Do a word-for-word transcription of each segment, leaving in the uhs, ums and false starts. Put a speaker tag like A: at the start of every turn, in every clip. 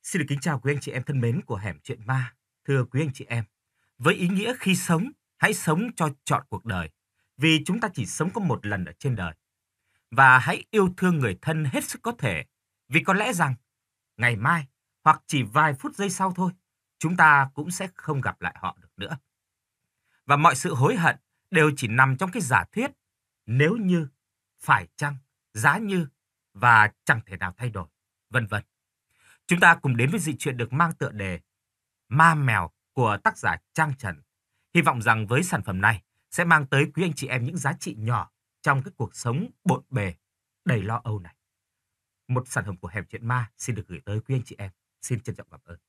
A: Xin được kính chào quý anh chị em thân mến của Hẻm Chuyện Ma. Thưa quý anh chị em, với ý nghĩa khi sống, hãy sống cho trọn cuộc đời. Vì chúng ta chỉ sống có một lần ở trên đời. Và hãy yêu thương người thân hết sức có thể. Vì có lẽ rằng, ngày mai hoặc chỉ vài phút giây sau thôi, chúng ta cũng sẽ không gặp lại họ được nữa. Và mọi sự hối hận đều chỉ nằm trong cái giả thuyết nếu như, phải chăng, giá như và chẳng thể nào thay đổi, vân vân. Chúng ta cùng đến với dị truyện được mang tựa đề Ma Mèo của tác giả Trang Trần. Hy vọng rằng với sản phẩm này sẽ mang tới quý anh chị em những giá trị nhỏ trong cái cuộc sống bộn bề, đầy lo âu này. Một sản phẩm của Hẻm Chuyện Ma xin được gửi tới quý anh chị em. Xin trân trọng cảm ơn.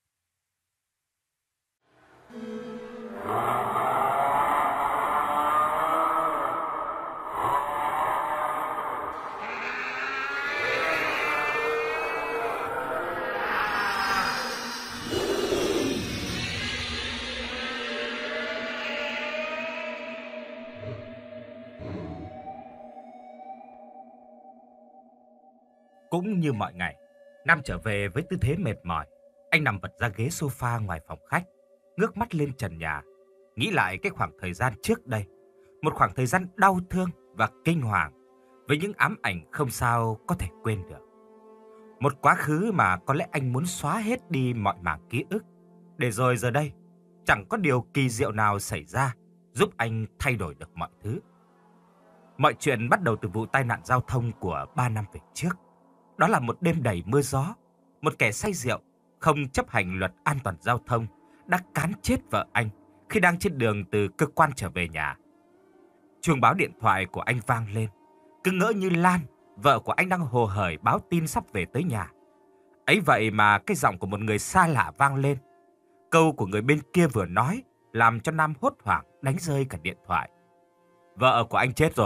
A: Cũng như mọi ngày, Nam trở về với tư thế mệt mỏi. Anh nằm vật ra ghế sofa ngoài phòng khách, ngước mắt lên trần nhà, nghĩ lại cái khoảng thời gian trước đây. Một khoảng thời gian đau thương và kinh hoàng, với những ám ảnh không sao có thể quên được. Một quá khứ mà có lẽ anh muốn xóa hết đi mọi mảng ký ức, để rồi giờ đây, chẳng có điều kỳ diệu nào xảy ra giúp anh thay đổi được mọi thứ. Mọi chuyện bắt đầu từ vụ tai nạn giao thông của ba năm về trước. Đó là một đêm đầy mưa gió, một kẻ say rượu, không chấp hành luật an toàn giao thông, đã cán chết vợ anh khi đang trên đường từ cơ quan trở về nhà. Chuông báo điện thoại của anh vang lên, cứ ngỡ như Lan, vợ của anh đang hồ hởi báo tin sắp về tới nhà. Ấy vậy mà cái giọng của một người xa lạ vang lên. Câu của người bên kia vừa nói làm cho Nam hốt hoảng đánh rơi cả điện thoại. Vợ của anh chết rồi.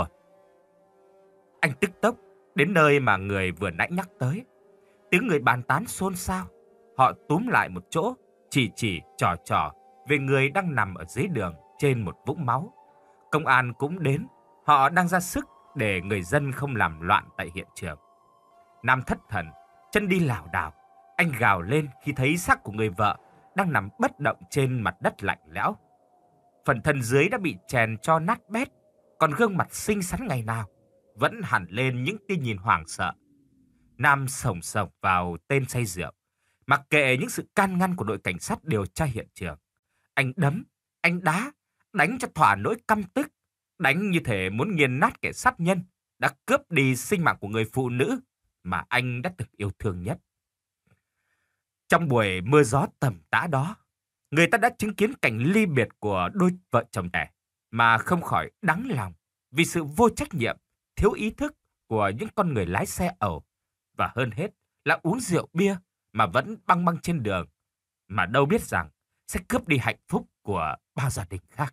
A: Anh tức tốc đến nơi mà người vừa nãy nhắc tới. Tiếng người bàn tán xôn xao. Họ túm lại một chỗ, chỉ chỉ trò trò về người đang nằm ở dưới đường trên một vũng máu. Công an cũng đến, họ đang ra sức để người dân không làm loạn tại hiện trường. Nam thất thần, chân đi lảo đảo. Anh gào lên khi thấy xác của người vợ đang nằm bất động trên mặt đất lạnh lẽo. Phần thân dưới đã bị chèn cho nát bét, còn gương mặt xinh xắn ngày nào vẫn hẳn lên những tia nhìn hoảng sợ. Nam sổng sộc vào tên say rượu, mặc kệ những sự can ngăn của đội cảnh sát điều tra hiện trường. Anh đấm, anh đá, đánh cho thỏa nỗi căm tức, đánh như thể muốn nghiền nát kẻ sát nhân đã cướp đi sinh mạng của người phụ nữ mà anh đã từng yêu thương nhất. Trong buổi mưa gió tầm tã đó, người ta đã chứng kiến cảnh ly biệt của đôi vợ chồng trẻ mà không khỏi đắng lòng vì sự vô trách nhiệm, thiếu ý thức của những con người lái xe ẩu, và hơn hết là uống rượu bia mà vẫn băng băng trên đường, mà đâu biết rằng sẽ cướp đi hạnh phúc của bao gia đình khác.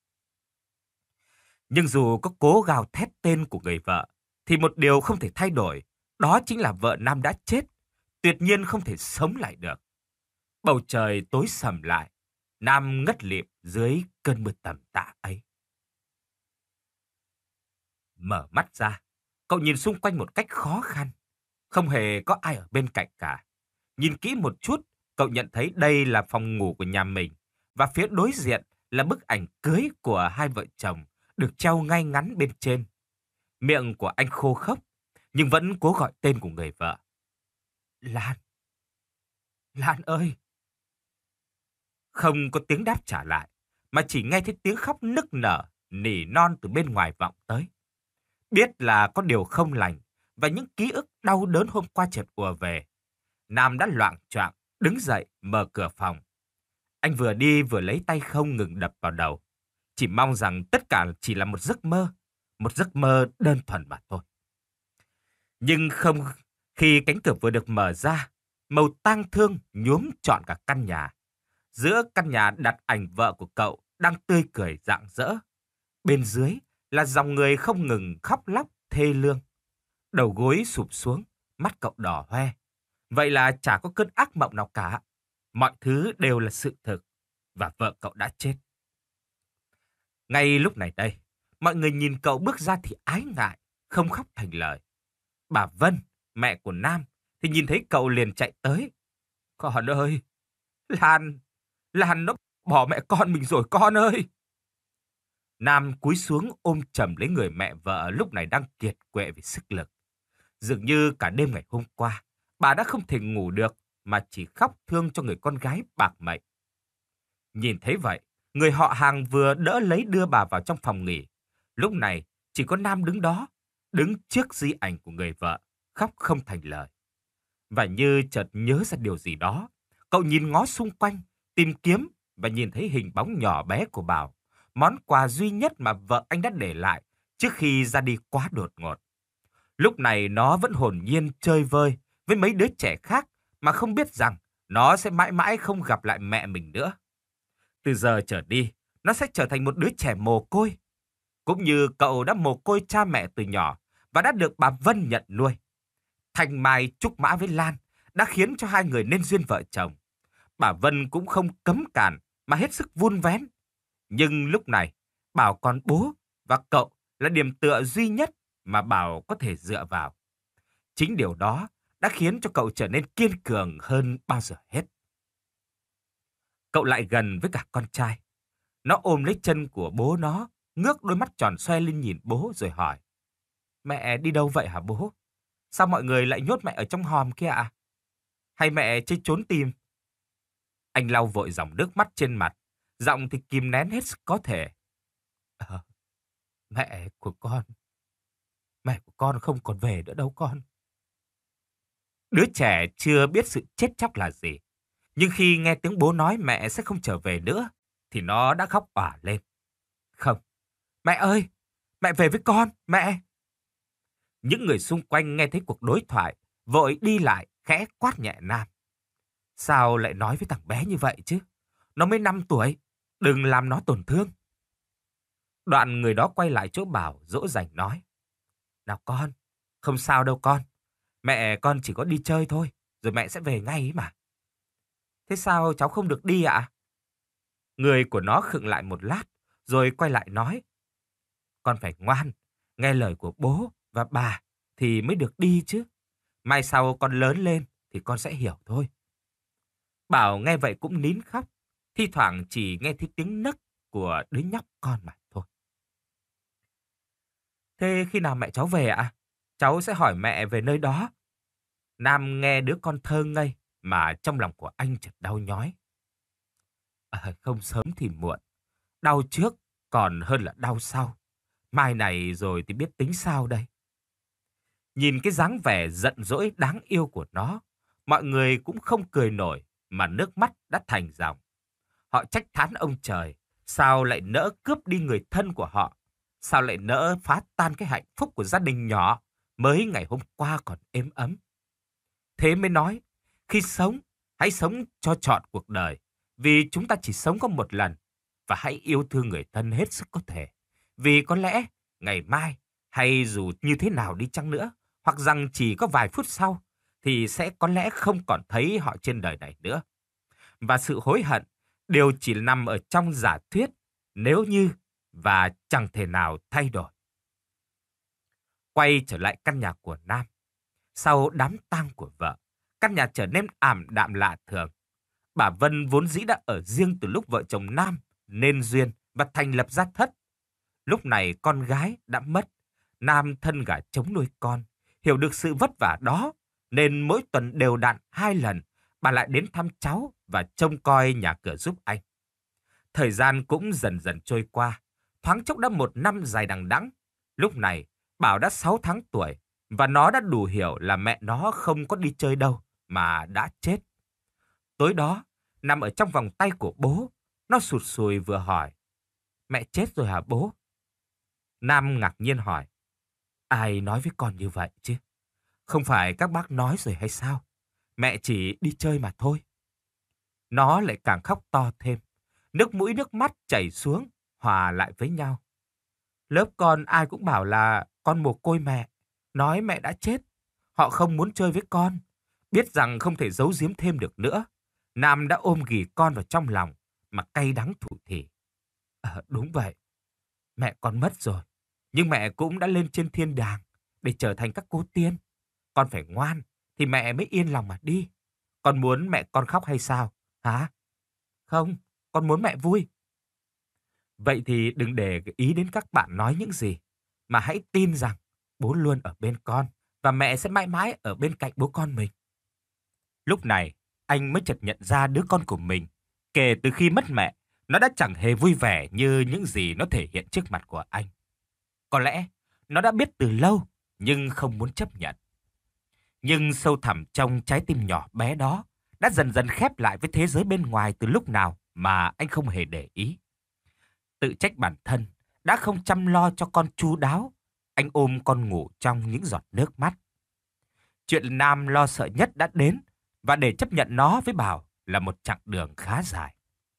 A: Nhưng dù có cố gào thét tên của người vợ, thì một điều không thể thay đổi, đó chính là vợ Nam đã chết, tuyệt nhiên không thể sống lại được. Bầu trời tối sầm lại, Nam ngất lịm dưới cơn mưa tầm tã ấy. Mở mắt ra, cậu nhìn xung quanh một cách khó khăn. Không hề có ai ở bên cạnh cả. Nhìn kỹ một chút, cậu nhận thấy đây là phòng ngủ của nhà mình, và phía đối diện là bức ảnh cưới của hai vợ chồng được treo ngay ngắn bên trên. Miệng của anh khô khốc, nhưng vẫn cố gọi tên của người vợ. Lan! Lan ơi! Không có tiếng đáp trả lại, mà chỉ nghe thấy tiếng khóc nức nở, nỉ non từ bên ngoài vọng tới. Biết là có điều không lành, và những ký ức đau đớn hôm qua chợt ùa về. Nam đã loạng choạng đứng dậy mở cửa phòng. Anh vừa đi vừa lấy tay không ngừng đập vào đầu. Chỉ mong rằng tất cả chỉ là một giấc mơ, một giấc mơ đơn thuần mà thôi. Nhưng không, khi cánh cửa vừa được mở ra, màu tang thương nhuốm trọn cả căn nhà. Giữa căn nhà đặt ảnh vợ của cậu đang tươi cười rạng rỡ. Bên dưới là dòng người không ngừng khóc lóc thê lương. Đầu gối sụp xuống, mắt cậu đỏ hoe. Vậy là chả có cơn ác mộng nào cả. Mọi thứ đều là sự thực, và vợ cậu đã chết. Ngay lúc này đây, mọi người nhìn cậu bước ra thì ái ngại, không khóc thành lời. Bà Vân, mẹ của Nam, thì nhìn thấy cậu liền chạy tới. Con ơi! Lan! Lan nó bỏ mẹ con mình rồi con ơi! Nam cúi xuống ôm chầm lấy người mẹ vợ lúc này đang kiệt quệ vì sức lực. Dường như cả đêm ngày hôm qua, bà đã không thể ngủ được mà chỉ khóc thương cho người con gái bạc mệnh. Nhìn thấy vậy, người họ hàng vừa đỡ lấy đưa bà vào trong phòng nghỉ. Lúc này, chỉ có Nam đứng đó, đứng trước di ảnh của người vợ, khóc không thành lời. Và như chợt nhớ ra điều gì đó, cậu nhìn ngó xung quanh, tìm kiếm và nhìn thấy hình bóng nhỏ bé của Bảo, món quà duy nhất mà vợ anh đã để lại trước khi ra đi quá đột ngột. Lúc này nó vẫn hồn nhiên chơi vơi với mấy đứa trẻ khác mà không biết rằng nó sẽ mãi mãi không gặp lại mẹ mình nữa. Từ giờ trở đi, nó sẽ trở thành một đứa trẻ mồ côi. Cũng như cậu đã mồ côi cha mẹ từ nhỏ và đã được bà Vân nhận nuôi. Thanh Mai trúc mã với Lan đã khiến cho hai người nên duyên vợ chồng. Bà Vân cũng không cấm cản mà hết sức vun vén. Nhưng lúc này, Bảo còn bố và cậu là điểm tựa duy nhất mà Bảo có thể dựa vào. Chính điều đó đã khiến cho cậu trở nên kiên cường hơn bao giờ hết. Cậu lại gần với cả con trai. Nó ôm lấy chân của bố nó, ngước đôi mắt tròn xoe lên nhìn bố rồi hỏi. Mẹ đi đâu vậy hả bố? Sao mọi người lại nhốt mẹ ở trong hòm kia ạ? Hay mẹ chơi trốn tìm? Anh lau vội dòng nước mắt trên mặt, giọng thì kìm nén hết sức có thể. Ờ, mẹ của con, mẹ của con không còn về nữa đâu con. Đứa trẻ chưa biết sự chết chóc là gì. Nhưng khi nghe tiếng bố nói mẹ sẽ không trở về nữa, thì nó đã khóc òa lên. Không, mẹ ơi, mẹ về với con, mẹ. Những người xung quanh nghe thấy cuộc đối thoại, vội đi lại khẽ quát nhẹ Nam. Sao lại nói với thằng bé như vậy chứ? Nó mới năm tuổi, đừng làm nó tổn thương. Đoạn người đó quay lại chỗ Bảo dỗ dành nói. Nào con, không sao đâu con. Mẹ con chỉ có đi chơi thôi, rồi mẹ sẽ về ngay ấy mà. Thế sao cháu không được đi ạ? Người của nó khựng lại một lát, rồi quay lại nói. Con phải ngoan, nghe lời của bố và bà thì mới được đi chứ. Mai sau con lớn lên thì con sẽ hiểu thôi. Bảo nghe vậy cũng nín khóc, thi thoảng chỉ nghe thấy tiếng nấc của đứa nhóc con mà thôi. Thế khi nào mẹ cháu về ạ? Cháu sẽ hỏi mẹ về nơi đó. Nam nghe đứa con thơ ngây mà trong lòng của anh chợt đau nhói. À, không sớm thì muộn, đau trước còn hơn là đau sau. Mai này rồi thì biết tính sao đây. Nhìn cái dáng vẻ giận dỗi đáng yêu của nó, mọi người cũng không cười nổi mà nước mắt đã thành dòng. Họ trách thán ông trời, sao lại nỡ cướp đi người thân của họ? Sao lại nỡ phá tan cái hạnh phúc của gia đình nhỏ mới ngày hôm qua còn êm ấm? Thế mới nói, khi sống, hãy sống cho trọn cuộc đời, vì chúng ta chỉ sống có một lần, và hãy yêu thương người thân hết sức có thể. Vì có lẽ ngày mai, hay dù như thế nào đi chăng nữa, hoặc rằng chỉ có vài phút sau, thì sẽ có lẽ không còn thấy họ trên đời này nữa. Và sự hối hận đều chỉ nằm ở trong giả thuyết, nếu như và chẳng thể nào thay đổi. Quay trở lại căn nhà của Nam. Sau đám tang của vợ, căn nhà trở nên ảm đạm lạ thường. Bà Vân vốn dĩ đã ở riêng từ lúc vợ chồng Nam nên duyên và thành lập gia thất. Lúc này con gái đã mất, Nam thân gả chống nuôi con, hiểu được sự vất vả đó, nên mỗi tuần đều đặn hai lần, bà lại đến thăm cháu và trông coi nhà cửa giúp anh. Thời gian cũng dần dần trôi qua, thoáng chốc đã một năm dài đằng đẵng. Lúc này, Bảo đã sáu tháng tuổi, và nó đã đủ hiểu là mẹ nó không có đi chơi đâu, mà đã chết. Tối đó, nằm ở trong vòng tay của bố, nó sụt sùi vừa hỏi. Mẹ chết rồi hả bố? Nam ngạc nhiên hỏi. Ai nói với con như vậy chứ? Không phải các bác nói rồi hay sao? Mẹ chỉ đi chơi mà thôi. Nó lại càng khóc to thêm. Nước mũi nước mắt chảy xuống, hòa lại với nhau. Lớp con ai cũng bảo là con mồ côi mẹ. Nói mẹ đã chết. Họ không muốn chơi với con. Biết rằng không thể giấu giếm thêm được nữa. Nam đã ôm ghì con vào trong lòng mà cay đắng thủ thỉ. À, đúng vậy. Mẹ con mất rồi. Nhưng mẹ cũng đã lên trên thiên đàng để trở thành các cô tiên. Con phải ngoan thì mẹ mới yên lòng mà đi. Con muốn mẹ con khóc hay sao? Hả? Không, con muốn mẹ vui. Vậy thì đừng để ý đến các bạn nói những gì, mà hãy tin rằng bố luôn ở bên con và mẹ sẽ mãi mãi ở bên cạnh bố con mình. Lúc này, anh mới chợt nhận ra đứa con của mình, kể từ khi mất mẹ, nó đã chẳng hề vui vẻ như những gì nó thể hiện trước mặt của anh. Có lẽ nó đã biết từ lâu, nhưng không muốn chấp nhận. Nhưng sâu thẳm trong trái tim nhỏ bé đó đã dần dần khép lại với thế giới bên ngoài từ lúc nào mà anh không hề để ý. Tự trách bản thân, đã không chăm lo cho con chu đáo, anh ôm con ngủ trong những giọt nước mắt. Chuyện Nam lo sợ nhất đã đến, và để chấp nhận nó với Bảo là một chặng đường khá dài.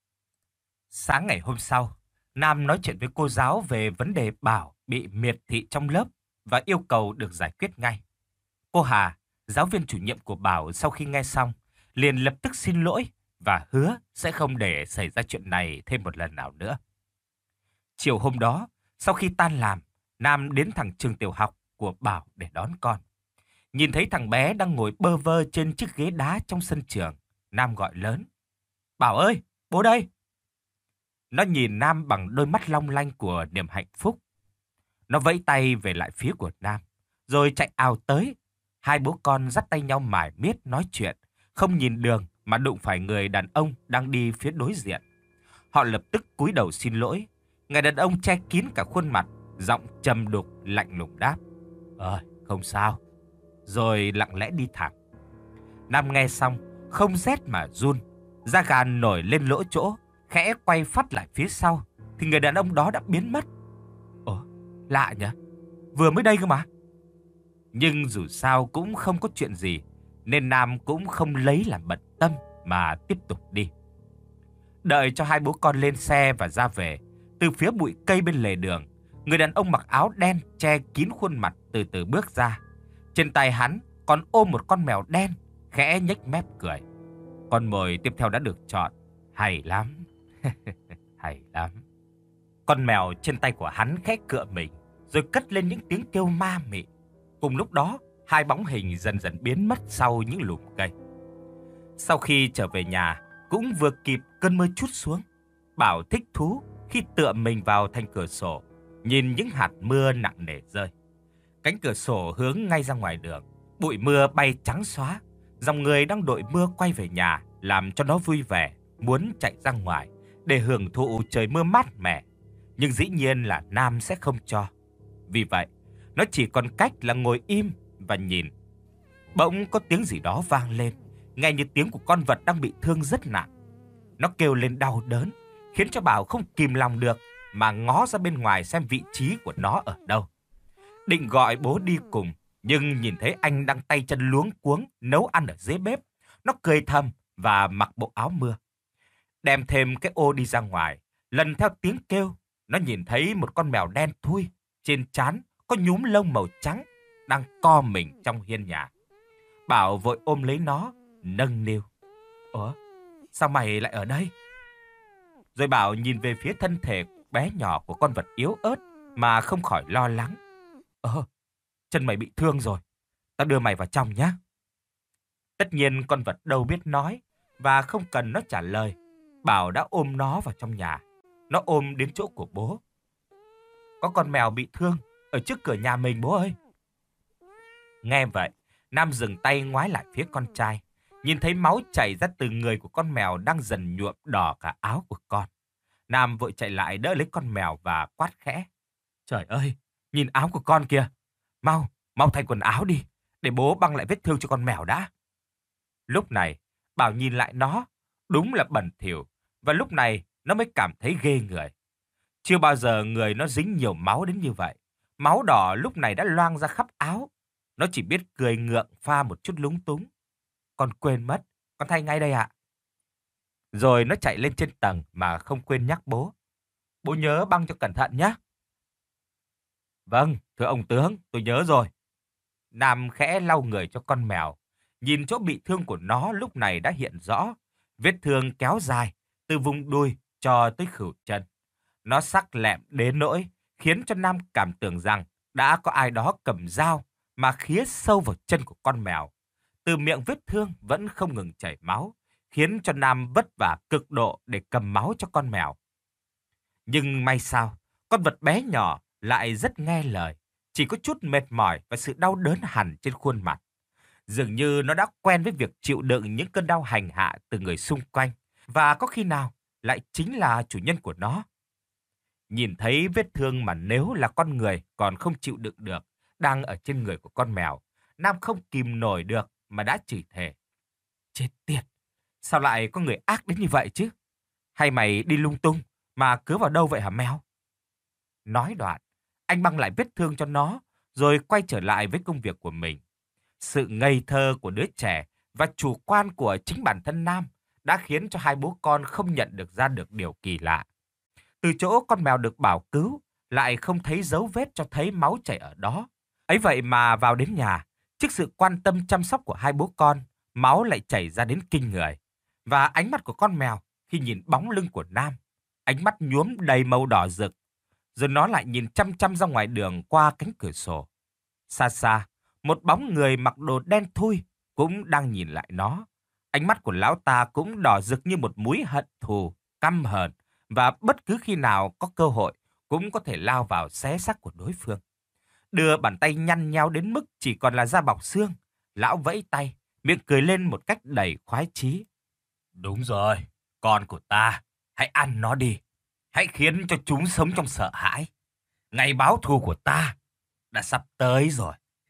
A: Sáng ngày hôm sau, Nam nói chuyện với cô giáo về vấn đề Bảo bị miệt thị trong lớp và yêu cầu được giải quyết ngay. Cô Hà, giáo viên chủ nhiệm của Bảo, sau khi nghe xong, liền lập tức xin lỗi và hứa sẽ không để xảy ra chuyện này thêm một lần nào nữa. Chiều hôm đó, sau khi tan làm, Nam đến thẳng trường tiểu học của Bảo để đón con. Nhìn thấy thằng bé đang ngồi bơ vơ trên chiếc ghế đá trong sân trường, Nam gọi lớn: "Bảo ơi, bố đây!" Nó nhìn Nam bằng đôi mắt long lanh của niềm hạnh phúc. Nó vẫy tay về lại phía của Nam, rồi chạy ào tới. Hai bố con dắt tay nhau mải miết nói chuyện, không nhìn đường mà đụng phải người đàn ông đang đi phía đối diện. Họ lập tức cúi đầu xin lỗi. Người đàn ông che kín cả khuôn mặt, giọng trầm đục lạnh lùng đáp: "Ờ, không sao." Rồi lặng lẽ đi thẳng. Nam nghe xong, không rét mà run, da gà nổi lên lỗ chỗ, khẽ quay phắt lại phía sau, thì người đàn ông đó đã biến mất. Ồ, lạ nhỉ? Vừa mới đây cơ mà. Nhưng dù sao cũng không có chuyện gì, nên Nam cũng không lấy làm bận tâm mà tiếp tục đi. Đợi cho hai bố con lên xe và ra về, từ phía bụi cây bên lề đường, người đàn ông mặc áo đen che kín khuôn mặt từ từ bước ra. Trên tay hắn còn ôm một con mèo đen, khẽ nhếch mép cười. Con mồi tiếp theo đã được chọn. Hay lắm. Hay lắm. Con mèo trên tay của hắn khẽ cựa mình, rồi cất lên những tiếng kêu ma mị. Cùng lúc đó, hai bóng hình dần dần biến mất sau những lùm cây. Sau khi trở về nhà, cũng vừa kịp cơn mưa trút xuống. Bảo thích thú khi tựa mình vào thành cửa sổ, nhìn những hạt mưa nặng nề rơi. Cánh cửa sổ hướng ngay ra ngoài đường, bụi mưa bay trắng xóa. Dòng người đang đội mưa quay về nhà làm cho nó vui vẻ, muốn chạy ra ngoài để hưởng thụ trời mưa mát mẻ. Nhưng dĩ nhiên là Nam sẽ không cho. Vì vậy, nó chỉ còn cách là ngồi im và nhìn. Bỗng có tiếng gì đó vang lên, nghe như tiếng của con vật đang bị thương rất nặng. Nó kêu lên đau đớn, khiến cho Bảo không kìm lòng được mà ngó ra bên ngoài xem vị trí của nó ở đâu. Định gọi bố đi cùng, nhưng nhìn thấy anh đang tay chân luống cuống nấu ăn ở dưới bếp, nó cười thầm và mặc bộ áo mưa. Đem thêm cái ô đi ra ngoài, lần theo tiếng kêu, nó nhìn thấy một con mèo đen thui, trên trán có nhúm lông màu trắng, đang co mình trong hiên nhà. Bảo vội ôm lấy nó, nâng niu: "Ủa, sao mày lại ở đây?" Rồi Bảo nhìn về phía thân thể bé nhỏ của con vật yếu ớt mà không khỏi lo lắng. "Ờ, chân mày bị thương rồi, tao đưa mày vào trong nhé." Tất nhiên con vật đâu biết nói, và không cần nó trả lời, Bảo đã ôm nó vào trong nhà. Nó ôm đến chỗ của bố. "Có con mèo bị thương ở trước cửa nhà mình bố ơi." Nghe vậy, Nam dừng tay ngoái lại phía con trai, nhìn thấy máu chảy ra từ người của con mèo đang dần nhuộm đỏ cả áo của con. Nam vội chạy lại đỡ lấy con mèo và quát khẽ: "Trời ơi, nhìn áo của con kìa. Mau, mau thay quần áo đi, để bố băng lại vết thương cho con mèo đã." Lúc này, Bảo nhìn lại nó, đúng là bẩn thỉu, và lúc này nó mới cảm thấy ghê người. Chưa bao giờ người nó dính nhiều máu đến như vậy. Máu đỏ lúc này đã loang ra khắp áo. Nó chỉ biết cười ngượng pha một chút lúng túng. "Con quên mất, con thay ngay đây ạ." Rồi nó chạy lên trên tầng mà không quên nhắc bố: "Bố nhớ băng cho cẩn thận nhé." "Vâng, thưa ông tướng, tôi nhớ rồi." Nam khẽ lau người cho con mèo. Nhìn chỗ bị thương của nó lúc này đã hiện rõ. Vết thương kéo dài từ vùng đuôi cho tới khuỷu chân. Nó sắc lẹm đến nỗi khiến cho Nam cảm tưởng rằng đã có ai đó cầm dao mà khía sâu vào chân của con mèo. Từ miệng vết thương vẫn không ngừng chảy máu, khiến cho Nam vất vả cực độ để cầm máu cho con mèo. Nhưng may sao, con vật bé nhỏ lại rất nghe lời, chỉ có chút mệt mỏi và sự đau đớn hẳn trên khuôn mặt. Dường như nó đã quen với việc chịu đựng những cơn đau hành hạ từ người xung quanh, và có khi nào lại chính là chủ nhân của nó. Nhìn thấy vết thương mà nếu là con người còn không chịu đựng được, đang ở trên người của con mèo, Nam không kìm nổi được mà đã chửi thề. Chết tiệt, sao lại có người ác đến như vậy chứ? Hay mày đi lung tung mà cứa vào đâu vậy hả mèo? Nói đoạn, anh băng lại vết thương cho nó, rồi quay trở lại với công việc của mình. Sự ngây thơ của đứa trẻ và chủ quan của chính bản thân Nam đã khiến cho hai bố con không nhận được ra được điều kỳ lạ. Từ chỗ con mèo được Bảo cứu, lại không thấy dấu vết cho thấy máu chảy ở đó. Ấy vậy mà vào đến nhà, trước sự quan tâm chăm sóc của hai bố con, máu lại chảy ra đến kinh người. Và ánh mắt của con mèo khi nhìn bóng lưng của Nam, ánh mắt nhuốm đầy màu đỏ rực, rồi nó lại nhìn chăm chăm ra ngoài đường qua cánh cửa sổ. Xa xa, một bóng người mặc đồ đen thui cũng đang nhìn lại nó. Ánh mắt của lão ta cũng đỏ rực như một múi hận thù, căm hờn, và bất cứ khi nào có cơ hội cũng có thể lao vào xé xác của đối phương. Đưa bàn tay nhăn nheo đến mức chỉ còn là da bọc xương, lão vẫy tay, miệng cười lên một cách đầy khoái chí. Đúng rồi, con của ta, hãy ăn nó đi. Hãy khiến cho chúng sống trong sợ hãi. Ngày báo thù của ta đã sắp tới rồi.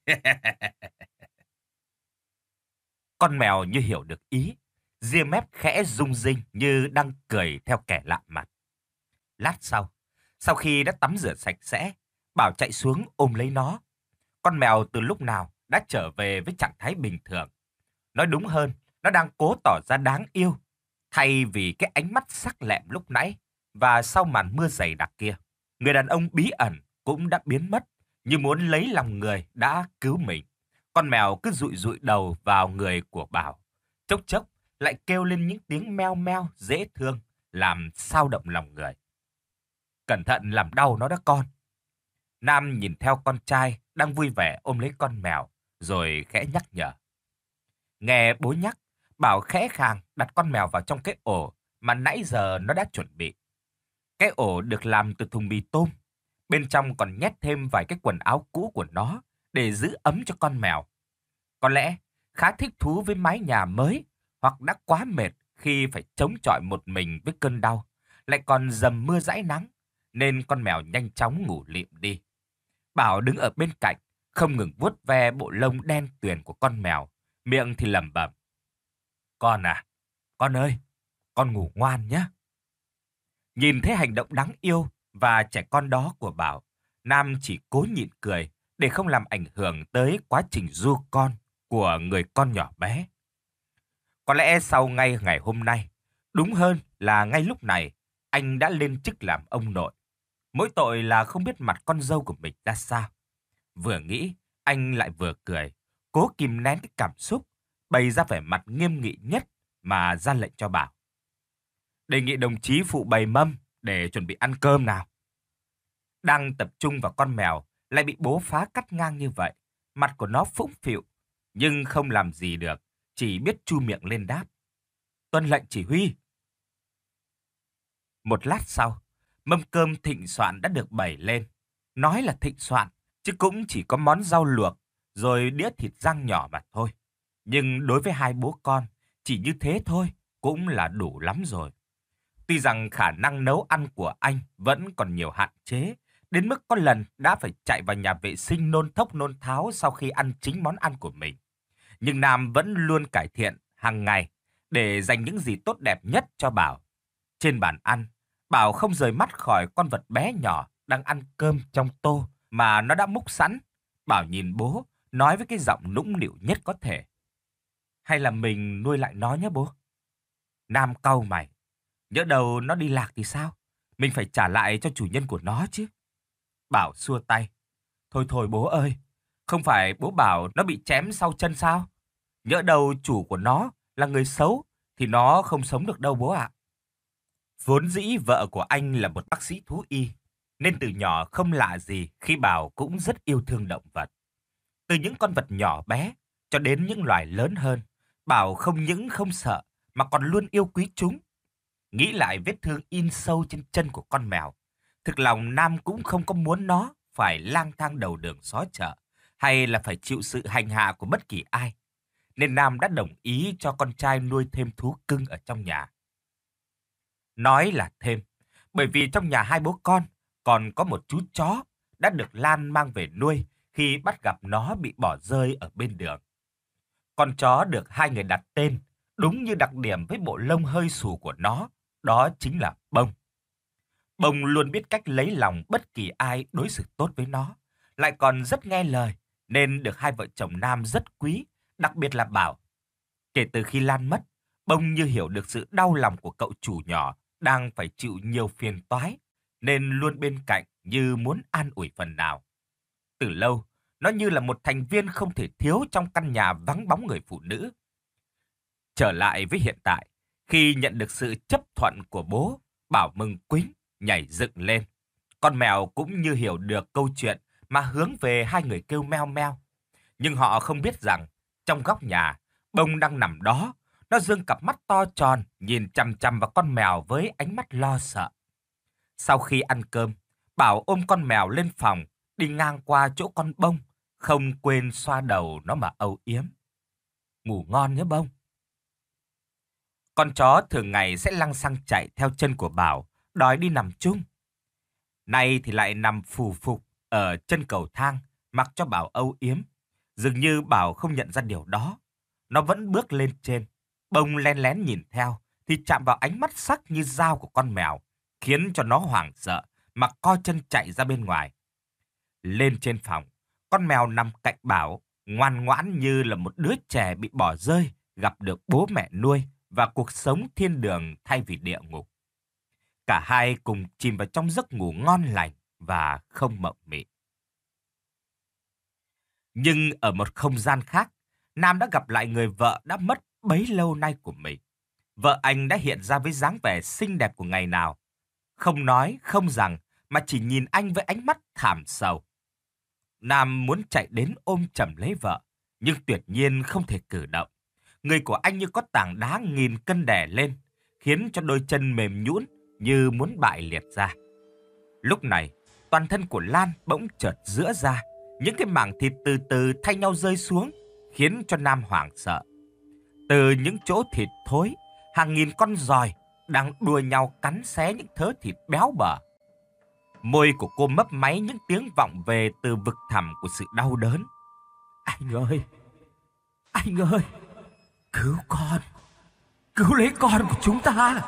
A: Con mèo như hiểu được ý, ria mép khẽ rung rinh như đang cười theo kẻ lạ mặt. Lát sau, sau khi đã tắm rửa sạch sẽ, Bảo chạy xuống ôm lấy nó. Con mèo từ lúc nào đã trở về với trạng thái bình thường. Nói đúng hơn, nó đang cố tỏ ra đáng yêu, thay vì cái ánh mắt sắc lẹm lúc nãy và sau màn mưa dày đặc kia. Người đàn ông bí ẩn cũng đã biến mất, như muốn lấy lòng người đã cứu mình. Con mèo cứ dụi dụi đầu vào người của Bảo, chốc chốc lại kêu lên những tiếng meo meo dễ thương, làm xao động lòng người. Cẩn thận làm đau nó đó con. Nam nhìn theo con trai đang vui vẻ ôm lấy con mèo, rồi khẽ nhắc nhở. Nghe bố nhắc, Bảo khẽ khàng đặt con mèo vào trong cái ổ mà nãy giờ nó đã chuẩn bị. Cái ổ được làm từ thùng mì tôm, bên trong còn nhét thêm vài cái quần áo cũ của nó để giữ ấm cho con mèo. Có lẽ khá thích thú với mái nhà mới, hoặc đã quá mệt khi phải chống chọi một mình với cơn đau, lại còn dầm mưa dãi nắng, nên con mèo nhanh chóng ngủ lịm đi. Bảo đứng ở bên cạnh, không ngừng vuốt ve bộ lông đen tuyền của con mèo, miệng thì lẩm bẩm. Con à, con ơi, con ngủ ngoan nhé. Nhìn thấy hành động đáng yêu và trẻ con đó của Bảo, Nam chỉ cố nhịn cười để không làm ảnh hưởng tới quá trình ru con của người con nhỏ bé. Có lẽ sau ngay ngày hôm nay, đúng hơn là ngay lúc này, anh đã lên chức làm ông nội. Mỗi tội là không biết mặt con dâu của mình ra sao. Vừa nghĩ, anh lại vừa cười, cố kìm nén cái cảm xúc, bày ra vẻ mặt nghiêm nghị nhất mà ra lệnh cho Bảo. Đề nghị đồng chí phụ bày mâm để chuẩn bị ăn cơm nào. Đang tập trung vào con mèo, lại bị bố phá cắt ngang như vậy. Mặt của nó phũng phịu, nhưng không làm gì được, chỉ biết chu miệng lên đáp. Tuân lệnh chỉ huy. Một lát sau, mâm cơm thịnh soạn đã được bày lên. Nói là thịnh soạn, chứ cũng chỉ có món rau luộc, rồi đĩa thịt rang nhỏ mà thôi. Nhưng đối với hai bố con, chỉ như thế thôi cũng là đủ lắm rồi. Tuy rằng khả năng nấu ăn của anh vẫn còn nhiều hạn chế, đến mức có lần đã phải chạy vào nhà vệ sinh nôn thốc nôn tháo sau khi ăn chính món ăn của mình. Nhưng Nam vẫn luôn cải thiện hàng ngày để dành những gì tốt đẹp nhất cho Bảo. Trên bàn ăn, Bảo không rời mắt khỏi con vật bé nhỏ đang ăn cơm trong tô mà nó đã múc sẵn. Bảo nhìn bố, nói với cái giọng nũng nịu nhất có thể. Hay là mình nuôi lại nó nhé bố? Nam cau mày. Nhỡ đầu nó đi lạc thì sao? Mình phải trả lại cho chủ nhân của nó chứ. Bảo xua tay. Thôi thôi bố ơi, không phải bố bảo nó bị chém sau chân sao? Nhỡ đầu chủ của nó là người xấu thì nó không sống được đâu bố ạ. Vốn dĩ vợ của anh là một bác sĩ thú y, nên từ nhỏ không lạ gì khi Bảo cũng rất yêu thương động vật. Từ những con vật nhỏ bé, cho đến những loài lớn hơn, Bảo không những không sợ mà còn luôn yêu quý chúng. Nghĩ lại vết thương in sâu trên chân của con mèo, thực lòng Nam cũng không có muốn nó phải lang thang đầu đường xó chợ hay là phải chịu sự hành hạ của bất kỳ ai. Nên Nam đã đồng ý cho con trai nuôi thêm thú cưng ở trong nhà. Nói là thêm, bởi vì trong nhà hai bố con còn có một chú chó đã được Lan mang về nuôi khi bắt gặp nó bị bỏ rơi ở bên đường. Con chó được hai người đặt tên, đúng như đặc điểm với bộ lông hơi xù của nó, đó chính là Bông. Bông luôn biết cách lấy lòng bất kỳ ai đối xử tốt với nó, lại còn rất nghe lời, nên được hai vợ chồng Nam rất quý, đặc biệt là Bảo. Kể từ khi Lan mất, Bông như hiểu được sự đau lòng của cậu chủ nhỏ đang phải chịu nhiều phiền toái, nên luôn bên cạnh như muốn an ủi phần nào. Từ lâu, nó như là một thành viên không thể thiếu trong căn nhà vắng bóng người phụ nữ. Trở lại với hiện tại, khi nhận được sự chấp thuận của bố, Bảo mừng quýnh, nhảy dựng lên. Con mèo cũng như hiểu được câu chuyện mà hướng về hai người kêu meo meo. Nhưng họ không biết rằng, trong góc nhà, Bông đang nằm đó. Nó giương cặp mắt to tròn, nhìn chằm chằm vào con mèo với ánh mắt lo sợ. Sau khi ăn cơm, Bảo ôm con mèo lên phòng, đi ngang qua chỗ con Bông, không quên xoa đầu nó mà âu yếm. Ngủ ngon nhé Bông. Con chó thường ngày sẽ lăng xăng chạy theo chân của Bảo, đòi đi nằm chung. Nay thì lại nằm phù phục ở chân cầu thang, mặc cho Bảo âu yếm. Dường như Bảo không nhận ra điều đó. Nó vẫn bước lên trên. Bông len lén nhìn theo, thì chạm vào ánh mắt sắc như dao của con mèo, khiến cho nó hoảng sợ, mà co chân chạy ra bên ngoài. Lên trên phòng, con mèo nằm cạnh Bảo, ngoan ngoãn như là một đứa trẻ bị bỏ rơi, gặp được bố mẹ nuôi và cuộc sống thiên đường thay vì địa ngục. Cả hai cùng chìm vào trong giấc ngủ ngon lành và không mộng mị. Nhưng ở một không gian khác, Nam đã gặp lại người vợ đã mất bấy lâu nay của mình. Vợ anh đã hiện ra với dáng vẻ xinh đẹp của ngày nào. Không nói, không rằng, mà chỉ nhìn anh với ánh mắt thảm sầu. Nam muốn chạy đến ôm chầm lấy vợ, nhưng tuyệt nhiên không thể cử động. Người của anh như có tảng đá nghìn cân đè lên, khiến cho đôi chân mềm nhũn như muốn bại liệt ra. Lúc này, toàn thân của Lan bỗng chợt giãy ra, những cái mảng thịt từ từ thay nhau rơi xuống, khiến cho Nam hoảng sợ. Từ những chỗ thịt thối, hàng nghìn con giòi đang đua nhau cắn xé những thớ thịt béo bở. Môi của cô mấp máy những tiếng vọng về từ vực thẳm của sự đau đớn. Anh ơi! Anh ơi! Cứu con! Cứu lấy con của chúng ta!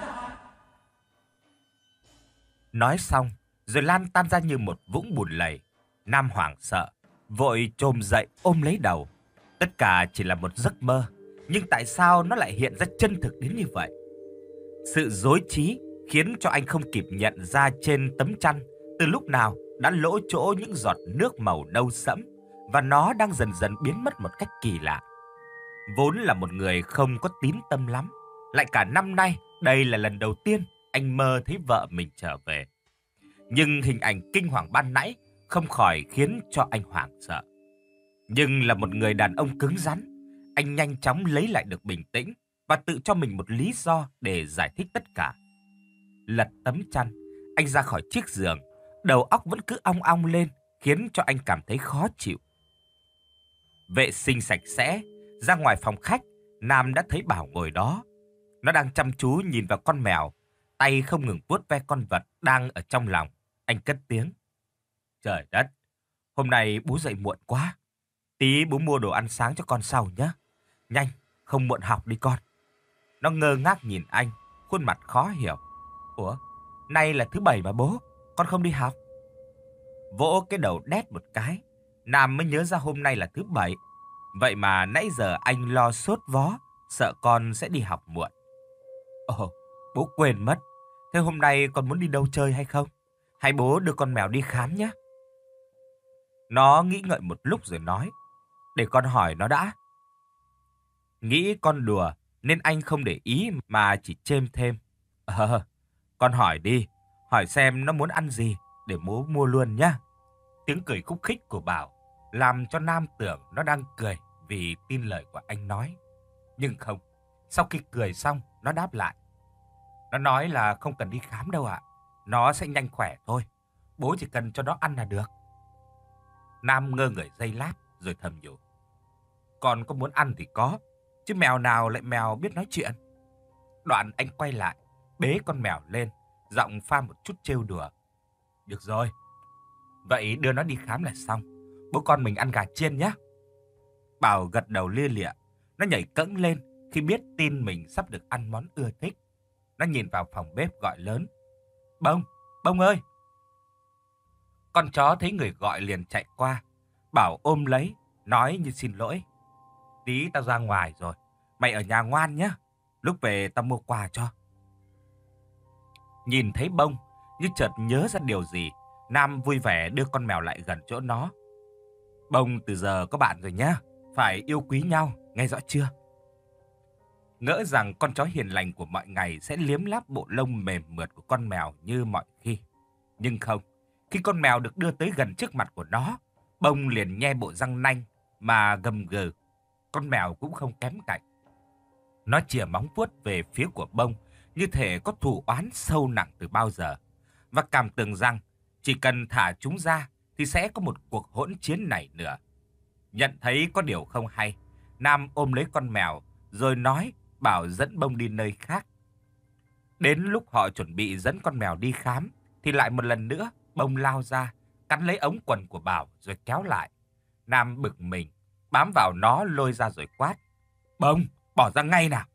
A: Nói xong, rồi Lan tan ra như một vũng bùn lầy. Nam hoảng sợ, vội chồm dậy ôm lấy đầu. Tất cả chỉ là một giấc mơ, nhưng tại sao nó lại hiện ra chân thực đến như vậy? Sự rối trí khiến cho anh không kịp nhận ra trên tấm chăn từ lúc nào đã lỗ chỗ những giọt nước màu nâu sẫm, và nó đang dần dần biến mất một cách kỳ lạ. Vốn là một người không có tín tâm lắm, lại cả năm nay đây là lần đầu tiên anh mơ thấy vợ mình trở về. Nhưng hình ảnh kinh hoàng ban nãy không khỏi khiến cho anh hoảng sợ. Nhưng là một người đàn ông cứng rắn, anh nhanh chóng lấy lại được bình tĩnh và tự cho mình một lý do để giải thích tất cả. Lật tấm chăn, anh ra khỏi chiếc giường, đầu óc vẫn cứ ong ong lên, khiến cho anh cảm thấy khó chịu. Vệ sinh sạch sẽ, ra ngoài phòng khách, Nam đã thấy Bảo ngồi đó. Nó đang chăm chú nhìn vào con mèo, tay không ngừng vuốt ve con vật đang ở trong lòng. Anh cất tiếng. Trời đất, hôm nay bố dậy muộn quá. Tí bố mua đồ ăn sáng cho con sau nhé. Nhanh, không muộn học đi con. Nó ngơ ngác nhìn anh, khuôn mặt khó hiểu. Ủa, nay là thứ bảy mà bố, con không đi học. Vỗ cái đầu đét một cái, Nam mới nhớ ra hôm nay là thứ bảy. Vậy mà nãy giờ anh lo sốt vó, sợ con sẽ đi học muộn. Ồ, bố quên mất. Thế hôm nay con muốn đi đâu chơi hay không? Hay bố đưa con mèo đi khám nhé. Nó nghĩ ngợi một lúc rồi nói. Để con hỏi nó đã. Nghĩ con đùa nên anh không để ý mà chỉ chêm thêm. Ờ, con hỏi đi. Hỏi xem nó muốn ăn gì để bố mua luôn nhá. Tiếng cười khúc khích của Bảo làm cho Nam tưởng nó đang cười vì tin lời của anh nói. Nhưng không, sau khi cười xong, nó đáp lại. Nó nói là không cần đi khám đâu ạ. Nó sẽ nhanh khỏe thôi. Bố chỉ cần cho nó ăn là được. Nam ngơ người giây lát rồi thầm nhủ. Con có muốn ăn thì có, chứ mèo nào lại mèo biết nói chuyện. Đoạn anh quay lại, bế con mèo lên, giọng pha một chút trêu đùa. Được rồi, vậy đưa nó đi khám là xong. Bố con mình ăn gà chiên nhé. Bảo gật đầu lia lịa. Nó nhảy cẫng lên khi biết tin mình sắp được ăn món ưa thích. Nó nhìn vào phòng bếp gọi lớn. Bông, Bông ơi! Con chó thấy người gọi liền chạy qua. Bảo ôm lấy, nói như xin lỗi. Tí tao ra ngoài rồi, mày ở nhà ngoan nhé. Lúc về tao mua quà cho. Nhìn thấy Bông, như chợt nhớ ra điều gì, Nam vui vẻ đưa con mèo lại gần chỗ nó. Bông từ giờ có bạn rồi nhé, phải yêu quý nhau, nghe rõ chưa? Ngỡ rằng con chó hiền lành của mọi ngày sẽ liếm láp bộ lông mềm mượt của con mèo như mọi khi. Nhưng không, khi con mèo được đưa tới gần trước mặt của nó, Bông liền nhe bộ răng nanh mà gầm gừ. Con mèo cũng không kém cạnh. Nó chìa móng vuốt về phía của Bông, như thể có thù oán sâu nặng từ bao giờ. Và cảm tưởng rằng chỉ cần thả chúng ra thì sẽ có một cuộc hỗn chiến này nữa. Nhận thấy có điều không hay, Nam ôm lấy con mèo rồi nói bảo dẫn Bông đi nơi khác. Đến lúc họ chuẩn bị dẫn con mèo đi khám thì lại một lần nữa Bông lao ra, cắn lấy ống quần của Bảo rồi kéo lại. Nam bực mình, bám vào nó lôi ra rồi quát. Bông, bỏ ra ngay nào!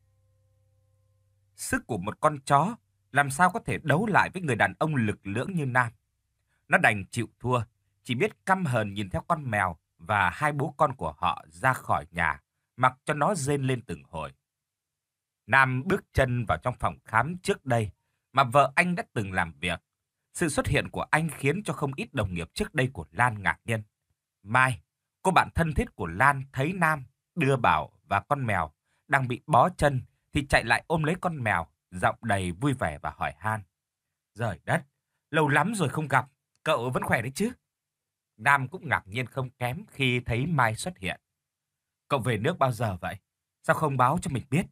A: Sức của một con chó làm sao có thể đấu lại với người đàn ông lực lưỡng như Nam. Nó đành chịu thua, chỉ biết căm hờn nhìn theo con mèo và hai bố con của họ ra khỏi nhà, mặc cho nó rên lên từng hồi. Nam bước chân vào trong phòng khám trước đây mà vợ anh đã từng làm việc. Sự xuất hiện của anh khiến cho không ít đồng nghiệp trước đây của Lan ngạc nhiên. Mai, cô bạn thân thiết của Lan thấy Nam đưa Bảo và con mèo đang bị bó chân thì chạy lại ôm lấy con mèo, giọng đầy vui vẻ và hỏi han. Giời đất, lâu lắm rồi không gặp, cậu vẫn khỏe đấy chứ? Nam cũng ngạc nhiên không kém khi thấy Mai xuất hiện. Cậu về nước bao giờ vậy? Sao không báo cho mình biết?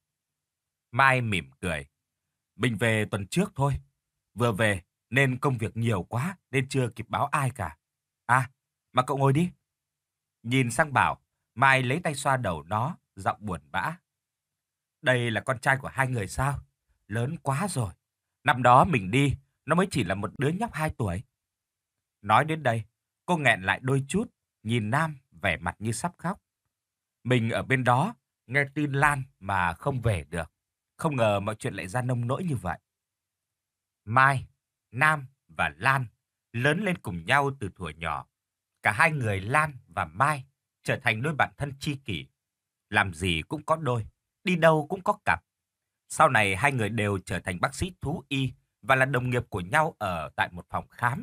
A: Mai mỉm cười. Mình về tuần trước thôi. Vừa về nên công việc nhiều quá nên chưa kịp báo ai cả. À, mà cậu ngồi đi. Nhìn sang Bảo, Mai lấy tay xoa đầu nó, giọng buồn bã. Đây là con trai của hai người sao? Lớn quá rồi. Năm đó mình đi, nó mới chỉ là một đứa nhóc hai tuổi. Nói đến đây, cô nghẹn lại đôi chút, nhìn Nam vẻ mặt như sắp khóc. Mình ở bên đó, nghe tin Lan mà không về được. Không ngờ mọi chuyện lại ra nông nỗi như vậy. Mai, Nam và Lan lớn lên cùng nhau từ thuở nhỏ. Cả hai người Lan và Mai trở thành đôi bạn thân tri kỷ. Làm gì cũng có đôi, đi đâu cũng có cặp. Sau này hai người đều trở thành bác sĩ thú y và là đồng nghiệp của nhau ở tại một phòng khám.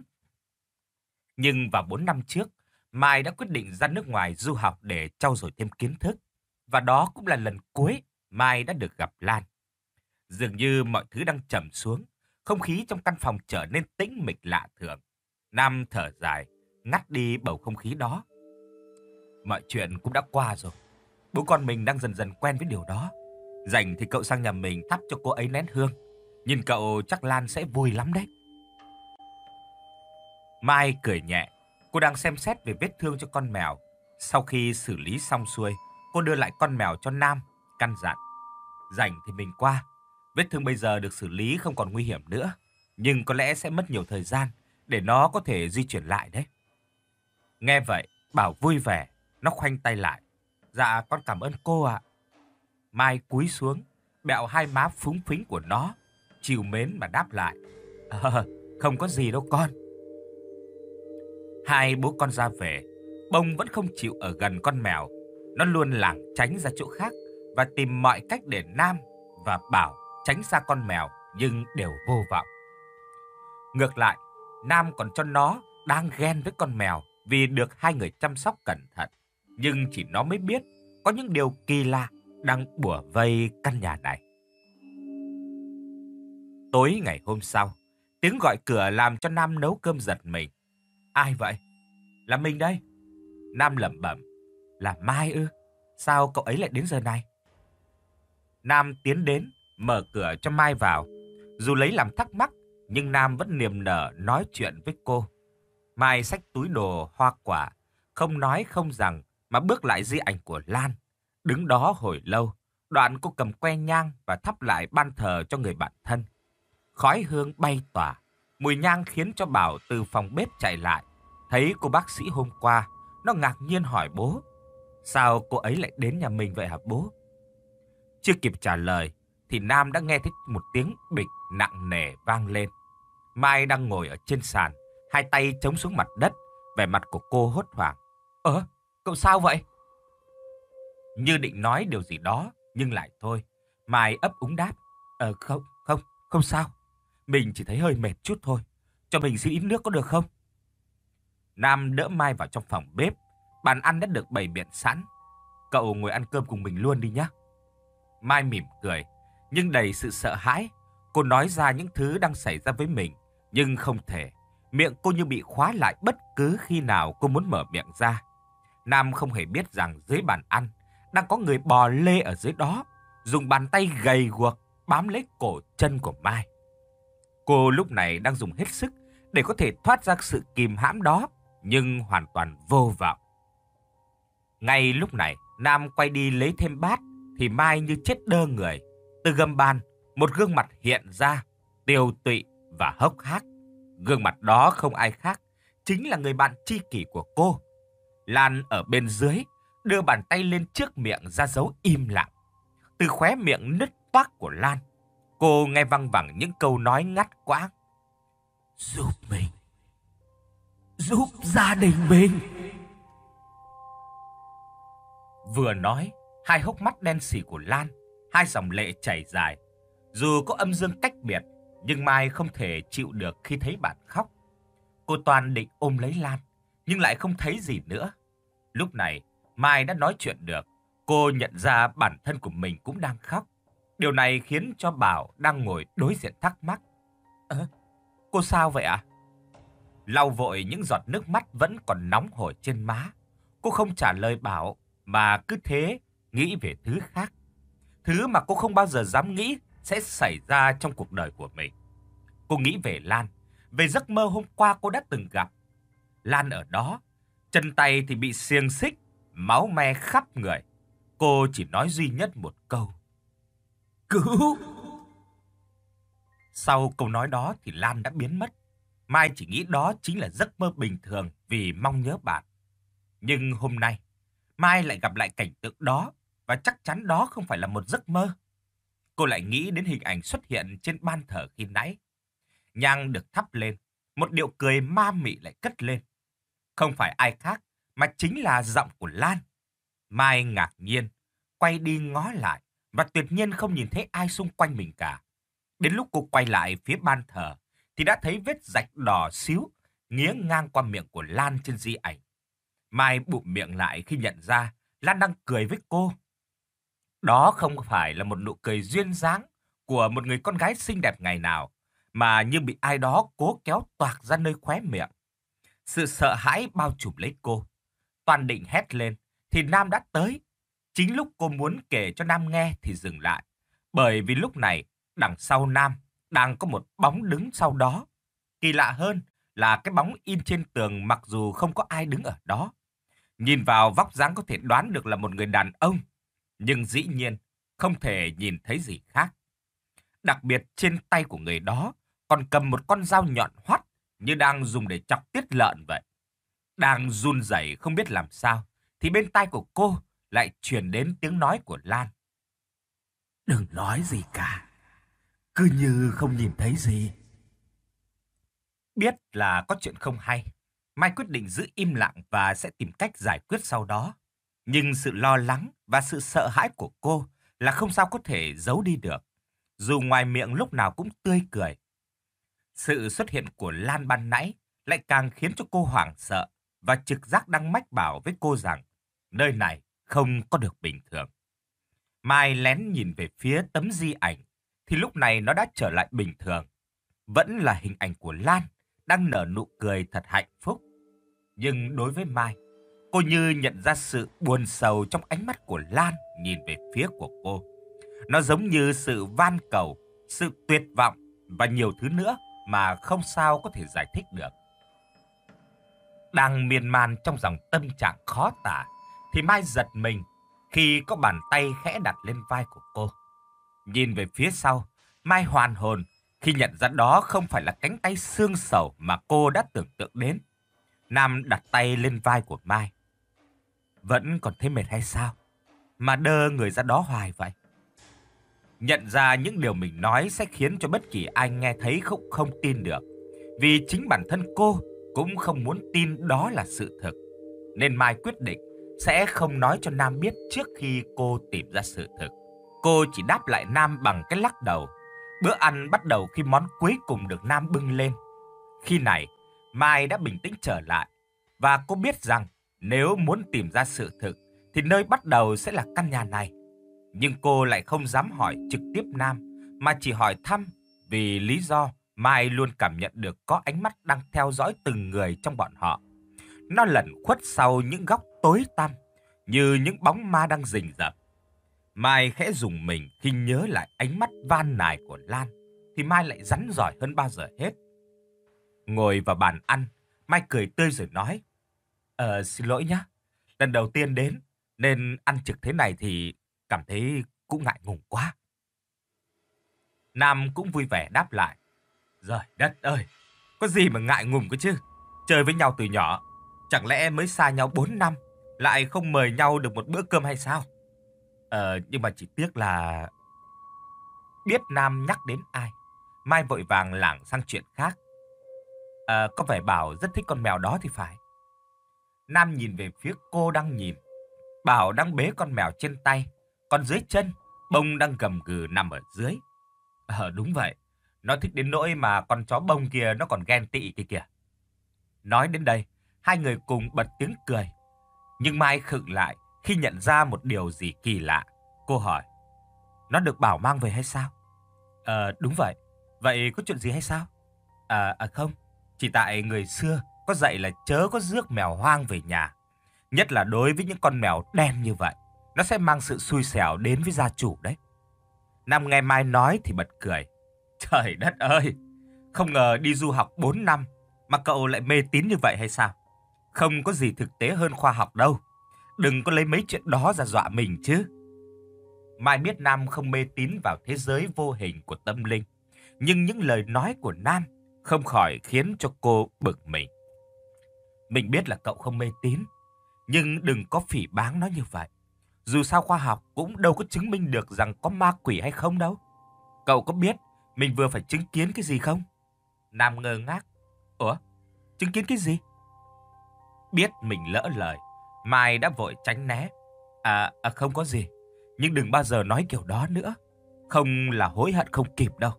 A: Nhưng vào bốn năm trước, Mai đã quyết định ra nước ngoài du học để trau dồi thêm kiến thức. Và đó cũng là lần cuối Mai đã được gặp Lan. Dường như mọi thứ đang trầm xuống, không khí trong căn phòng trở nên tĩnh mịch lạ thường. Nam thở dài, ngắt đi bầu không khí đó. Mọi chuyện cũng đã qua rồi. Bố con mình đang dần dần quen với điều đó. Rảnh thì cậu sang nhà mình thắp cho cô ấy nén hương. Nhìn cậu chắc Lan sẽ vui lắm đấy. Mai cười nhẹ. Cô đang xem xét về vết thương cho con mèo. Sau khi xử lý xong xuôi, cô đưa lại con mèo cho Nam, căn dặn. Rảnh thì mình qua. Vết thương bây giờ được xử lý không còn nguy hiểm nữa. Nhưng có lẽ sẽ mất nhiều thời gian để nó có thể di chuyển lại đấy. Nghe vậy, Bảo vui vẻ. Nó khoanh tay lại. Dạ con cảm ơn cô ạ. Mai cúi xuống, bẹo hai má phúng phính của nó, trìu mến mà đáp lại. Ờ, không có gì đâu con. Hai bố con ra về, Bông vẫn không chịu ở gần con mèo. Nó luôn lảng tránh ra chỗ khác và tìm mọi cách để Nam và Bảo tránh xa con mèo, nhưng đều vô vọng. Ngược lại, Nam còn cho nó đang ghen với con mèo vì được hai người chăm sóc cẩn thận. Nhưng chỉ nó mới biết có những điều kỳ lạ đang bủa vây căn nhà này. Tối ngày hôm sau, tiếng gọi cửa làm cho Nam nấu cơm giật mình. Ai vậy? Là mình đây. Nam lẩm bẩm. Là Mai ư? Sao cậu ấy lại đến giờ này? Nam tiến đến, mở cửa cho Mai vào. Dù lấy làm thắc mắc, nhưng Nam vẫn niềm nở nói chuyện với cô. Mai xách túi đồ hoa quả, không nói không rằng mà bước lại di ảnh của Lan. Đứng đó hồi lâu, đoạn cô cầm que nhang và thắp lại ban thờ cho người bạn thân. Khói hương bay tỏa, mùi nhang khiến cho Bảo từ phòng bếp chạy lại. Thấy cô bác sĩ hôm qua, nó ngạc nhiên hỏi bố. Sao cô ấy lại đến nhà mình vậy hả bố? Chưa kịp trả lời, thì Nam đã nghe thấy một tiếng bịch nặng nề vang lên. Mai đang ngồi ở trên sàn, hai tay chống xuống mặt đất, vẻ mặt của cô hốt hoảng. Ơ, cậu sao vậy? Như định nói điều gì đó, nhưng lại thôi. Mai ấp úng đáp. Ờ không, không, không sao. Mình chỉ thấy hơi mệt chút thôi. Cho mình xin ít nước có được không? Nam đỡ Mai vào trong phòng bếp. Bàn ăn đã được bày biện sẵn. Cậu ngồi ăn cơm cùng mình luôn đi nhé. Mai mỉm cười, nhưng đầy sự sợ hãi. Cô nói ra những thứ đang xảy ra với mình, nhưng không thể. Miệng cô như bị khóa lại bất cứ khi nào cô muốn mở miệng ra. Nam không hề biết rằng dưới bàn ăn đang có người bò lê ở dưới đó, dùng bàn tay gầy guộc bám lấy cổ chân của Mai. Cô lúc này đang dùng hết sức để có thể thoát ra sự kìm hãm đó, nhưng hoàn toàn vô vọng. Ngay lúc này, Nam quay đi lấy thêm bát, thì Mai như chết đơ người. Từ gầm bàn, một gương mặt hiện ra, tiều tụy và hốc hác. Gương mặt đó không ai khác, chính là người bạn tri kỷ của cô. Lan ở bên dưới, đưa bàn tay lên trước miệng ra dấu im lặng. Từ khóe miệng nứt toác của Lan, cô nghe văng vẳng những câu nói ngắt quãng. Giúp mình, giúp gia đình mình. Vừa nói, hai hốc mắt đen sì của Lan, hai dòng lệ chảy dài. Dù có âm dương cách biệt, nhưng Mai không thể chịu được khi thấy bạn khóc. Cô toàn định ôm lấy Lan, nhưng lại không thấy gì nữa. Lúc này, Mai đã nói chuyện được. Cô nhận ra bản thân của mình cũng đang khóc. Điều này khiến cho Bảo đang ngồi đối diện thắc mắc. Ơ, cô sao vậy ạ? Lau vội những giọt nước mắt vẫn còn nóng hổi trên má. Cô không trả lời Bảo, mà cứ thế nghĩ về thứ khác. Thứ mà cô không bao giờ dám nghĩ sẽ xảy ra trong cuộc đời của mình. Cô nghĩ về Lan, về giấc mơ hôm qua cô đã từng gặp. Lan ở đó, chân tay thì bị xiềng xích, máu me khắp người. Cô chỉ nói duy nhất một câu. Cứu! Sau câu nói đó thì Lan đã biến mất. Mai chỉ nghĩ đó chính là giấc mơ bình thường vì mong nhớ bạn. Nhưng hôm nay, Mai lại gặp lại cảnh tượng đó, và chắc chắn đó không phải là một giấc mơ. Cô lại nghĩ đến hình ảnh xuất hiện trên ban thờ khi nãy. Nhang được thắp lên, một điệu cười ma mị lại cất lên. Không phải ai khác, mà chính là giọng của Lan. Mai ngạc nhiên, quay đi ngó lại, và tuyệt nhiên không nhìn thấy ai xung quanh mình cả. Đến lúc cô quay lại phía ban thờ, thì đã thấy vết rạch đỏ xíu, nghía ngang qua miệng của Lan trên di ảnh. Mai bụm miệng lại khi nhận ra Lan đang cười với cô. Đó không phải là một nụ cười duyên dáng của một người con gái xinh đẹp ngày nào, mà như bị ai đó cố kéo toạc ra nơi khóe miệng. Sự sợ hãi bao trùm lấy cô. Toàn định hét lên, thì Nam đã tới. Chính lúc cô muốn kể cho Nam nghe thì dừng lại. Bởi vì lúc này, đằng sau Nam, đang có một bóng đứng sau đó. Kỳ lạ hơn là cái bóng in trên tường mặc dù không có ai đứng ở đó. Nhìn vào vóc dáng có thể đoán được là một người đàn ông, nhưng dĩ nhiên không thể nhìn thấy gì khác. Đặc biệt trên tay của người đó còn cầm một con dao nhọn hoắt như đang dùng để chọc tiết lợn vậy. Đang run rẩy không biết làm sao, thì bên tai của cô lại truyền đến tiếng nói của Lan. Đừng nói gì cả, cứ như không nhìn thấy gì. Biết là có chuyện không hay, Mai quyết định giữ im lặng và sẽ tìm cách giải quyết sau đó. Nhưng sự lo lắng và sự sợ hãi của cô là không sao có thể giấu đi được, dù ngoài miệng lúc nào cũng tươi cười. Sự xuất hiện của Lan ban nãy lại càng khiến cho cô hoảng sợ, và trực giác đang mách bảo với cô rằng nơi này không có được bình thường. Mai lén nhìn về phía tấm di ảnh, thì lúc này nó đã trở lại bình thường. Vẫn là hình ảnh của Lan đang nở nụ cười thật hạnh phúc. Nhưng đối với Mai, cô Cô như nhận ra sự buồn sầu trong ánh mắt của Lan nhìn về phía của cô. Nó giống như sự van cầu, sự tuyệt vọng và nhiều thứ nữa mà không sao có thể giải thích được. Đang miên man trong dòng tâm trạng khó tả, thì Mai giật mình khi có bàn tay khẽ đặt lên vai của cô. Nhìn về phía sau, Mai hoàn hồn khi nhận ra đó không phải là cánh tay xương sầu mà cô đã tưởng tượng đến. Nam đặt tay lên vai của Mai. Vẫn còn thấy mệt hay sao? Mà đơ người ra đó hoài vậy. Nhận ra những điều mình nói sẽ khiến cho bất kỳ ai nghe thấy không, không tin được. Vì chính bản thân cô cũng không muốn tin đó là sự thực. Nên Mai quyết định sẽ không nói cho Nam biết trước khi cô tìm ra sự thực. Cô chỉ đáp lại Nam bằng cái lắc đầu. Bữa ăn bắt đầu khi món cuối cùng được Nam bưng lên. Khi này, Mai đã bình tĩnh trở lại. Và cô biết rằng nếu muốn tìm ra sự thực thì nơi bắt đầu sẽ là căn nhà này. Nhưng cô lại không dám hỏi trực tiếp Nam, mà chỉ hỏi thăm vì lý do Mai luôn cảm nhận được có ánh mắt đang theo dõi từng người trong bọn họ. Nó lẩn khuất sau những góc tối tăm, như những bóng ma đang rình rập. Mai khẽ rùng mình khi nhớ lại ánh mắt van nài của Lan, thì Mai lại rắn giỏi hơn bao giờ hết. Ngồi vào bàn ăn, Mai cười tươi rồi nói, Ờ, xin lỗi nhá, lần đầu tiên đến, nên ăn trực thế này thì cảm thấy cũng ngại ngùng quá. Nam cũng vui vẻ đáp lại, Giời đất ơi, có gì mà ngại ngùng cơ chứ, chơi với nhau từ nhỏ, chẳng lẽ mới xa nhau bốn năm, lại không mời nhau được một bữa cơm hay sao? Ờ, nhưng mà chỉ tiếc là... Biết Nam nhắc đến ai, Mai vội vàng lảng sang chuyện khác. Ờ, có vẻ Bảo rất thích con mèo đó thì phải. Nam nhìn về phía cô đang nhìn. Bảo đang bế con mèo trên tay, còn dưới chân, Bông đang gầm gừ nằm ở dưới. Ờ, đúng vậy, nó thích đến nỗi mà con chó Bông kia nó còn ghen tị kia kìa. Nói đến đây, hai người cùng bật tiếng cười. Nhưng Mai khựng lại khi nhận ra một điều gì kỳ lạ. Cô hỏi, nó được Bảo mang về hay sao? Ờ, đúng vậy. Vậy có chuyện gì hay sao? À, à không, chỉ tại người xưa có dạy là chớ có rước mèo hoang về nhà. Nhất là đối với những con mèo đen như vậy. Nó sẽ mang sự xui xẻo đến với gia chủ đấy. Nam nghe Mai nói thì bật cười. Trời đất ơi, không ngờ đi du học bốn năm mà cậu lại mê tín như vậy hay sao? Không có gì thực tế hơn khoa học đâu. Đừng có lấy mấy chuyện đó ra dọa mình chứ. Mai biết Nam không mê tín vào thế giới vô hình của tâm linh. Nhưng những lời nói của Nam không khỏi khiến cho cô bực mình. Mình biết là cậu không mê tín, nhưng đừng có phỉ báng nó như vậy. Dù sao khoa học cũng đâu có chứng minh được rằng có ma quỷ hay không đâu. Cậu có biết mình vừa phải chứng kiến cái gì không? Nam ngơ ngác. Ủa? Chứng kiến cái gì? Biết mình lỡ lời, Mai đã vội tránh né. À, à không có gì, nhưng đừng bao giờ nói kiểu đó nữa. Không là hối hận không kịp đâu.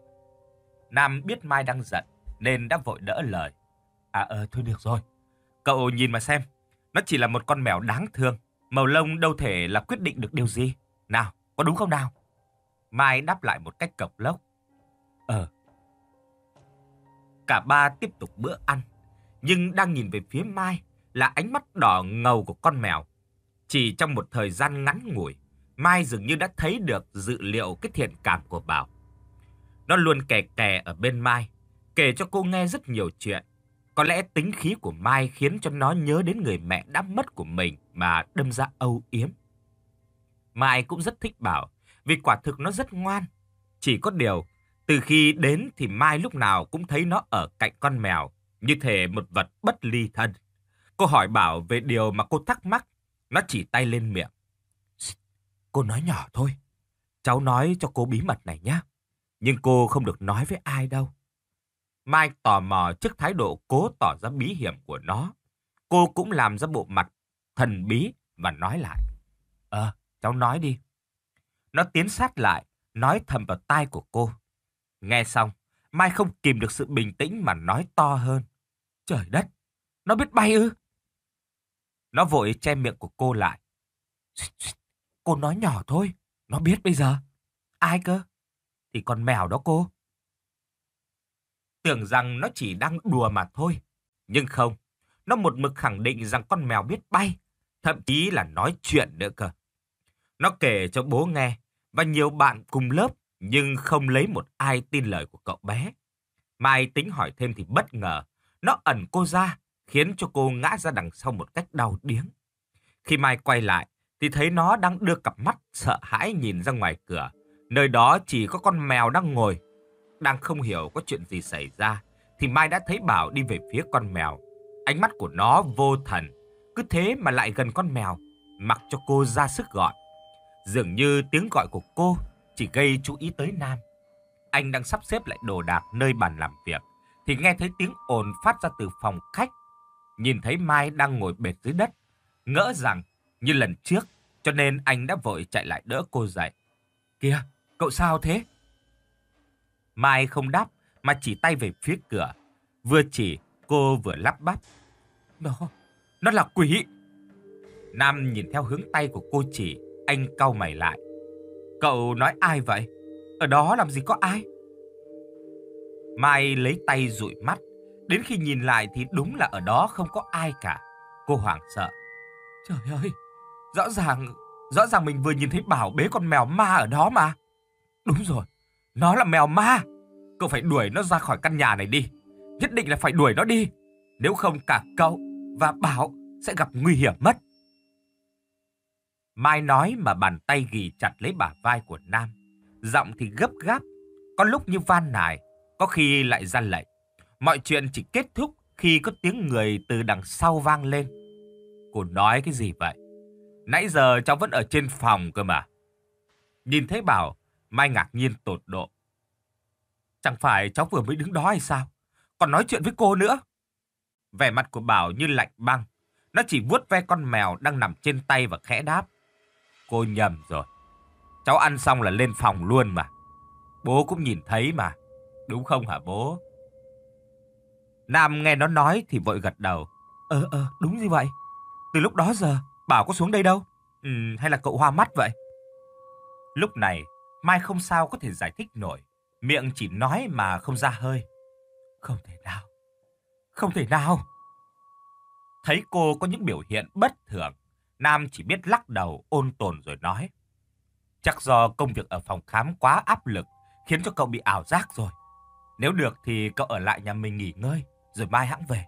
A: Nam biết Mai đang giận nên đã vội đỡ lời. À ờ thôi được rồi. Cậu nhìn mà xem, nó chỉ là một con mèo đáng thương. Màu lông đâu thể là quyết định được điều gì. Nào, có đúng không nào? Mai đáp lại một cách cộc lốc. Ờ. Cả ba tiếp tục bữa ăn. Nhưng đang nhìn về phía Mai là ánh mắt đỏ ngầu của con mèo. Chỉ trong một thời gian ngắn ngủi, Mai dường như đã thấy được dự liệu cái thiện cảm của Bảo. Nó luôn kè kè ở bên Mai, kể cho cô nghe rất nhiều chuyện. Có lẽ tính khí của Mai khiến cho nó nhớ đến người mẹ đã mất của mình mà đâm ra âu yếm. Mai cũng rất thích Bảo, vì quả thực nó rất ngoan. Chỉ có điều, từ khi đến thì Mai lúc nào cũng thấy nó ở cạnh con mèo, như thể một vật bất ly thân. Cô hỏi Bảo về điều mà cô thắc mắc, nó chỉ tay lên miệng. Cô nói nhỏ thôi, cháu nói cho cô bí mật này nhé, nhưng cô không được nói với ai đâu. Mai tò mò trước thái độ cố tỏ ra bí hiểm của nó. Cô cũng làm ra bộ mặt thần bí và nói lại. Ờ, cháu nói đi. Nó tiến sát lại, nói thầm vào tai của cô. Nghe xong, Mai không kìm được sự bình tĩnh mà nói to hơn. Trời đất, nó biết bay ư? Nó vội che miệng của cô lại. Cô nói nhỏ thôi, nó biết bây giờ. Ai cơ? Thì con mèo đó cô. Tưởng rằng nó chỉ đang đùa mà thôi. Nhưng không, nó một mực khẳng định rằng con mèo biết bay. thậm chí là nói chuyện nữa cơ. Nó kể cho bố nghe và nhiều bạn cùng lớp, nhưng không lấy một ai tin lời của cậu bé. Mai tính hỏi thêm thì bất ngờ, nó ẩn cô ra, khiến cho cô ngã ra đằng sau một cách đau điếng. Khi Mai quay lại, thì thấy nó đang đưa cặp mắt sợ hãi nhìn ra ngoài cửa. Nơi đó chỉ có con mèo đang ngồi. Đang không hiểu có chuyện gì xảy ra, thì Mai đã thấy Bảo đi về phía con mèo. Ánh mắt của nó vô thần, cứ thế mà lại gần con mèo, mặc cho cô ra sức gọi. Dường như tiếng gọi của cô chỉ gây chú ý tới Nam. Anh đang sắp xếp lại đồ đạc nơi bàn làm việc, thì nghe thấy tiếng ồn phát ra từ phòng khách. Nhìn thấy Mai đang ngồi bệt dưới đất, ngỡ rằng như lần trước, cho nên anh đã vội chạy lại đỡ cô dậy. Kìa, cậu sao thế? Mai không đáp, mà chỉ tay về phía cửa. Vừa chỉ, cô vừa lắp bắp. Nó, nó là quỷ. Nam nhìn theo hướng tay của cô chỉ, anh cau mày lại. Cậu nói ai vậy? Ở đó làm gì có ai? Mai lấy tay dụi mắt. Đến khi nhìn lại thì đúng là ở đó không có ai cả. Cô hoảng sợ. Trời ơi, rõ ràng, rõ ràng mình vừa nhìn thấy Bảo bế con mèo ma ở đó mà. Đúng rồi, nó là mèo ma. Cậu phải đuổi nó ra khỏi căn nhà này đi. Nhất định là phải đuổi nó đi. Nếu không cả cậu và Bảo sẽ gặp nguy hiểm mất. Mai nói mà bàn tay ghì chặt lấy bả vai của Nam. Giọng thì gấp gáp, có lúc như van nài, có khi lại ra lệnh. Mọi chuyện chỉ kết thúc khi có tiếng người từ đằng sau vang lên. Cô nói cái gì vậy? Nãy giờ cháu vẫn ở trên phòng cơ mà. Nhìn thấy Bảo, Mai ngạc nhiên tột độ. Chẳng phải cháu vừa mới đứng đó hay sao? Còn nói chuyện với cô nữa. Vẻ mặt của Bảo như lạnh băng. Nó chỉ vuốt ve con mèo đang nằm trên tay và khẽ đáp. Cô nhầm rồi. Cháu ăn xong là lên phòng luôn mà. Bố cũng nhìn thấy mà. Đúng không hả bố? Nam nghe nó nói thì vội gật đầu. Ờ ờ đúng như vậy. Từ lúc đó giờ Bảo có xuống đây đâu. Ừ, hay là cậu hoa mắt vậy? Lúc này Mai không sao có thể giải thích nổi. Miệng chỉ nói mà không ra hơi. Không thể nào. Không thể nào. Thấy cô có những biểu hiện bất thường, Nam chỉ biết lắc đầu ôn tồn rồi nói. Chắc do công việc ở phòng khám quá áp lực, khiến cho cậu bị ảo giác rồi. Nếu được thì cậu ở lại nhà mình nghỉ ngơi, rồi mai hãng về.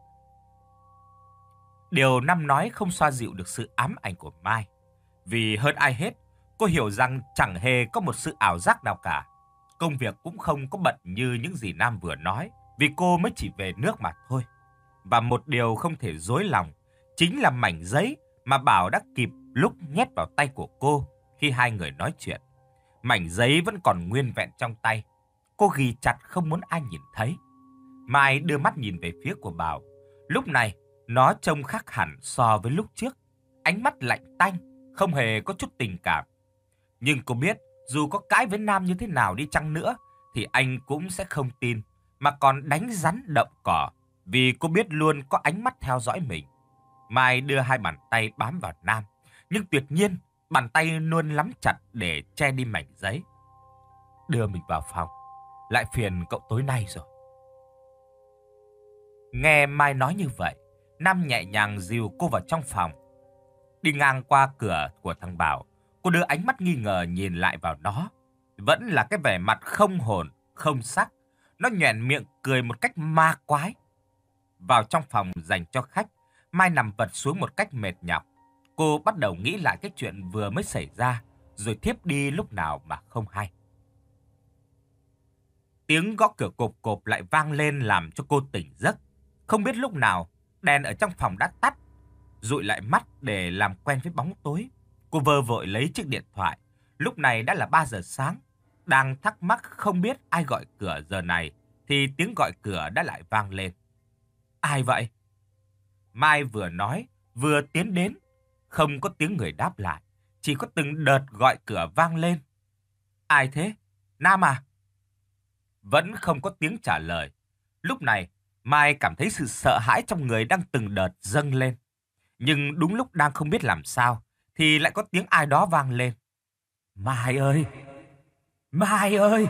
A: Điều Nam nói không xoa dịu được sự ám ảnh của Mai. Vì hơn ai hết, cô hiểu rằng chẳng hề có một sự ảo giác nào cả. Công việc cũng không có bận như những gì Nam vừa nói, vì cô mới chỉ về nước mà thôi. Và một điều không thể dối lòng, chính là mảnh giấy mà Bảo đã kịp lúc nhét vào tay của cô khi hai người nói chuyện. Mảnh giấy vẫn còn nguyên vẹn trong tay. Cô ghì chặt không muốn ai nhìn thấy. Mai đưa mắt nhìn về phía của Bảo. Lúc này, nó trông khác hẳn so với lúc trước. Ánh mắt lạnh tanh, không hề có chút tình cảm. Nhưng cô biết, dù có cãi với Nam như thế nào đi chăng nữa, thì anh cũng sẽ không tin, mà còn đánh rắn động cỏ, vì cô biết luôn có ánh mắt theo dõi mình. Mai đưa hai bàn tay bám vào Nam, nhưng tuyệt nhiên, bàn tay luôn nắm chặt để che đi mảnh giấy. Đưa mình vào phòng, lại phiền cậu tối nay rồi. Nghe Mai nói như vậy, Nam nhẹ nhàng dìu cô vào trong phòng. Đi ngang qua cửa của thằng Bảo, cô đưa ánh mắt nghi ngờ nhìn lại vào nó. Vẫn là cái vẻ mặt không hồn, không sắc. Nó nhoẻn miệng cười một cách ma quái. Vào trong phòng dành cho khách, Mai nằm vật xuống một cách mệt nhọc. Cô bắt đầu nghĩ lại cái chuyện vừa mới xảy ra, rồi thiếp đi lúc nào mà không hay. Tiếng gõ cửa cộp cộp lại vang lên làm cho cô tỉnh giấc. Không biết lúc nào, đèn ở trong phòng đã tắt. Dụi lại mắt để làm quen với bóng tối, cô vơ vội lấy chiếc điện thoại. Lúc này đã là ba giờ sáng. Đang thắc mắc không biết ai gọi cửa giờ này, thì tiếng gọi cửa đã lại vang lên. Ai vậy? Mai vừa nói, vừa tiến đến. Không có tiếng người đáp lại, chỉ có từng đợt gọi cửa vang lên. Ai thế? Nam à? Vẫn không có tiếng trả lời. Lúc này, Mai cảm thấy sự sợ hãi trong người đang từng đợt dâng lên. Nhưng đúng lúc đang không biết làm sao, thì lại có tiếng ai đó vang lên. Mai ơi! Mai ơi!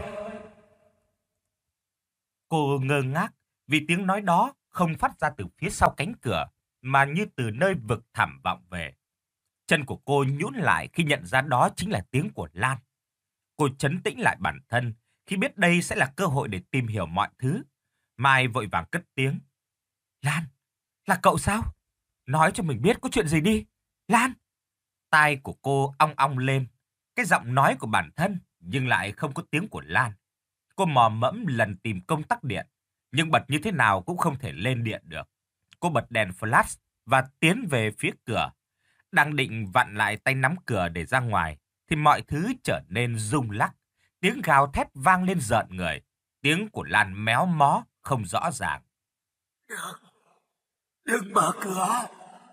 A: Cô ngơ ngác vì tiếng nói đó không phát ra từ phía sau cánh cửa, mà như từ nơi vực thẳm vọng về. Chân của cô nhũn lại khi nhận ra đó chính là tiếng của Lan. Cô trấn tĩnh lại bản thân khi biết đây sẽ là cơ hội để tìm hiểu mọi thứ. Mai vội vàng cất tiếng. Lan, là cậu sao? Nói cho mình biết có chuyện gì đi. Lan! Tai của cô ong ong lên. Cái giọng nói của bản thân nhưng lại không có tiếng của Lan. Cô mò mẫm lần tìm công tắc điện, nhưng bật như thế nào cũng không thể lên điện được. Cô bật đèn flash và tiến về phía cửa. Đang định vặn lại tay nắm cửa để ra ngoài, thì mọi thứ trở nên rung lắc. Tiếng gào thét vang lên rợn người. Tiếng của Lan méo mó, không rõ ràng.
B: Đừng, đừng mở cửa.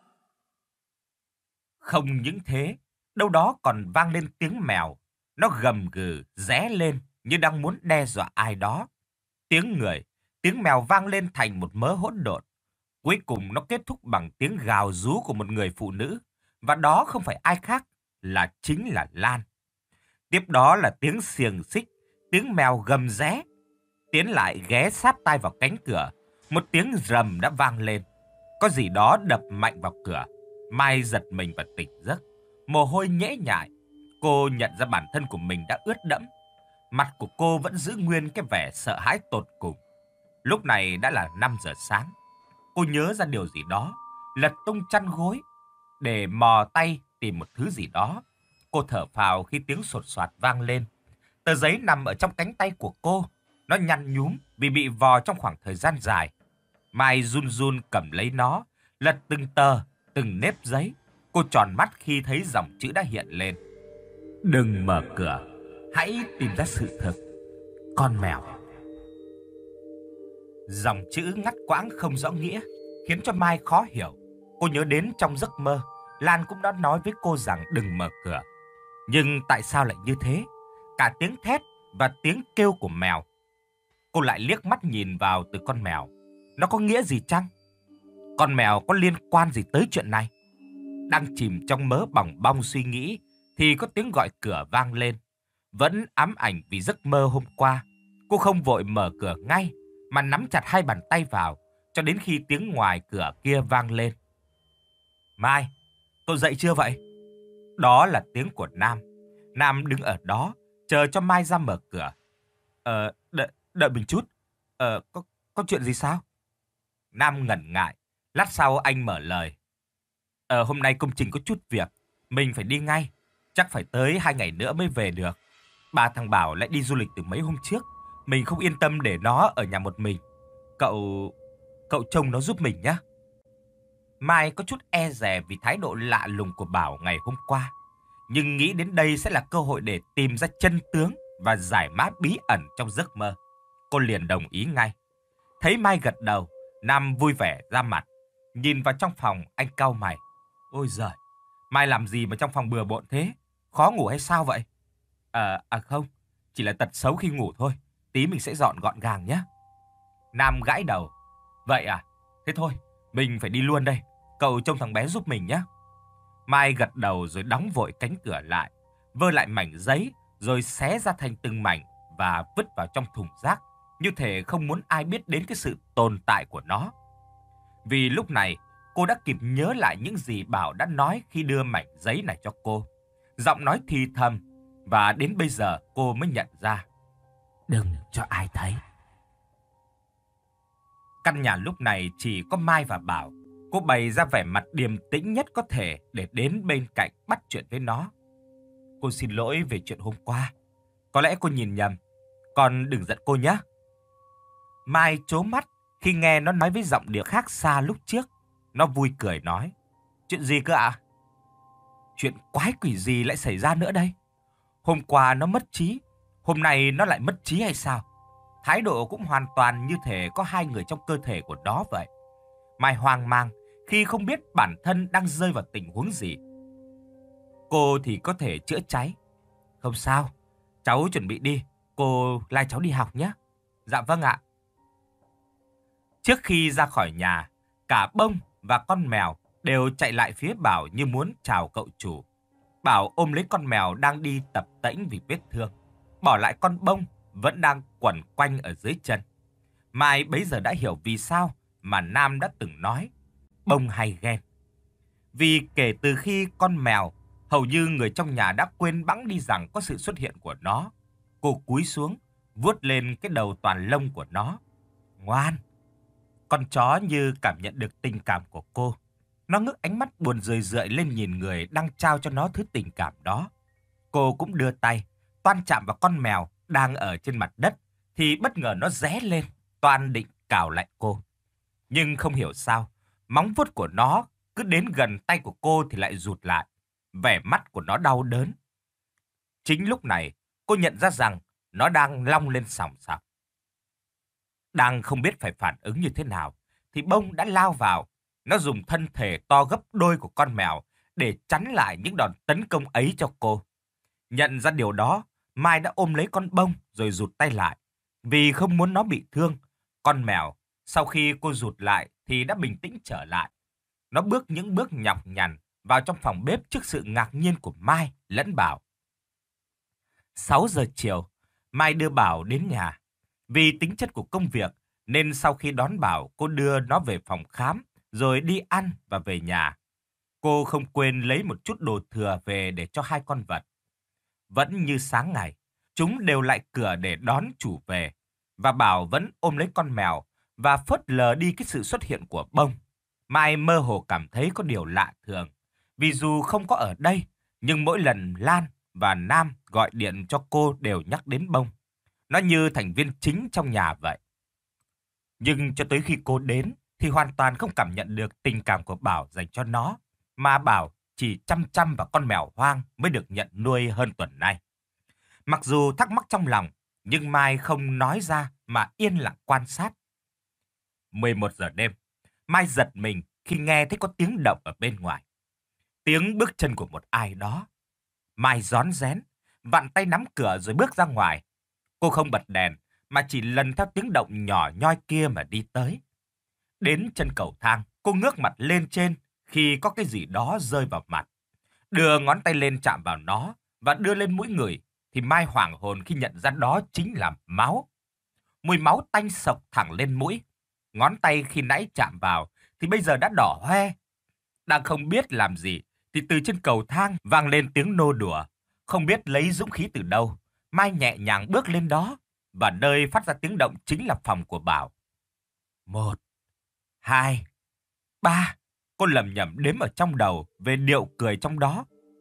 A: Không những thế, đâu đó còn vang lên tiếng mèo. Nó gầm gừ, ré lên như đang muốn đe dọa ai đó. Tiếng người, tiếng mèo vang lên thành một mớ hỗn độn. Cuối cùng nó kết thúc bằng tiếng gào rú của một người phụ nữ. Và đó không phải ai khác, là chính là Lan. Tiếp đó là tiếng xiềng xích, tiếng mèo gầm ré. Tiến lại ghé sát tai vào cánh cửa. Một tiếng rầm đã vang lên. Có gì đó đập mạnh vào cửa. Mai giật mình và tỉnh giấc. Mồ hôi nhễ nhại. Cô nhận ra bản thân của mình đã ướt đẫm. Mặt của cô vẫn giữ nguyên cái vẻ sợ hãi tột cùng. Lúc này đã là năm giờ sáng. Cô nhớ ra điều gì đó, lật tung chăn gối để mò tay tìm một thứ gì đó. Cô thở phào khi tiếng sột soạt vang lên. Tờ giấy nằm ở trong cánh tay của cô. Nó nhăn nhúm vì bị vò trong khoảng thời gian dài. Mai run run cầm lấy nó, lật từng tờ, từng nếp giấy. Cô tròn mắt khi thấy dòng chữ đã hiện lên. Đừng mở cửa, hãy tìm ra sự thực. Con mèo. Dòng chữ ngắt quãng không rõ nghĩa, khiến cho Mai khó hiểu. Cô nhớ đến trong giấc mơ, Lan cũng đã nói với cô rằng đừng mở cửa. Nhưng tại sao lại như thế? Cả tiếng thét và tiếng kêu của mèo. Cô lại liếc mắt nhìn vào từ con mèo. Nó có nghĩa gì chăng? Con mèo có liên quan gì tới chuyện này? Đang chìm trong mớ bòng bong suy nghĩ, thì có tiếng gọi cửa vang lên. Vẫn ám ảnh vì giấc mơ hôm qua, cô không vội mở cửa ngay, mà nắm chặt hai bàn tay vào, cho đến khi tiếng ngoài cửa kia vang lên. Mai, cậu dậy chưa vậy? Đó là tiếng của Nam. Nam đứng ở đó, chờ cho Mai ra mở cửa. Ờ, đợi, đợi mình chút. Ờ, có, có chuyện gì sao? Nam ngần ngại. Lát sau anh mở lời. Ờ, hôm nay công trình có chút việc. Mình phải đi ngay. Chắc phải tới hai ngày nữa mới về được. Ba thằng Bảo lại đi du lịch từ mấy hôm trước. Mình không yên tâm để nó ở nhà một mình. Cậu... Cậu trông nó giúp mình nhé. Mai có chút e dè vì thái độ lạ lùng của Bảo ngày hôm qua. Nhưng nghĩ đến đây sẽ là cơ hội để tìm ra chân tướng và giải mã bí ẩn trong giấc mơ. Cô liền đồng ý ngay. Thấy Mai gật đầu, Nam vui vẻ ra mặt. Nhìn vào trong phòng, anh cau mày. Ôi giời, Mai làm gì mà trong phòng bừa bộn thế? Khó ngủ hay sao vậy? À, à không, chỉ là tật xấu khi ngủ thôi. Tí mình sẽ dọn gọn gàng nhé. Nam gãi đầu. Vậy à? Thế thôi, mình phải đi luôn đây. Cậu trông thằng bé giúp mình nhé. Mai gật đầu rồi đóng vội cánh cửa lại, vơ lại mảnh giấy rồi xé ra thành từng mảnh và vứt vào trong thùng rác, như thể không muốn ai biết đến cái sự tồn tại của nó. Vì lúc này, cô đã kịp nhớ lại những gì Bảo đã nói khi đưa mảnh giấy này cho cô. Giọng nói thì thầm, và đến bây giờ cô mới nhận ra. Đừng cho ai thấy. Căn nhà lúc này chỉ có Mai và Bảo. Cô bày ra vẻ mặt điềm tĩnh nhất có thể để đến bên cạnh bắt chuyện với nó. Cô xin lỗi về chuyện hôm qua. Có lẽ cô nhìn nhầm. Con đừng giận cô nhé. Mai trố mắt khi nghe nó nói với giọng điệu khác xa lúc trước. Nó vui cười nói. Chuyện gì cơ ạ? Chuyện quái quỷ gì lại xảy ra nữa đây? Hôm qua nó mất trí, hôm nay nó lại mất trí hay sao? Thái độ cũng hoàn toàn như thể có hai người trong cơ thể của nó vậy. Mai hoang mang khi không biết bản thân đang rơi vào tình huống gì. Cô thì có thể chữa cháy. Không sao, cháu chuẩn bị đi, cô lai cháu đi học nhé. Dạ vâng ạ. Trước khi ra khỏi nhà, cả Bông và con mèo đều chạy lại phía Bảo như muốn chào cậu chủ. Bảo ôm lấy con mèo đang đi tập tễnh vì vết thương, bỏ lại con Bông vẫn đang quẩn quanh ở dưới chân. Mai bấy giờ đã hiểu vì sao mà Nam đã từng nói Bông hay ghen. Vì kể từ khi con mèo, hầu như người trong nhà đã quên bẵng đi rằng có sự xuất hiện của nó. Cô cúi xuống, vuốt lên cái đầu toàn lông của nó. Ngoan! Con chó như cảm nhận được tình cảm của cô. Nó ngước ánh mắt buồn rười rượi lên nhìn người đang trao cho nó thứ tình cảm đó. Cô cũng đưa tay, toan chạm vào con mèo đang ở trên mặt đất, thì bất ngờ nó ré lên, toan định cào lại cô. Nhưng không hiểu sao, móng vuốt của nó cứ đến gần tay của cô thì lại rụt lại. Vẻ mắt của nó đau đớn. Chính lúc này, cô nhận ra rằng nó đang long lên sòng sọc. Đang không biết phải phản ứng như thế nào, thì bông đã lao vào. Nó dùng thân thể to gấp đôi của con mèo để chắn lại những đòn tấn công ấy cho cô. Nhận ra điều đó, Mai đã ôm lấy con bông rồi rụt tay lại. Vì không muốn nó bị thương, con mèo sau khi cô rụt lại thì đã bình tĩnh trở lại. Nó bước những bước nhọc nhằn vào trong phòng bếp trước sự ngạc nhiên của Mai lẫn Bảo. sáu giờ chiều, Mai đưa Bảo đến nhà. Vì tính chất của công việc nên sau khi đón Bảo, cô đưa nó về phòng khám rồi đi ăn và về nhà. Cô không quên lấy một chút đồ thừa về để cho hai con vật. Vẫn như sáng ngày, chúng đều lại cửa để đón chủ về. Và Bảo vẫn ôm lấy con mèo và phớt lờ đi cái sự xuất hiện của bông. Mai mơ hồ cảm thấy có điều lạ thường. Vì dù không có ở đây, nhưng mỗi lần Lan và Nam gọi điện cho cô đều nhắc đến bông. Nó như thành viên chính trong nhà vậy. Nhưng cho tới khi cô đến thì hoàn toàn không cảm nhận được tình cảm của Bảo dành cho nó. Mà Bảo chỉ chăm chăm vào con mèo hoang mới được nhận nuôi hơn tuần nay. Mặc dù thắc mắc trong lòng, nhưng Mai không nói ra mà yên lặng quan sát. mười một giờ đêm, Mai giật mình khi nghe thấy có tiếng động ở bên ngoài. Tiếng bước chân của một ai đó. Mai rón rén, vặn tay nắm cửa rồi bước ra ngoài. Cô không bật đèn, mà chỉ lần theo tiếng động nhỏ nhoi kia mà đi tới. Đến chân cầu thang, cô ngước mặt lên trên khi có cái gì đó rơi vào mặt. Đưa ngón tay lên chạm vào nó và đưa lên mũi người, thì Mai hoảng hồn khi nhận ra đó chính là máu. Mùi máu tanh sộc thẳng lên mũi. Ngón tay khi nãy chạm vào thì bây giờ đã đỏ hoe. Đang không biết làm gì thì từ trên cầu thang vang lên tiếng nô đùa. Không biết lấy dũng khí từ đâu, Mai nhẹ nhàng bước lên đó, và nơi phát ra tiếng động chính là phòng của Bảo. Một, hai, ba. Cô lầm nhầm đếm ở trong đầu về điệu cười trong đó.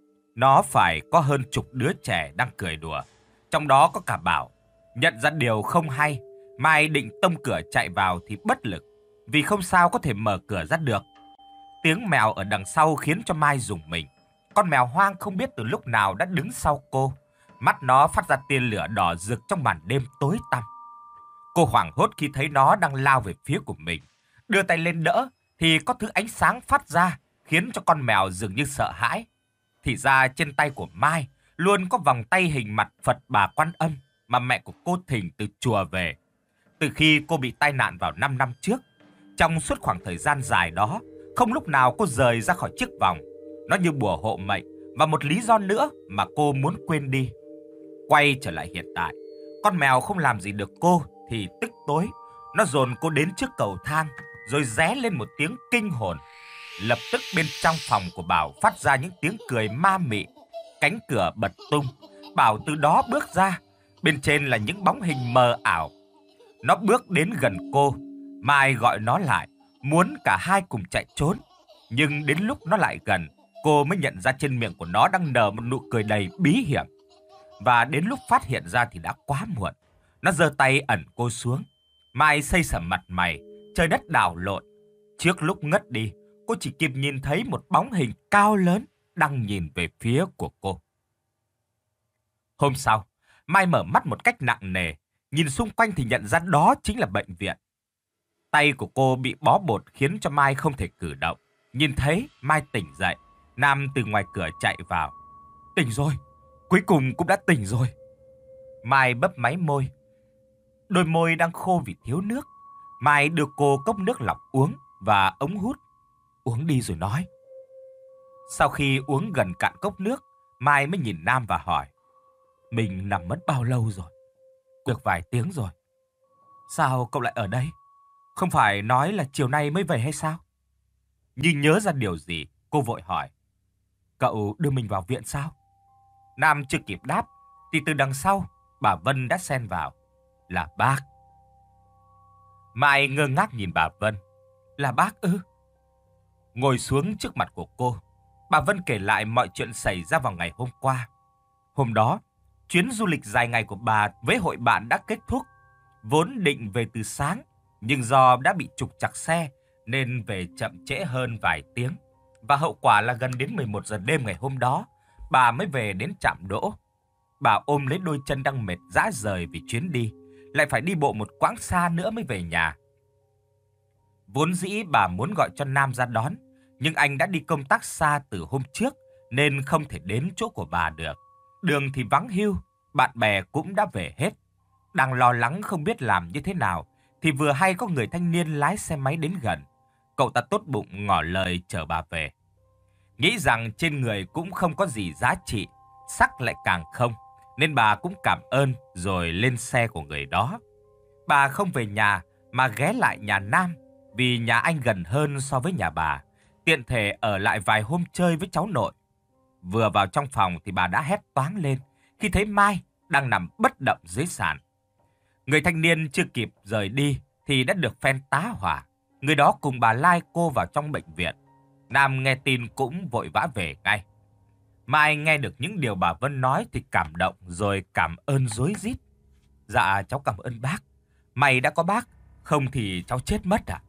A: Nó phải có hơn chục đứa trẻ đang cười đùa. Trong đó có cả Bảo. Nhận ra điều không hay, Mai định tông cửa chạy vào thì bất lực, vì không sao có thể mở cửa ra được. Tiếng mèo ở đằng sau khiến cho Mai rùng mình. Con mèo hoang không biết từ lúc nào đã đứng sau cô. Mắt nó phát ra tia lửa đỏ rực trong màn đêm tối tăm. Cô hoảng hốt khi thấy nó đang lao về phía của mình. Đưa tay lên đỡ thì có thứ ánh sáng phát ra khiến cho con mèo dường như sợ hãi. Thì ra trên tay của Mai luôn có vòng tay hình mặt Phật Bà Quan Âm mà mẹ của cô thỉnh từ chùa về. Từ khi cô bị tai nạn vào năm năm trước, trong suốt khoảng thời gian dài đó, không lúc nào cô rời ra khỏi chiếc vòng. Nó như bùa hộ mệnh và một lý do nữa mà cô muốn quên đi. Quay trở lại hiện tại, con mèo không làm gì được cô thì tức tối. Nó dồn cô đến trước cầu thang rồi ré lên một tiếng kinh hồn. Lập tức bên trong phòng của Bảo phát ra những tiếng cười ma mị. Cánh cửa bật tung, Bảo từ đó bước ra. Bên trên là những bóng hình mờ ảo. Nó bước đến gần cô. Mai gọi nó lại, muốn cả hai cùng chạy trốn. Nhưng đến lúc nó lại gần, cô mới nhận ra trên miệng của nó đang nở một nụ cười đầy bí hiểm. Và đến lúc phát hiện ra thì đã quá muộn. Nó giơ tay ẩn cô xuống. Mai xây sẩm mặt mày, trời đất đảo lộn. Trước lúc ngất đi, cô chỉ kịp nhìn thấy một bóng hình cao lớn đang nhìn về phía của cô. Hôm sau, Mai mở mắt một cách nặng nề. Nhìn xung quanh thì nhận ra đó chính là bệnh viện. Tay của cô bị bó bột khiến cho Mai không thể cử động. Nhìn thấy, Mai tỉnh dậy. Nam từ ngoài cửa chạy vào. Tỉnh rồi, cuối cùng cũng đã tỉnh rồi. Mai bấp máy môi. Đôi môi đang khô vì thiếu nước. Mai đưa cô cốc nước lọc uống và ống hút. Uống đi rồi nói. Sau khi uống gần cạn cốc nước, Mai mới nhìn Nam và hỏi. Mình nằm mất bao lâu rồi? Được vài tiếng rồi. Sao cậu lại ở đây? Không phải nói là chiều nay mới về hay sao? Như nhớ ra điều gì, cô Cô vội hỏi, cậu đưa mình vào viện sao? Nam chưa kịp đáp, thì từ đằng sau, bà Vân đã xen vào. Là bác. Mai ngơ ngác nhìn bà Vân. Là bác ư? Ngồi xuống trước mặt của cô, bà Vân kể lại mọi chuyện xảy ra vào ngày hôm qua. Hôm đó, chuyến du lịch dài ngày của bà với hội bạn đã kết thúc. Vốn định về từ sáng, nhưng do đã bị trục trặc xe nên về chậm trễ hơn vài tiếng. Và hậu quả là gần đến mười một giờ đêm ngày hôm đó, bà mới về đến trạm đỗ. Bà ôm lấy đôi chân đang mệt rã rời vì chuyến đi, lại phải đi bộ một quãng xa nữa mới về nhà. Vốn dĩ bà muốn gọi cho Nam ra đón, nhưng anh đã đi công tác xa từ hôm trước nên không thể đến chỗ của bà được. Đường thì vắng hiu, bạn bè cũng đã về hết. Đang lo lắng không biết làm như thế nào, thì vừa hay có người thanh niên lái xe máy đến gần. Cậu ta tốt bụng ngỏ lời chở bà về. Nghĩ rằng trên người cũng không có gì giá trị, sắc lại càng không, nên bà cũng cảm ơn rồi lên xe của người đó. Bà không về nhà mà ghé lại nhà Nam, vì nhà anh gần hơn so với nhà bà, tiện thể ở lại vài hôm chơi với cháu nội. Vừa vào trong phòng thì bà đã hét toáng lên khi thấy Mai đang nằm bất động dưới sàn. Người thanh niên chưa kịp rời đi thì đã được phen tá hỏa. Người đó cùng bà lai cô vào trong bệnh viện. Nam nghe tin cũng vội vã về ngay. Mai nghe được những điều bà Vân nói thì cảm động rồi cảm ơn rối rít. Dạ cháu cảm ơn bác. May đã có bác, không thì cháu chết mất à?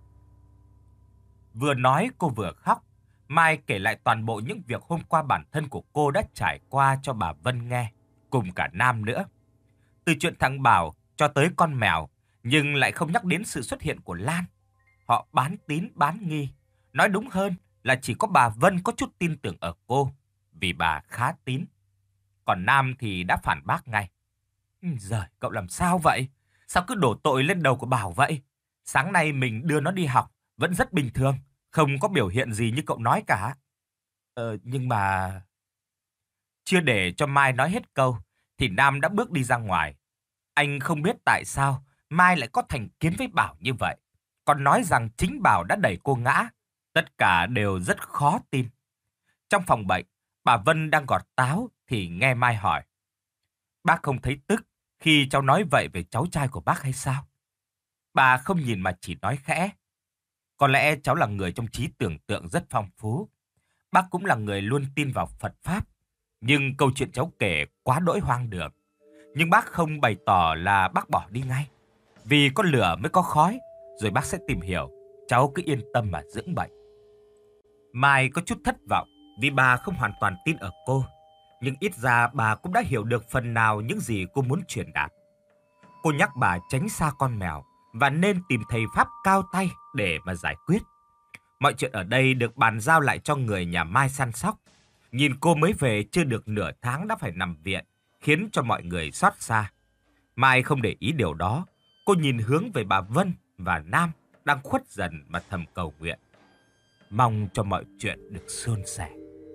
A: Vừa nói cô vừa khóc. Mai kể lại toàn bộ những việc hôm qua bản thân của cô đã trải qua cho bà Vân nghe, cùng cả Nam nữa. Từ chuyện thằng Bảo cho tới con mèo, nhưng lại không nhắc đến sự xuất hiện của Lan. Họ bán tín bán nghi. Nói đúng hơn là chỉ có bà Vân có chút tin tưởng ở cô, vì bà khá tín. Còn Nam thì đã phản bác ngay. Giời, cậu làm sao vậy? Sao cứ đổ tội lên đầu của Bảo vậy? Sáng nay mình đưa nó đi học, vẫn rất bình thường, không có biểu hiện gì như cậu nói cả. Ờ, nhưng mà... Chưa để cho Mai nói hết câu, thì Nam đã bước đi ra ngoài. Anh không biết tại sao Mai lại có thành kiến với Bảo như vậy. Còn nói rằng chính Bảo đã đẩy cô ngã. Tất cả đều rất khó tin. Trong phòng bệnh, bà Vân đang gọt táo thì nghe Mai hỏi. Bác không thấy tức khi cháu nói vậy về cháu trai của bác hay sao? Bà không nhìn mà chỉ nói khẽ. Có lẽ cháu là người trong trí tưởng tượng rất phong phú. Bác cũng là người luôn tin vào Phật Pháp. Nhưng câu chuyện cháu kể quá đỗi hoang đường. Nhưng bác không bày tỏ là bác bỏ đi ngay. Vì có lửa mới có khói, rồi bác sẽ tìm hiểu. Cháu cứ yên tâm mà dưỡng bệnh. Mai có chút thất vọng vì bà không hoàn toàn tin ở cô. Nhưng ít ra bà cũng đã hiểu được phần nào những gì cô muốn truyền đạt. Cô nhắc bà tránh xa con mèo và nên tìm thầy Pháp cao tay để mà giải quyết. Mọi chuyện ở đây được bàn giao lại cho người nhà Mai săn sóc. Nhìn cô mới về chưa được nửa tháng đã phải nằm viện, khiến cho mọi người xót xa. Mai không để ý điều đó. Cô nhìn hướng về bà Vân và Nam đang khuất dần mà thầm cầu nguyện. Mong cho mọi chuyện được suôn sẻ.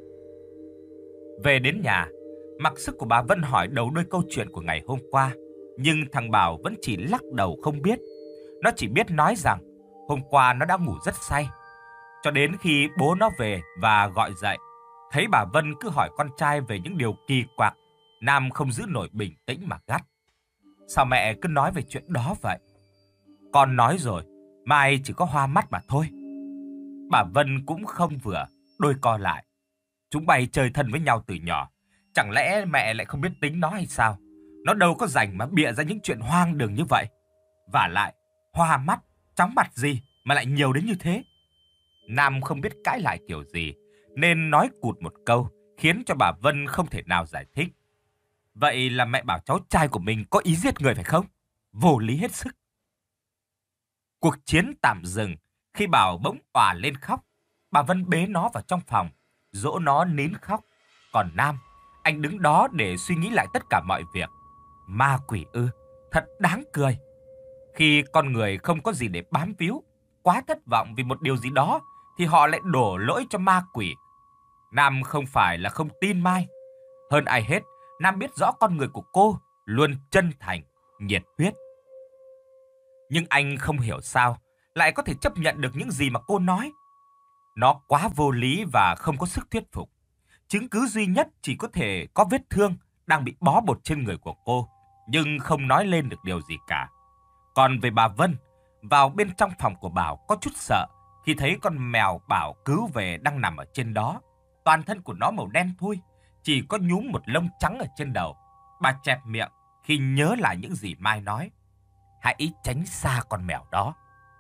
A: Về đến nhà, mặc sức của bà Vân hỏi đầu đuôi câu chuyện của ngày hôm qua. Nhưng thằng Bảo vẫn chỉ lắc đầu không biết. Nó chỉ biết nói rằng hôm qua nó đã ngủ rất say. Cho đến khi bố nó về và gọi dậy, thấy bà Vân cứ hỏi con trai về những điều kỳ quặc, Nam không giữ nổi bình tĩnh mà gắt. Sao mẹ cứ nói về chuyện đó vậy? Con nói rồi, Mai chỉ có hoa mắt mà thôi. Bà Vân cũng không vừa, đôi co lại. Chúng bay chơi thân với nhau từ nhỏ. Chẳng lẽ mẹ lại không biết tính nó hay sao? Nó đâu có rảnh mà bịa ra những chuyện hoang đường như vậy. Vả lại, hoa mắt, chóng mặt gì mà lại nhiều đến như thế? Nam không biết cãi lại kiểu gì, nên nói cụt một câu, khiến cho bà Vân không thể nào giải thích. Vậy là mẹ bảo cháu trai của mình có ý giết người phải không? Vô lý hết sức. Cuộc chiến tạm dừng khi Bảo bỗng òa lên khóc. Bà Vân bế nó vào trong phòng, dỗ nó nín khóc. Còn Nam, anh đứng đó để suy nghĩ lại tất cả mọi việc. Ma quỷ ư, thật đáng cười. Khi con người không có gì để bám víu, quá thất vọng vì một điều gì đó, thì họ lại đổ lỗi cho ma quỷ. Nam không phải là không tin Mai. Hơn ai hết, Nam biết rõ con người của cô luôn chân thành, nhiệt huyết. Nhưng anh không hiểu sao lại có thể chấp nhận được những gì mà cô nói. Nó quá vô lý và không có sức thuyết phục. Chứng cứ duy nhất chỉ có thể có vết thương đang bị bó bột trên người của cô, nhưng không nói lên được điều gì cả. Còn về bà Vân, vào bên trong phòng của Bảo có chút sợ khi thấy con mèo Bảo cứu về đang nằm ở trên đó. Toàn thân của nó màu đen thui, chỉ có nhúm một lông trắng ở trên đầu. Bà chẹp miệng khi nhớ lại những gì Mai nói. Hãy tránh xa con mèo đó.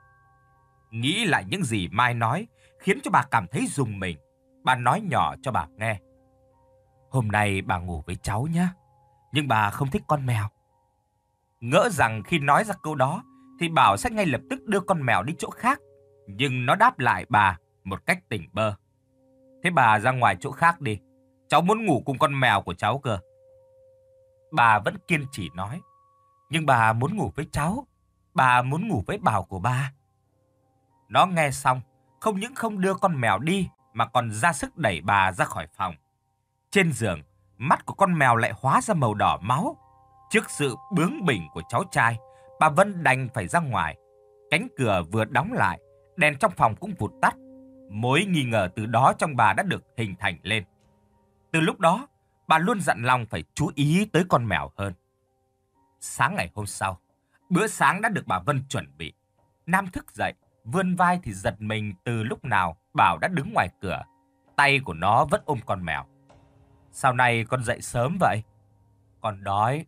A: Nghĩ lại những gì Mai nói khiến cho bà cảm thấy rùng mình. Bà nói nhỏ cho bà nghe. Hôm nay bà ngủ với cháu nhé, nhưng bà không thích con mèo. Ngỡ rằng khi nói ra câu đó thì Bảo sẽ ngay lập tức đưa con mèo đi chỗ khác. Nhưng nó đáp lại bà một cách tỉnh bơ. Thế bà ra ngoài chỗ khác đi, cháu muốn ngủ cùng con mèo của cháu cơ. Bà vẫn kiên trì nói. Nhưng bà muốn ngủ với cháu, bà muốn ngủ với Bảo của bà. Nó nghe xong, không những không đưa con mèo đi mà còn ra sức đẩy bà ra khỏi phòng. Trên giường, mắt của con mèo lại hóa ra màu đỏ máu. Trước sự bướng bỉnh của cháu trai, bà Vân đành phải ra ngoài. Cánh cửa vừa đóng lại, đèn trong phòng cũng vụt tắt. Mối nghi ngờ từ đó trong bà đã được hình thành lên. Từ lúc đó, bà luôn dặn lòng phải chú ý tới con mèo hơn. Sáng ngày hôm sau, bữa sáng đã được bà Vân chuẩn bị. Nam thức dậy, vươn vai thì giật mình từ lúc nào Bảo đã đứng ngoài cửa. Tay của nó vẫn ôm con mèo. Sao nay con dậy sớm vậy? Con đói.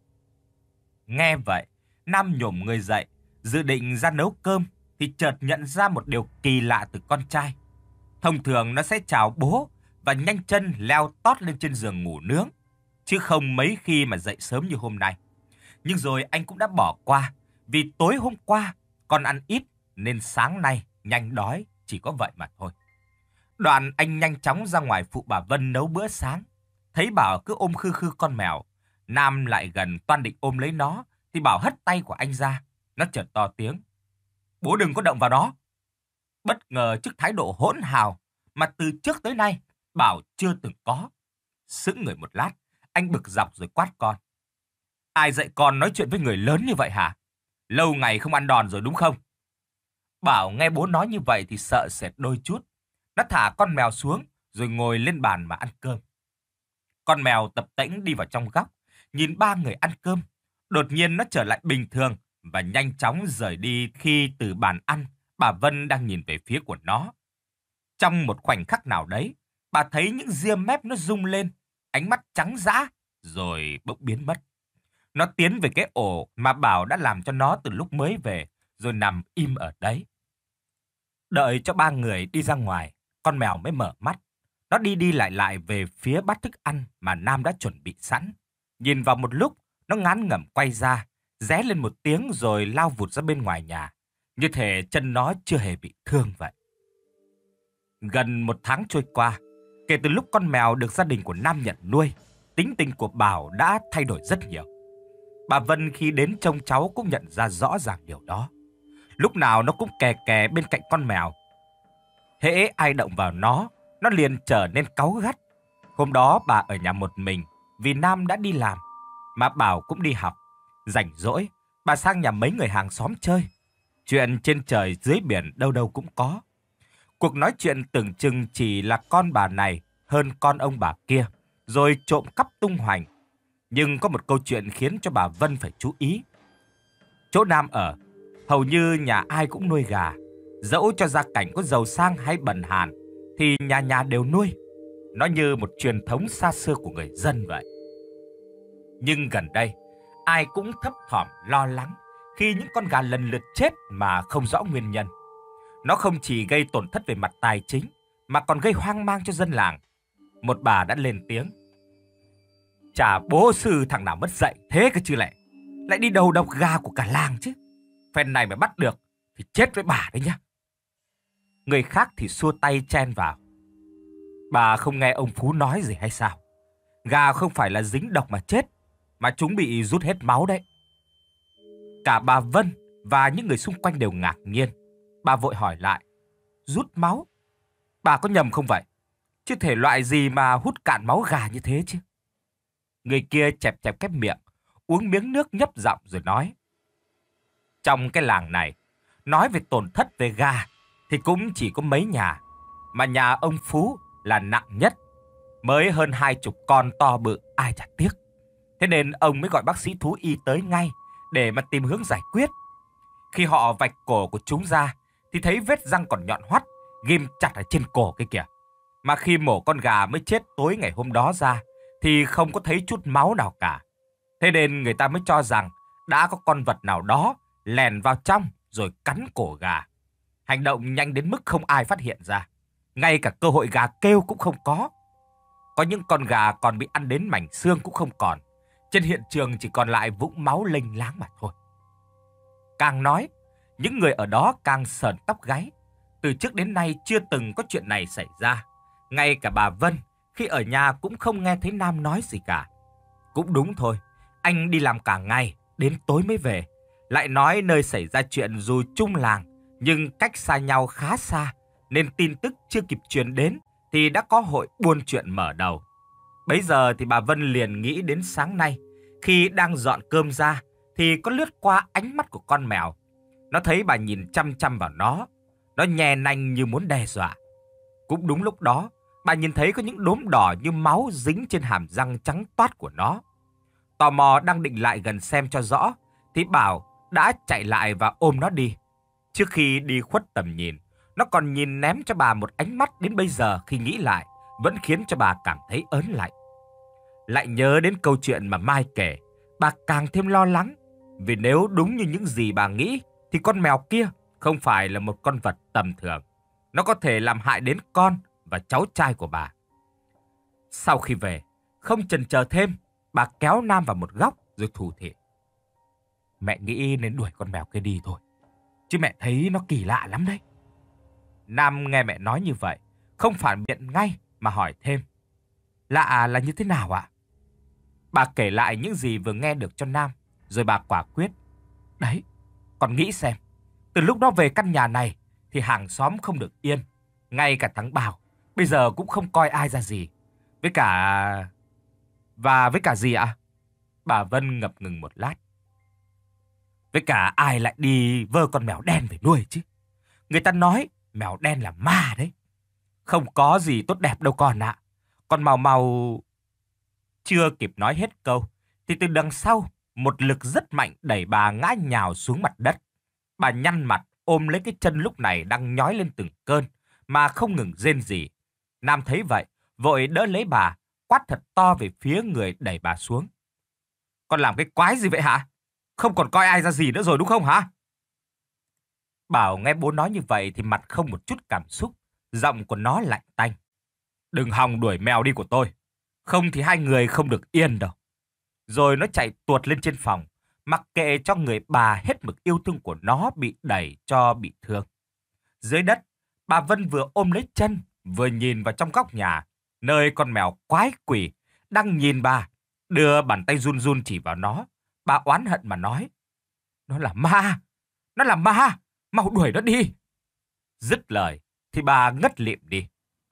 A: Nghe vậy, Nam nhổm người dậy, dự định ra nấu cơm, thì chợt nhận ra một điều kỳ lạ từ con trai. Thông thường nó sẽ chào bố và nhanh chân leo tót lên trên giường ngủ nướng, chứ không mấy khi mà dậy sớm như hôm nay. Nhưng rồi anh cũng đã bỏ qua, vì tối hôm qua con ăn ít nên sáng nay nhanh đói, chỉ có vậy mà thôi. Đoạn anh nhanh chóng ra ngoài phụ bà Vân nấu bữa sáng. Thấy Bảo cứ ôm khư khư con mèo, Nam lại gần toan định ôm lấy nó, thì Bảo hất tay của anh ra. Nó chợt to tiếng. Bố đừng có động vào nó. Bất ngờ trước thái độ hỗn hào mà từ trước tới nay Bảo chưa từng có. Sững người một lát, anh bực dọc rồi quát con. Ai dạy con nói chuyện với người lớn như vậy hả? Lâu ngày không ăn đòn rồi đúng không? Bảo nghe bố nói như vậy thì sợ sệt đôi chút. Nó thả con mèo xuống rồi ngồi lên bàn mà ăn cơm. Con mèo tập tễnh đi vào trong góc, nhìn ba người ăn cơm. Đột nhiên nó trở lại bình thường và nhanh chóng rời đi khi từ bàn ăn, bà Vân đang nhìn về phía của nó. Trong một khoảnh khắc nào đấy, bà thấy những ria mép nó rung lên, ánh mắt trắng dã, rồi bỗng biến mất. Nó tiến về cái ổ mà Bảo đã làm cho nó từ lúc mới về, rồi nằm im ở đấy. Đợi cho ba người đi ra ngoài, con mèo mới mở mắt. Nó đi đi lại lại về phía bát thức ăn mà Nam đã chuẩn bị sẵn. Nhìn vào một lúc, nó ngán ngẩm quay ra, ré lên một tiếng rồi lao vụt ra bên ngoài nhà. Như thể chân nó chưa hề bị thương vậy. Gần một tháng trôi qua, kể từ lúc con mèo được gia đình của Nam nhận nuôi, tính tình của Bảo đã thay đổi rất nhiều. Bà Vân khi đến trông cháu cũng nhận ra rõ ràng điều đó. Lúc nào nó cũng kè kè bên cạnh con mèo. Hễ ai động vào nó, nó liền trở nên cáu gắt. Hôm đó bà ở nhà một mình vì Nam đã đi làm, mà Bảo cũng đi học. Rảnh rỗi, bà sang nhà mấy người hàng xóm chơi. Chuyện trên trời dưới biển đâu đâu cũng có. Cuộc nói chuyện tưởng chừng chỉ là con bà này hơn con ông bà kia, rồi trộm cắp tung hoành. Nhưng có một câu chuyện khiến cho bà Vân phải chú ý. Chỗ Nam ở, hầu như nhà ai cũng nuôi gà. Dẫu cho gia cảnh có giàu sang hay bần hàn, thì nhà nhà đều nuôi. Nó như một truyền thống xa xưa của người dân vậy. Nhưng gần đây, ai cũng thấp thỏm lo lắng khi những con gà lần lượt chết mà không rõ nguyên nhân. Nó không chỉ gây tổn thất về mặt tài chính, mà còn gây hoang mang cho dân làng. Một bà đã lên tiếng. Chả bố sư thằng nào mất dạy thế cơ chứ lẽ. Lại đi đầu độc gà của cả làng chứ. Phen này mà bắt được thì chết với bà đấy nhá. Người khác thì xua tay chen vào. Bà không nghe ông Phú nói gì hay sao? Gà không phải là dính độc mà chết, mà chúng bị rút hết máu đấy. Cả bà Vân và những người xung quanh đều ngạc nhiên. Bà vội hỏi lại. Rút máu? Bà có nhầm không vậy? Chứ thể loại gì mà hút cạn máu gà như thế chứ? Người kia chẹp chẹp cái miệng, uống miếng nước nhấp giọng rồi nói. Trong cái làng này, nói về tổn thất về gà thì cũng chỉ có mấy nhà. mà nhà ông Phú là nặng nhất. Mới hơn hai chục con to bự ai chả tiếc. Thế nên ông mới gọi bác sĩ thú y tới ngay để mà tìm hướng giải quyết. Khi họ vạch cổ của chúng ra thì thấy vết răng còn nhọn hoắt ghim chặt ở trên cổ kia kìa. Mà khi mổ con gà mới chết tối ngày hôm đó ra thì không có thấy chút máu nào cả. Thế nên người ta mới cho rằng đã có con vật nào đó lèn vào trong rồi cắn cổ gà. Hành động nhanh đến mức không ai phát hiện ra. Ngay cả cơ hội gà kêu cũng không có. Có những con gà còn bị ăn đến mảnh xương cũng không còn. Trên hiện trường chỉ còn lại vũng máu lênh láng mà thôi. Càng nói, những người ở đó càng sởn tóc gáy. Từ trước đến nay chưa từng có chuyện này xảy ra. Ngay cả bà Vân khi ở nhà cũng không nghe thấy Nam nói gì cả. Cũng đúng thôi, anh đi làm cả ngày, đến tối mới về. Lại nói nơi xảy ra chuyện dù chung làng, nhưng cách xa nhau khá xa, nên tin tức chưa kịp truyền đến thì đã có hội buôn chuyện mở đầu. Bấy giờ thì bà Vân liền nghĩ đến sáng nay, khi đang dọn cơm ra thì có lướt qua ánh mắt của con mèo. Nó thấy bà nhìn chăm chăm vào nó, nó nhè nanh như muốn đe dọa. Cũng đúng lúc đó, bà nhìn thấy có những đốm đỏ như máu dính trên hàm răng trắng toát của nó. Tò mò đang định lại gần xem cho rõ, thì Bảo đã chạy lại và ôm nó đi. Trước khi đi khuất tầm nhìn, nó còn nhìn ném cho bà một ánh mắt đến bây giờ khi nghĩ lại vẫn khiến cho bà cảm thấy ớn lạnh. Lại nhớ đến câu chuyện mà Mai kể, bà càng thêm lo lắng. Vì nếu đúng như những gì bà nghĩ thì con mèo kia không phải là một con vật tầm thường. Nó có thể làm hại đến con và cháu trai của bà. Sau khi về, không chần chờ thêm, bà kéo Nam vào một góc rồi thủ thỉ. Mẹ nghĩ nên đuổi con mèo kia đi thôi. Chứ mẹ thấy nó kỳ lạ lắm đấy. Nam nghe mẹ nói như vậy, không phản biện ngay mà hỏi thêm. Lạ là như thế nào ạ? Bà kể lại những gì vừa nghe được cho Nam, rồi bà quả quyết. Đấy, con nghĩ xem, từ lúc nó về căn nhà này thì hàng xóm không được yên. Ngay cả thằng Bảo bây giờ cũng không coi ai ra gì. Với cả... Và với cả gì ạ? Bà Vân ngập ngừng một lát. Với cả ai lại đi vơ con mèo đen về nuôi chứ? Người ta nói mèo đen là ma đấy. Không có gì tốt đẹp đâu con ạ. Con Màu Màu... Chưa kịp nói hết câu thì từ đằng sau một lực rất mạnh đẩy bà ngã nhào xuống mặt đất. Bà nhăn mặt ôm lấy cái chân lúc này đang nhói lên từng cơn mà không ngừng rên rỉ. Nam thấy vậy vội đỡ lấy bà, quát thật to về phía người đẩy bà xuống. Con làm cái quái gì vậy hả? Không còn coi ai ra gì nữa rồi đúng không hả? Bảo nghe bố nói như vậy thì mặt không một chút cảm xúc, giọng của nó lạnh tanh. Đừng hòng đuổi mèo đi của tôi, không thì hai người không được yên đâu. Rồi nó chạy tuột lên trên phòng, mặc kệ cho người bà hết mực yêu thương của nó bị đẩy cho bị thương. Dưới đất, bà Vân vừa ôm lấy chân, vừa nhìn vào trong góc nhà, nơi con mèo quái quỷ đang nhìn bà, đưa bàn tay run run chỉ vào nó. Bà oán hận mà nói, nó là ma, nó là ma, mau đuổi nó đi. Dứt lời thì bà ngất lịm đi.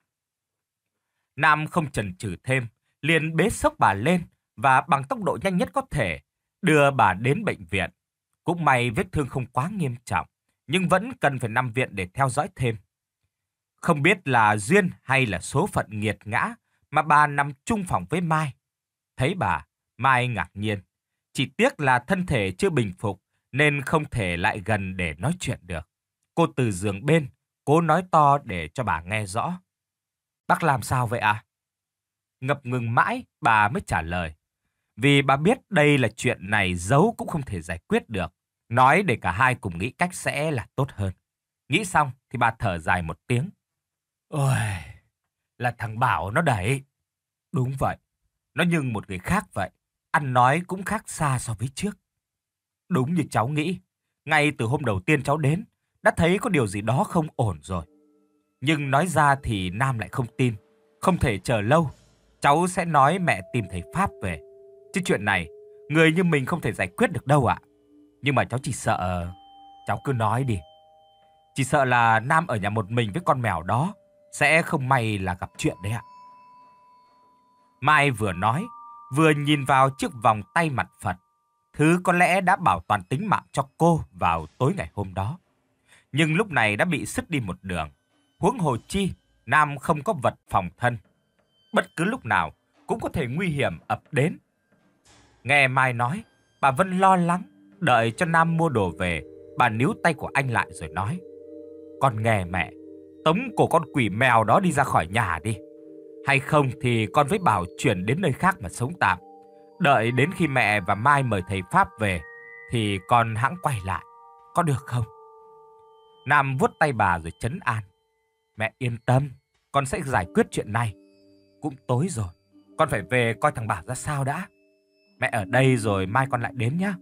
A: Nam không chần chừ thêm, liền bế xốc bà lên và bằng tốc độ nhanh nhất có thể đưa bà đến bệnh viện. Cũng may vết thương không quá nghiêm trọng, nhưng vẫn cần phải nằm viện để theo dõi thêm. Không biết là duyên hay là số phận nghiệt ngã mà bà nằm chung phòng với Mai. Thấy bà, Mai ngạc nhiên. Chỉ tiếc là thân thể chưa bình phục nên không thể lại gần để nói chuyện được. Cô từ giường bên, cố nói to để cho bà nghe rõ. Bác làm sao vậy ạ? Ngập ngừng mãi, bà mới trả lời. Vì bà biết đây là chuyện này giấu cũng không thể giải quyết được. Nói để cả hai cùng nghĩ cách sẽ là tốt hơn. Nghĩ xong thì bà thở dài một tiếng. Ôi, là thằng Bảo nó đẩy. Đúng vậy, nó như một người khác vậy. Ăn nói cũng khác xa so với trước. Đúng như cháu nghĩ, ngay từ hôm đầu tiên cháu đến, đã thấy có điều gì đó không ổn rồi. Nhưng nói ra thì Nam lại không tin. Không thể chờ lâu, cháu sẽ nói mẹ tìm thầy Pháp về. Chứ chuyện này, người như mình không thể giải quyết được đâu ạ. Nhưng mà cháu chỉ sợ... Cháu cứ nói đi. Chỉ sợ là Nam ở nhà một mình với con mèo đó sẽ không may là gặp chuyện đấy ạ. Mai vừa nói, vừa nhìn vào chiếc vòng tay mặt Phật. Thứ có lẽ đã bảo toàn tính mạng cho cô vào tối ngày hôm đó. Nhưng lúc này đã bị sứt đi một đường. Huống hồ chi, Nam không có vật phòng thân. Bất cứ lúc nào cũng có thể nguy hiểm ập đến. Nghe Mai nói, bà Vân lo lắng, đợi cho Nam mua đồ về, bà níu tay của anh lại rồi nói: Con nghe mẹ, tống cổ con quỷ mèo đó đi ra khỏi nhà đi. Hay không thì con với Bảo chuyển đến nơi khác mà sống tạm. Đợi đến khi mẹ và Mai mời thầy Pháp về thì con hẵng quay lại, có được không? Nam vuốt tay bà rồi trấn an: Mẹ yên tâm, con sẽ giải quyết chuyện này. Cũng tối rồi, con phải về coi thằng Bảo ra sao đã. Mẹ ở đây rồi mai con lại đến nhé.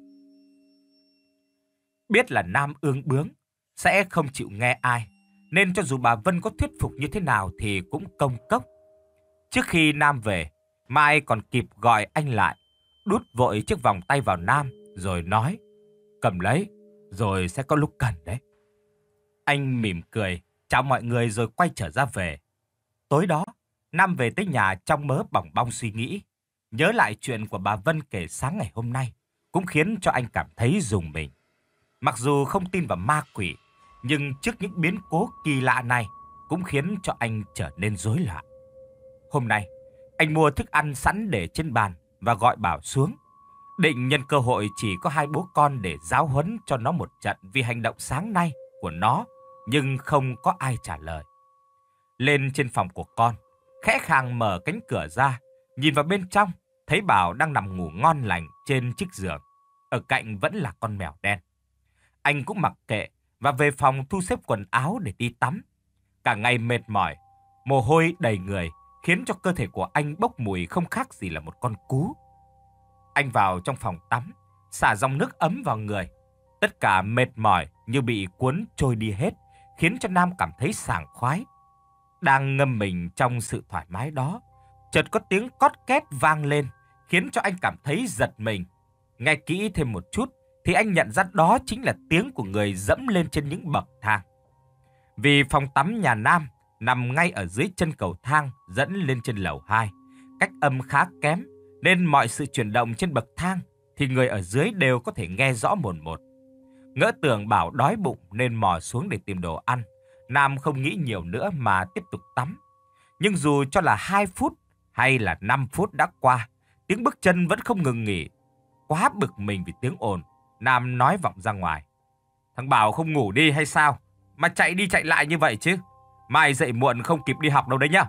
A: Biết là Nam ương bướng, sẽ không chịu nghe ai, nên cho dù bà Vân có thuyết phục như thế nào thì cũng công cốc. Trước khi Nam về, Mai còn kịp gọi anh lại, đút vội chiếc vòng tay vào Nam rồi nói: Cầm lấy, rồi sẽ có lúc cần đấy. Anh mỉm cười, chào mọi người rồi quay trở ra về. Tối đó, Nam về tới nhà trong mớ bòng bong suy nghĩ. Nhớ lại chuyện của bà Vân kể sáng ngày hôm nay, cũng khiến cho anh cảm thấy rùng mình. Mặc dù không tin vào ma quỷ, nhưng trước những biến cố kỳ lạ này cũng khiến cho anh trở nên rối loạn. Hôm nay, anh mua thức ăn sẵn để trên bàn và gọi Bảo xuống. Định nhân cơ hội chỉ có hai bố con để giáo huấn cho nó một trận vì hành động sáng nay của nó, nhưng không có ai trả lời. Lên trên phòng của con, khẽ khàng mở cánh cửa ra, nhìn vào bên trong, thấy Bảo đang nằm ngủ ngon lành trên chiếc giường. Ở cạnh vẫn là con mèo đen. Anh cũng mặc kệ và về phòng thu xếp quần áo để đi tắm. Cả ngày mệt mỏi, mồ hôi đầy người, khiến cho cơ thể của anh bốc mùi không khác gì là một con cú. Anh vào trong phòng tắm, xả dòng nước ấm vào người. Tất cả mệt mỏi như bị cuốn trôi đi hết, khiến cho Nam cảm thấy sảng khoái. Đang ngâm mình trong sự thoải mái đó, chợt có tiếng cót két vang lên, khiến cho anh cảm thấy giật mình. Nghe kỹ thêm một chút thì anh nhận ra đó chính là tiếng của người dẫm lên trên những bậc thang. Vì phòng tắm nhà Nam nằm ngay ở dưới chân cầu thang dẫn lên trên lầu hai, cách âm khá kém, nên mọi sự chuyển động trên bậc thang thì người ở dưới đều có thể nghe rõ mồn một. Ngỡ tưởng Bảo đói bụng nên mò xuống để tìm đồ ăn, Nam không nghĩ nhiều nữa mà tiếp tục tắm. Nhưng dù cho là hai phút hay là năm phút đã qua, tiếng bước chân vẫn không ngừng nghỉ. Quá bực mình vì tiếng ồn, Nam nói vọng ra ngoài: Thằng Bảo không ngủ đi hay sao mà chạy đi chạy lại như vậy chứ? Mai dậy muộn không kịp đi học đâu đấy nhá.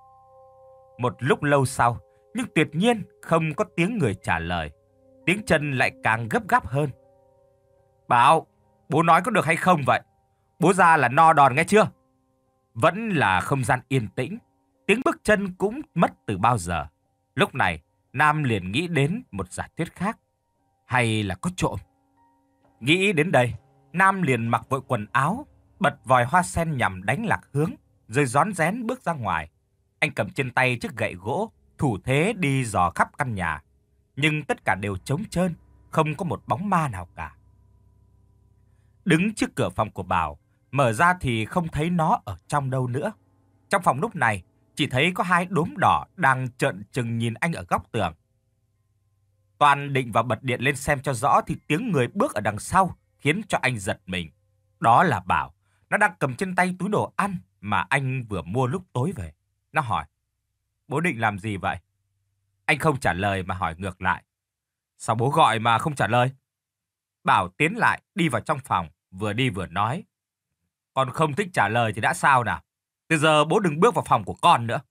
A: Một lúc lâu sau, nhưng tuyệt nhiên không có tiếng người trả lời. Tiếng chân lại càng gấp gáp hơn. Bảo, bố nói có được hay không vậy? Bố ra là no đòn nghe chưa? Vẫn là không gian yên tĩnh. Tiếng bước chân cũng mất từ bao giờ. Lúc này, Nam liền nghĩ đến một giả thuyết khác. Hay là có trộm? Nghĩ đến đây, Nam liền mặc vội quần áo, bật vòi hoa sen nhằm đánh lạc hướng, rồi rón rén bước ra ngoài. Anh cầm trên tay chiếc gậy gỗ, thủ thế đi dò khắp căn nhà. Nhưng tất cả đều trống trơn, không có một bóng ma nào cả. Đứng trước cửa phòng của Bảo, mở ra thì không thấy nó ở trong đâu nữa. Trong phòng lúc này, chỉ thấy có hai đốm đỏ đang trợn trừng nhìn anh ở góc tường. Toàn định vào bật điện lên xem cho rõ thì tiếng người bước ở đằng sau khiến cho anh giật mình. Đó là Bảo, nó đang cầm trên tay túi đồ ăn mà anh vừa mua lúc tối về. Nó hỏi: Bố định làm gì vậy? Anh không trả lời mà hỏi ngược lại: Sao bố gọi mà không trả lời? Bảo tiến lại đi vào trong phòng, vừa đi vừa nói: Con không thích trả lời thì đã sao nào? Từ giờ bố đừng bước vào phòng của con nữa.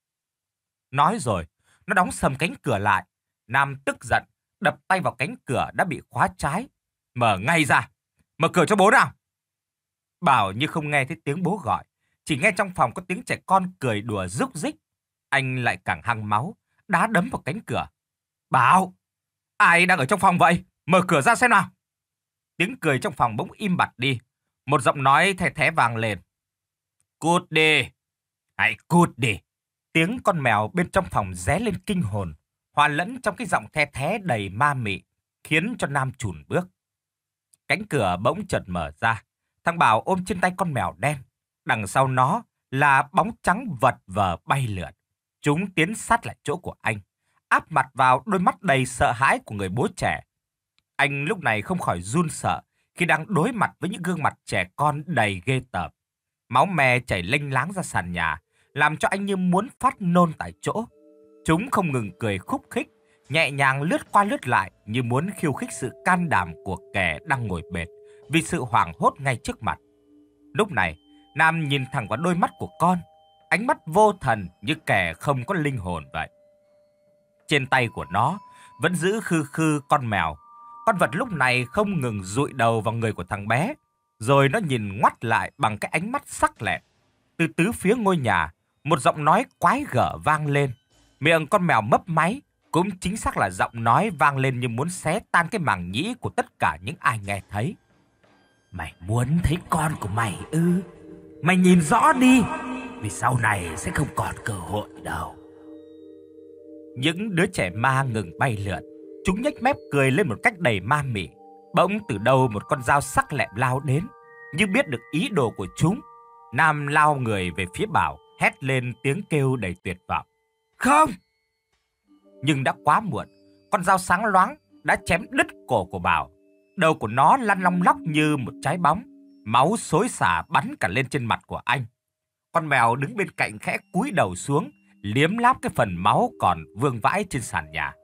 A: Nói rồi, nó đóng sầm cánh cửa lại. Nam tức giận, đập tay vào cánh cửa đã bị khóa trái. Mở ngay ra, mở cửa cho bố nào. Bảo như không nghe thấy tiếng bố gọi, chỉ nghe trong phòng có tiếng trẻ con cười đùa rúc rích. Anh lại càng hăng máu, đá đấm vào cánh cửa. Bảo, ai đang ở trong phòng vậy? Mở cửa ra xem nào. Tiếng cười trong phòng bỗng im bặt đi. Một giọng nói the thé vang lên: Cút đi, hãy cút đi. Tiếng con mèo bên trong phòng ré lên kinh hồn, hòa lẫn trong cái giọng the thé đầy ma mị, khiến cho Nam chùn bước. Cánh cửa bỗng chợt mở ra. Thằng Bảo ôm trên tay con mèo đen. Đằng sau nó là bóng trắng vật vờ bay lượn. Chúng tiến sát lại chỗ của anh, áp mặt vào đôi mắt đầy sợ hãi của người bố trẻ. Anh lúc này không khỏi run sợ khi đang đối mặt với những gương mặt trẻ con đầy ghê tởm. Máu me chảy lênh láng ra sàn nhà, làm cho anh như muốn phát nôn tại chỗ. Chúng không ngừng cười khúc khích, nhẹ nhàng lướt qua lướt lại như muốn khiêu khích sự can đảm của kẻ đang ngồi bệt vì sự hoảng hốt ngay trước mặt. Lúc này, Nam nhìn thẳng vào đôi mắt của con, ánh mắt vô thần như kẻ không có linh hồn vậy. Trên tay của nó vẫn giữ khư khư con mèo. Con vật lúc này không ngừng dụi đầu vào người của thằng bé, rồi nó nhìn ngoắt lại bằng cái ánh mắt sắc lẹm. Từ tứ phía ngôi nhà, một giọng nói quái gở vang lên. Miệng con mèo mấp máy, cũng chính xác là giọng nói vang lên như muốn xé tan cái màng nhĩ của tất cả những ai nghe thấy. Mày muốn thấy con của mày ư? Mày nhìn rõ đi, vì sau này sẽ không còn cơ hội đâu. Những đứa trẻ ma ngừng bay lượn. Chúng nhếch mép cười lên một cách đầy ma mị. Bỗng từ đâu một con dao sắc lẹm lao đến. Như biết được ý đồ của chúng, Nam lao người về phía Bảo, hét lên tiếng kêu đầy tuyệt vọng. Không! Nhưng đã quá muộn. Con dao sáng loáng đã chém đứt cổ của Bảo. Đầu của nó lăn long lóc như một trái bóng. Máu xối xả bắn cả lên trên mặt của anh. Con mèo đứng bên cạnh khẽ cúi đầu xuống, liếm láp cái phần máu còn vương vãi trên sàn nhà.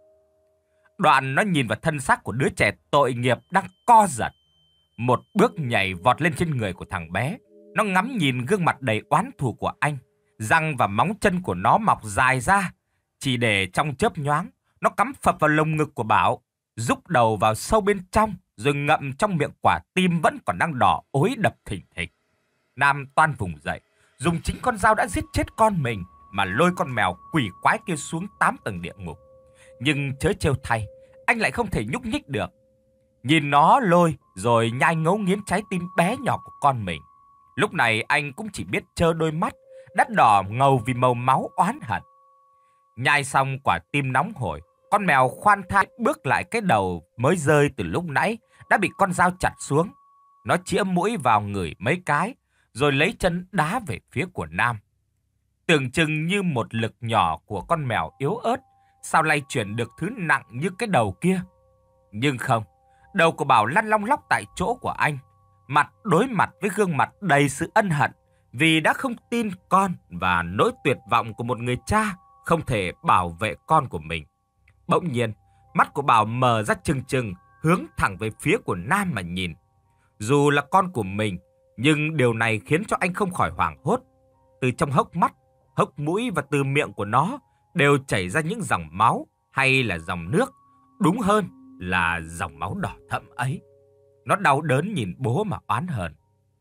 A: Đoạn nó nhìn vào thân xác của đứa trẻ tội nghiệp đang co giật. Một bước nhảy vọt lên trên người của thằng bé. Nó ngắm nhìn gương mặt đầy oán thù của anh. Răng và móng chân của nó mọc dài ra. Chỉ để trong chớp nhoáng, nó cắm phập vào lồng ngực của Bảo, rúc đầu vào sâu bên trong, rồi ngậm trong miệng quả tim vẫn còn đang đỏ ối đập thình thịch. Nam toan vùng dậy, dùng chính con dao đã giết chết con mình mà lôi con mèo quỷ quái kia xuống tám tầng địa ngục. Nhưng chớ trêu thay, anh lại không thể nhúc nhích được. Nhìn nó lôi rồi nhai ngấu nghiến trái tim bé nhỏ của con mình. Lúc này anh cũng chỉ biết trơ đôi mắt đắt đỏ ngầu vì màu máu oán hận. Nhai xong quả tim nóng hổi, con mèo khoan thai bước lại cái đầu mới rơi từ lúc nãy đã bị con dao chặt xuống. Nó chĩa mũi vào ngửi mấy cái, rồi lấy chân đá về phía của Nam. Tưởng chừng như một lực nhỏ của con mèo yếu ớt, sao lay chuyển được thứ nặng như cái đầu kia. Nhưng không, đầu của Bảo lăn long lóc tại chỗ của anh, mặt đối mặt với gương mặt đầy sự ân hận vì đã không tin con và nỗi tuyệt vọng của một người cha không thể bảo vệ con của mình. Bỗng nhiên, mắt của Bảo mở ra trừng trừng, hướng thẳng về phía của Nam mà nhìn. Dù là con của mình, nhưng điều này khiến cho anh không khỏi hoảng hốt. Từ trong hốc mắt, hốc mũi và từ miệng của nó đều chảy ra những dòng máu hay là dòng nước, đúng hơn là dòng máu đỏ thẫm ấy. Nó đau đớn nhìn bố mà oán hờn.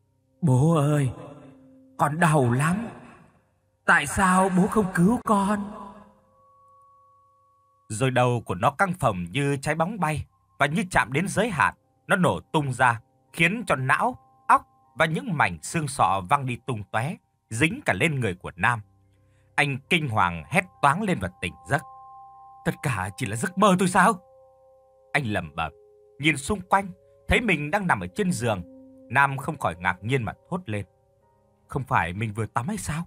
A: Bố ơi, con đau lắm. Tại sao bố không cứu con? Rồi đầu của nó căng phồng như trái bóng bay, và như chạm đến giới hạn, nó nổ tung ra, khiến cho não, óc và những mảnh xương sọ văng đi tung tóe, dính cả lên người của Nam. Anh kinh hoàng hét toáng lên và tỉnh giấc. Tất cả chỉ là giấc mơ thôi sao? Anh lẩm bẩm, nhìn xung quanh, thấy mình đang nằm ở trên giường. Nam không khỏi ngạc nhiên mà thốt lên. Không phải mình vừa tắm hay sao?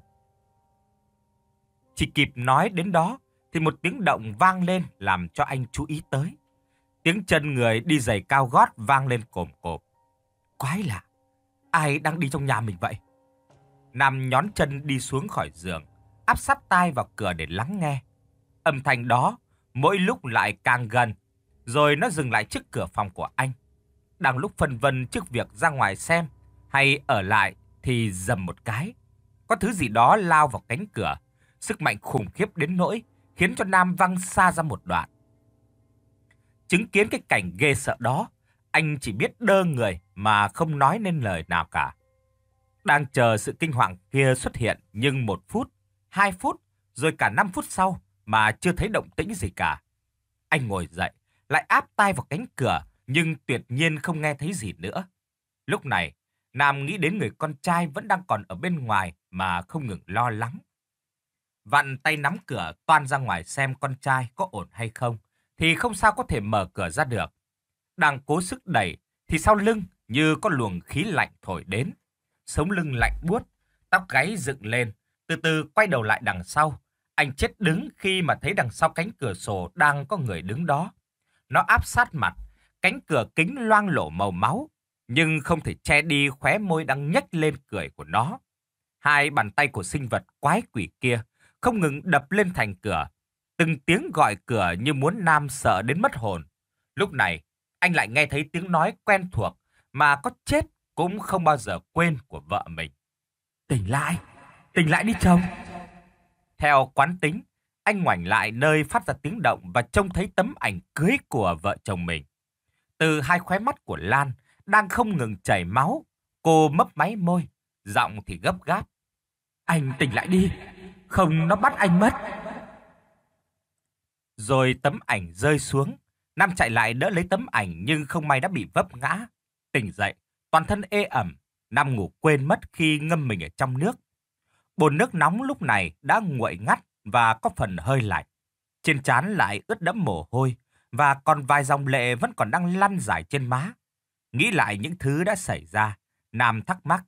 A: Chỉ kịp nói đến đó thì một tiếng động vang lên làm cho anh chú ý tới. Tiếng chân người đi giày cao gót vang lên cồm cộp. Quái lạ, ai đang đi trong nhà mình vậy? Nam nhón chân đi xuống khỏi giường, áp sát tai vào cửa để lắng nghe. Âm thanh đó mỗi lúc lại càng gần, rồi nó dừng lại trước cửa phòng của anh. Đang lúc phân vân trước việc ra ngoài xem hay ở lại thì rầm một cái. Có thứ gì đó lao vào cánh cửa, sức mạnh khủng khiếp đến nỗi khiến cho Nam văng xa ra một đoạn. Chứng kiến cái cảnh ghê sợ đó, anh chỉ biết đơ người mà không nói nên lời nào cả. Đang chờ sự kinh hoàng kia xuất hiện nhưng một phút, hai phút, rồi cả năm phút sau mà chưa thấy động tĩnh gì cả. Anh ngồi dậy, lại áp tai vào cánh cửa nhưng tuyệt nhiên không nghe thấy gì nữa. Lúc này, Nam nghĩ đến người con trai vẫn đang còn ở bên ngoài mà không ngừng lo lắng. Vặn tay nắm cửa toan ra ngoài xem con trai có ổn hay không, thì không sao có thể mở cửa ra được. Đang cố sức đẩy, thì sau lưng như có luồng khí lạnh thổi đến. Sống lưng lạnh buốt, tóc gáy dựng lên, từ từ quay đầu lại đằng sau. Anh chết đứng khi mà thấy đằng sau cánh cửa sổ đang có người đứng đó. Nó áp sát mặt, cánh cửa kính loang lổ màu máu, nhưng không thể che đi khóe môi đang nhếch lên cười của nó. Hai bàn tay của sinh vật quái quỷ kia không ngừng đập lên thành cửa. Từng tiếng gọi cửa như muốn Nam sợ đến mất hồn. Lúc này, anh lại nghe thấy tiếng nói quen thuộc mà có chết cũng không bao giờ quên của vợ mình. Tỉnh lại, tỉnh lại đi chồng. Theo quán tính, anh ngoảnh lại nơi phát ra tiếng động và trông thấy tấm ảnh cưới của vợ chồng mình. Từ hai khóe mắt của Lan đang không ngừng chảy máu, cô mấp máy môi, giọng thì gấp gáp. Anh tỉnh lại đi, không nó bắt anh mất. Rồi tấm ảnh rơi xuống, Nam chạy lại đỡ lấy tấm ảnh nhưng không may đã bị vấp ngã. Tỉnh dậy, toàn thân ê ẩm, Nam ngủ quên mất khi ngâm mình ở trong nước. Bồn nước nóng lúc này đã nguội ngắt và có phần hơi lạnh. Trên trán lại ướt đẫm mồ hôi và còn vài dòng lệ vẫn còn đang lăn dài trên má. Nghĩ lại những thứ đã xảy ra, Nam thắc mắc.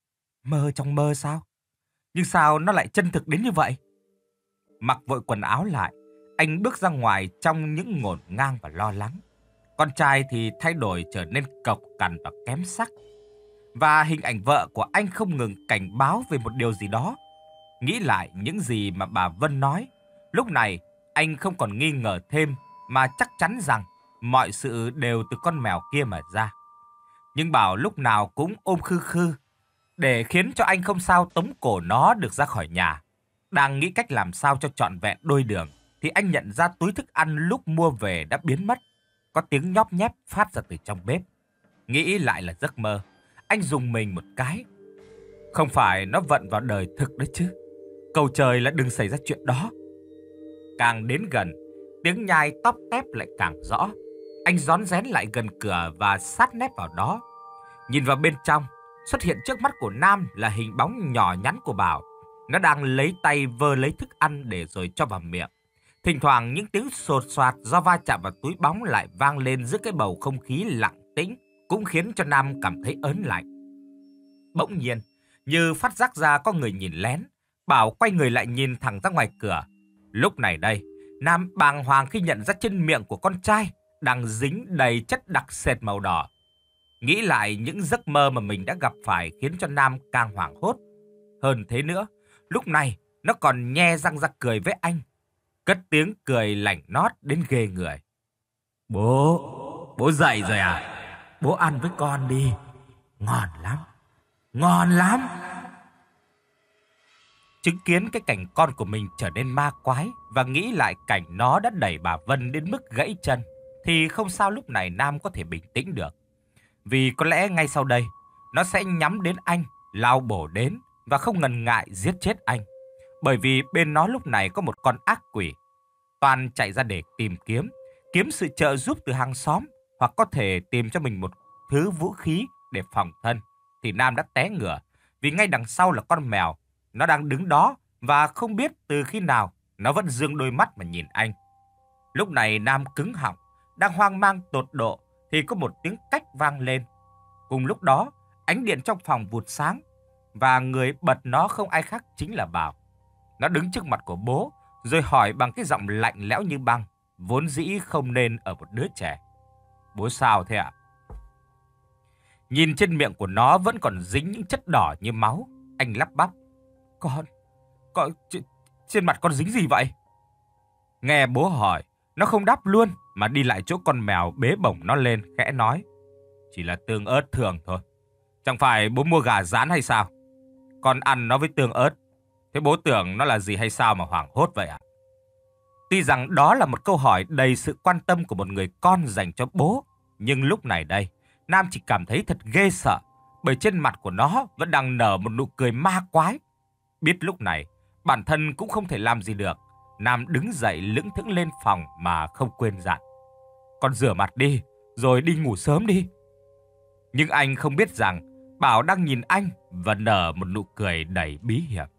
A: Mơ trong mơ sao? Nhưng sao nó lại chân thực đến như vậy? Mặc vội quần áo lại, anh bước ra ngoài trong những ngổn ngang và lo lắng. Con trai thì thay đổi trở nên cộc cằn và kém sắc. Và hình ảnh vợ của anh không ngừng cảnh báo về một điều gì đó. Nghĩ lại những gì mà bà Vân nói, lúc này anh không còn nghi ngờ thêm mà chắc chắn rằng mọi sự đều từ con mèo kia mà ra. Nhưng Bảo lúc nào cũng ôm khư khư để khiến cho anh không sao tống cổ nó được ra khỏi nhà. Đang nghĩ cách làm sao cho trọn vẹn đôi đường thì anh nhận ra túi thức ăn lúc mua về đã biến mất. Có tiếng nhóp nhép phát ra từ trong bếp. Nghĩ lại là giấc mơ, anh rùng mình một cái. Không phải nó vận vào đời thực đấy chứ. Cầu trời là đừng xảy ra chuyện đó. Càng đến gần, tiếng nhai tóp tép lại càng rõ. Anh rón rén lại gần cửa và sát nép vào đó. Nhìn vào bên trong, xuất hiện trước mắt của Nam là hình bóng nhỏ nhắn của Bảo. Nó đang lấy tay vơ lấy thức ăn để rồi cho vào miệng. Thỉnh thoảng những tiếng sột soạt do va chạm vào túi bóng lại vang lên giữa cái bầu không khí lặng tĩnh, cũng khiến cho Nam cảm thấy ớn lạnh. Bỗng nhiên, như phát giác ra có người nhìn lén, Bảo quay người lại nhìn thẳng ra ngoài cửa. Lúc này đây, Nam bàng hoàng khi nhận ra trên miệng của con trai đang dính đầy chất đặc sệt màu đỏ. Nghĩ lại những giấc mơ mà mình đã gặp phải khiến cho Nam càng hoảng hốt. Hơn thế nữa, lúc này nó còn nhe răng ra cười với anh. Cất tiếng cười lảnh nót đến ghê người. Bố, bố dậy rồi à? Bố ăn với con đi. Ngon lắm, ngon lắm. Chứng kiến cái cảnh con của mình trở nên ma quái và nghĩ lại cảnh nó đã đẩy bà Vân đến mức gãy chân, thì không sao lúc này Nam có thể bình tĩnh được. Vì có lẽ ngay sau đây, nó sẽ nhắm đến anh, lao bổ đến và không ngần ngại giết chết anh. Bởi vì bên nó lúc này có một con ác quỷ. Toàn chạy ra để tìm kiếm, kiếm sự trợ giúp từ hàng xóm hoặc có thể tìm cho mình một thứ vũ khí để phòng thân. Thì Nam đã té ngửa vì ngay đằng sau là con mèo. Nó đang đứng đó và không biết từ khi nào nó vẫn dương đôi mắt mà nhìn anh. Lúc này Nam cứng họng, đang hoang mang tột độ thì có một tiếng cách vang lên. Cùng lúc đó, ánh điện trong phòng vụt sáng và người bật nó không ai khác chính là Bảo. Nó đứng trước mặt của bố rồi hỏi bằng cái giọng lạnh lẽo như băng, vốn dĩ không nên ở một đứa trẻ. Bố sao thế ạ? Nhìn trên miệng của nó vẫn còn dính những chất đỏ như máu, anh lắp bắp. Con, con, trên mặt con dính gì vậy? Nghe bố hỏi, nó không đáp luôn mà đi lại chỗ con mèo bế bổng nó lên khẽ nói. Chỉ là tương ớt thường thôi. Chẳng phải bố mua gà rán hay sao? Con ăn nó với tương ớt. Thế bố tưởng nó là gì hay sao mà hoảng hốt vậy ạ? Tuy rằng đó là một câu hỏi đầy sự quan tâm của một người con dành cho bố, nhưng lúc này đây, Nam chỉ cảm thấy thật ghê sợ, bởi trên mặt của nó vẫn đang nở một nụ cười ma quái. Biết lúc này, bản thân cũng không thể làm gì được, Nam đứng dậy lững thững lên phòng mà không quên dặn. Con rửa mặt đi, rồi đi ngủ sớm đi. Nhưng anh không biết rằng Bảo đang nhìn anh và nở một nụ cười đầy bí hiểm.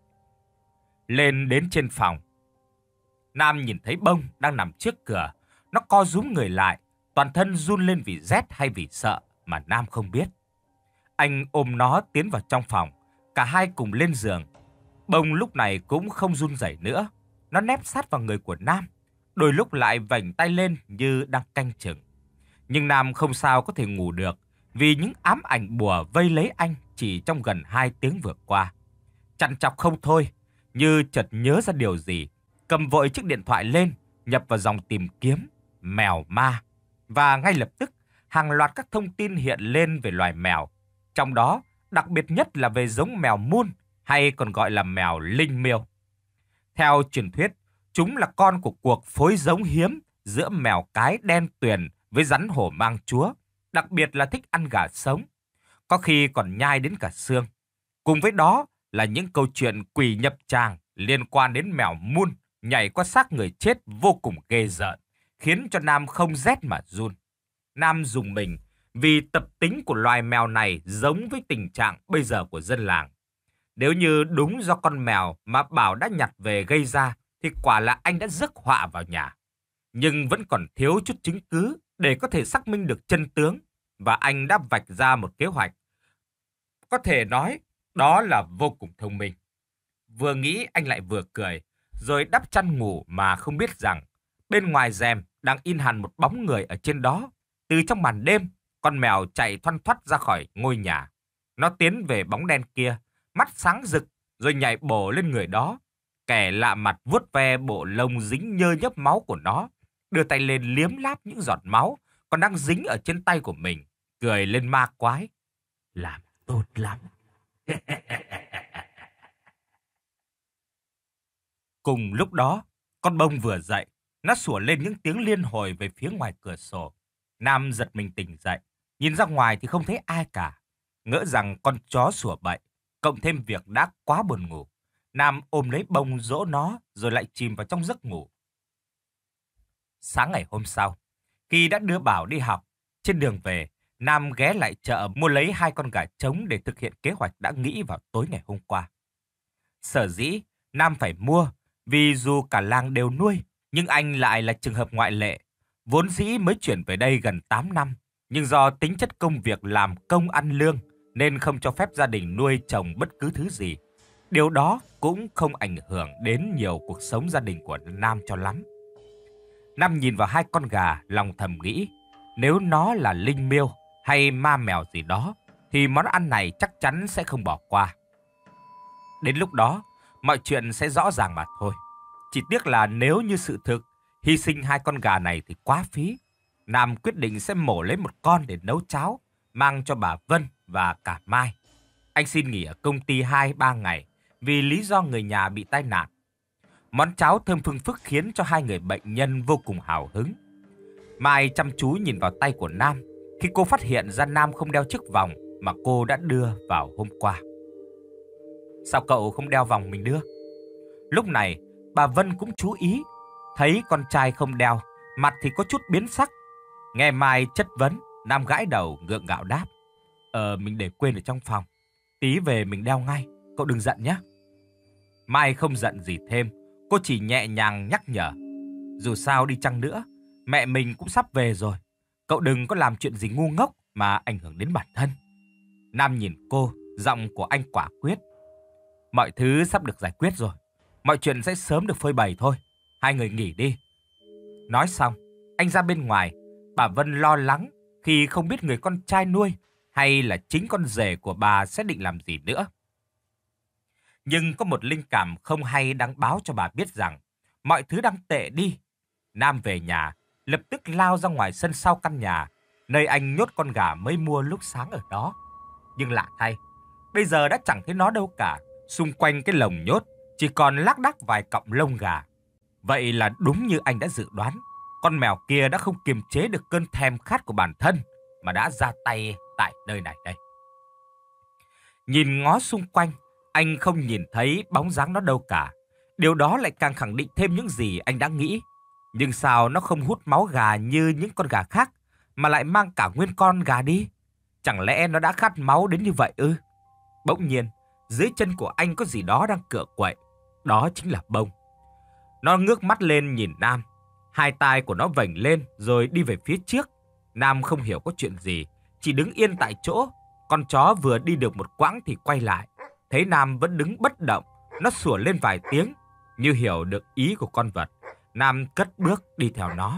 A: Lên đến trên phòng, Nam nhìn thấy Bông đang nằm trước cửa. Nó co rúm người lại, toàn thân run lên vì rét hay vì sợ mà Nam không biết. Anh ôm nó tiến vào trong phòng, cả hai cùng lên giường. Bông lúc này cũng không run rẩy nữa. Nó nép sát vào người của Nam, đôi lúc lại vểnh tay lên như đang canh chừng. Nhưng Nam không sao có thể ngủ được vì những ám ảnh bùa vây lấy anh chỉ trong gần hai tiếng vừa qua. Trằn trọc không thôi, như chợt nhớ ra điều gì, cầm vội chiếc điện thoại lên, nhập vào dòng tìm kiếm mèo ma. Và ngay lập tức, hàng loạt các thông tin hiện lên về loài mèo. Trong đó, đặc biệt nhất là về giống mèo mun, hay còn gọi là mèo linh miêu. Theo truyền thuyết, chúng là con của cuộc phối giống hiếm giữa mèo cái đen tuyền với rắn hổ mang chúa, đặc biệt là thích ăn gà sống, có khi còn nhai đến cả xương. Cùng với đó là những câu chuyện quỷ nhập tràng liên quan đến mèo mun nhảy qua xác người chết vô cùng ghê rợn, khiến cho Nam không rét mà run. Nam rùng mình vì tập tính của loài mèo này giống với tình trạng bây giờ của dân làng. Nếu như đúng do con mèo mà Bảo đã nhặt về gây ra, thì quả là anh đã rước họa vào nhà. Nhưng vẫn còn thiếu chút chứng cứ để có thể xác minh được chân tướng, và anh đã vạch ra một kế hoạch. Có thể nói, đó là vô cùng thông minh. Vừa nghĩ anh lại vừa cười, rồi đắp chăn ngủ mà không biết rằng bên ngoài rèm đang in hẳn một bóng người ở trên đó. Từ trong màn đêm, con mèo chạy thoăn thoắt ra khỏi ngôi nhà. Nó tiến về bóng đen kia, mắt sáng rực, rồi nhảy bổ lên người đó. Kẻ lạ mặt vuốt ve bộ lông dính nhơ nhớp máu của nó, đưa tay lên liếm láp những giọt máu còn đang dính ở trên tay của mình, cười lên ma quái. Làm tốt lắm. Cùng lúc đó, con bông vừa dậy, nó sủa lên những tiếng liên hồi về phía ngoài cửa sổ. Nam giật mình tỉnh dậy, nhìn ra ngoài thì không thấy ai cả. Ngỡ rằng con chó sủa bậy, cộng thêm việc đã quá buồn ngủ. Nam ôm lấy bông dỗ nó rồi lại chìm vào trong giấc ngủ. Sáng ngày hôm sau, khi đã đưa Bảo đi học, trên đường về, Nam ghé lại chợ mua lấy hai con gà trống để thực hiện kế hoạch đã nghĩ vào tối ngày hôm qua. Sở dĩ Nam phải mua vì dù cả làng đều nuôi, nhưng anh lại là trường hợp ngoại lệ. Vốn dĩ mới chuyển về đây gần tám năm, nhưng do tính chất công việc làm công ăn lương nên không cho phép gia đình nuôi trồng bất cứ thứ gì. Điều đó cũng không ảnh hưởng đến nhiều cuộc sống gia đình của Nam cho lắm. Nam nhìn vào hai con gà, lòng thầm nghĩ, nếu nó là linh miêu hay ma mèo gì đó, thì món ăn này chắc chắn sẽ không bỏ qua. Đến lúc đó, mọi chuyện sẽ rõ ràng mà thôi. Chỉ tiếc là nếu như sự thực, hy sinh hai con gà này thì quá phí. Nam quyết định sẽ mổ lấy một con để nấu cháo, mang cho bà Vân và cả Mai. Anh xin nghỉ ở công ty hai ba ngày vì lý do người nhà bị tai nạn. Món cháo thơm phưng phức khiến cho hai người bệnh nhân vô cùng hào hứng. Mai chăm chú nhìn vào tay của Nam khi cô phát hiện ra Nam không đeo chiếc vòng mà cô đã đưa vào hôm qua. Sao cậu không đeo vòng mình đưa? Lúc này, bà Vân cũng chú ý, thấy con trai không đeo, mặt thì có chút biến sắc. Nghe Mai chất vấn, Nam gãi đầu gượng gạo đáp. Ờ, mình để quên ở trong phòng. Tí về mình đeo ngay, cậu đừng giận nhé. Mai không giận gì thêm, cô chỉ nhẹ nhàng nhắc nhở. Dù sao đi chăng nữa, mẹ mình cũng sắp về rồi. Cậu đừng có làm chuyện gì ngu ngốc mà ảnh hưởng đến bản thân. Nam nhìn cô, giọng của anh quả quyết. Mọi thứ sắp được giải quyết rồi. Mọi chuyện sẽ sớm được phơi bày thôi. Hai người nghỉ đi. Nói xong, anh ra bên ngoài. Bà Vân lo lắng khi không biết người con trai nuôi hay là chính con rể của bà sẽ định làm gì nữa. Nhưng có một linh cảm không hay đang báo cho bà biết rằng mọi thứ đang tệ đi. Nam về nhà, lập tức lao ra ngoài sân sau căn nhà, nơi anh nhốt con gà mới mua lúc sáng ở đó. Nhưng lạ thay, bây giờ đã chẳng thấy nó đâu cả. Xung quanh cái lồng nhốt chỉ còn lác đác vài cọng lông gà. Vậy là đúng như anh đã dự đoán, con mèo kia đã không kiềm chế được cơn thèm khát của bản thân mà đã ra tay tại nơi này đây. Nhìn ngó xung quanh, anh không nhìn thấy bóng dáng nó đâu cả. Điều đó lại càng khẳng định thêm những gì anh đã nghĩ. Nhưng sao nó không hút máu gà như những con gà khác, mà lại mang cả nguyên con gà đi? Chẳng lẽ nó đã khát máu đến như vậy ư? Bỗng nhiên, dưới chân của anh có gì đó đang cựa quậy. Đó chính là bông. Nó ngước mắt lên nhìn Nam. Hai tai của nó vểnh lên rồi đi về phía trước. Nam không hiểu có chuyện gì, chỉ đứng yên tại chỗ. Con chó vừa đi được một quãng thì quay lại. Thấy Nam vẫn đứng bất động, nó sủa lên vài tiếng. Như hiểu được ý của con vật, Nam cất bước đi theo nó.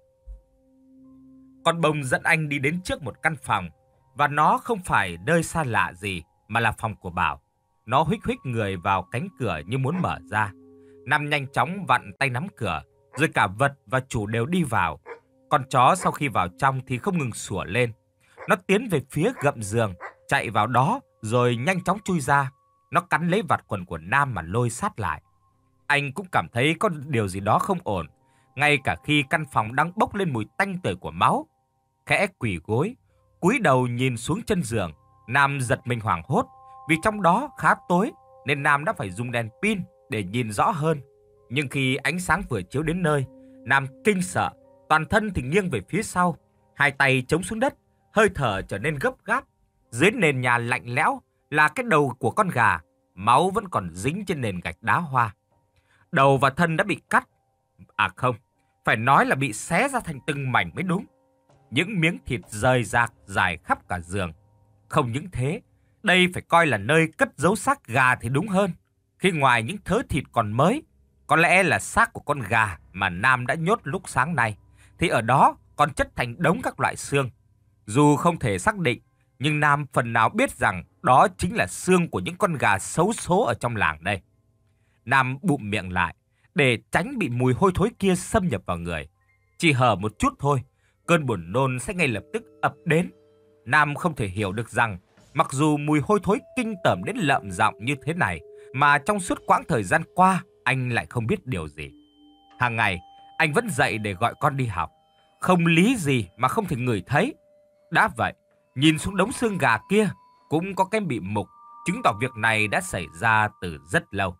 A: Con bông dẫn anh đi đến trước một căn phòng. Và nó không phải nơi xa lạ gì, mà là phòng của Bảo. Nó huých huých người vào cánh cửa như muốn mở ra. Nam nhanh chóng vặn tay nắm cửa, rồi cả vật và chủ đều đi vào. Con chó sau khi vào trong thì không ngừng sủa lên. Nó tiến về phía gầm giường, chạy vào đó rồi nhanh chóng chui ra. Nó cắn lấy vạt quần của Nam mà lôi sát lại. Anh cũng cảm thấy có điều gì đó không ổn, ngay cả khi căn phòng đang bốc lên mùi tanh tưởi của máu. Khẽ quỳ gối, cúi đầu nhìn xuống chân giường, Nam giật mình hoảng hốt, vì trong đó khá tối nên Nam đã phải dùng đèn pin để nhìn rõ hơn. Nhưng khi ánh sáng vừa chiếu đến nơi, Nam kinh sợ, toàn thân thì nghiêng về phía sau, hai tay chống xuống đất, hơi thở trở nên gấp gáp. Dưới nền nhà lạnh lẽo là cái đầu của con gà, máu vẫn còn dính trên nền gạch đá hoa. Đầu và thân đã bị cắt, à không, phải nói là bị xé ra thành từng mảnh mới đúng. Những miếng thịt rời rạc dài khắp cả giường. Không những thế, đây phải coi là nơi cất giấu xác gà thì đúng hơn. Khi ngoài những thớ thịt còn mới, có lẽ là xác của con gà mà Nam đã nhốt lúc sáng nay, thì ở đó còn chất thành đống các loại xương. Dù không thể xác định, nhưng Nam phần nào biết rằng đó chính là xương của những con gà xấu số ở trong làng đây. Nam bụm miệng lại, để tránh bị mùi hôi thối kia xâm nhập vào người. Chỉ hở một chút thôi, cơn buồn nôn sẽ ngay lập tức ập đến. Nam không thể hiểu được rằng, mặc dù mùi hôi thối kinh tởm đến lợm giọng như thế này, mà trong suốt quãng thời gian qua, anh lại không biết điều gì. Hàng ngày, anh vẫn dậy để gọi con đi học. Không lý gì mà không thể ngửi thấy. Đã vậy, nhìn xuống đống xương gà kia, cũng có cái bị mục, chứng tỏ việc này đã xảy ra từ rất lâu.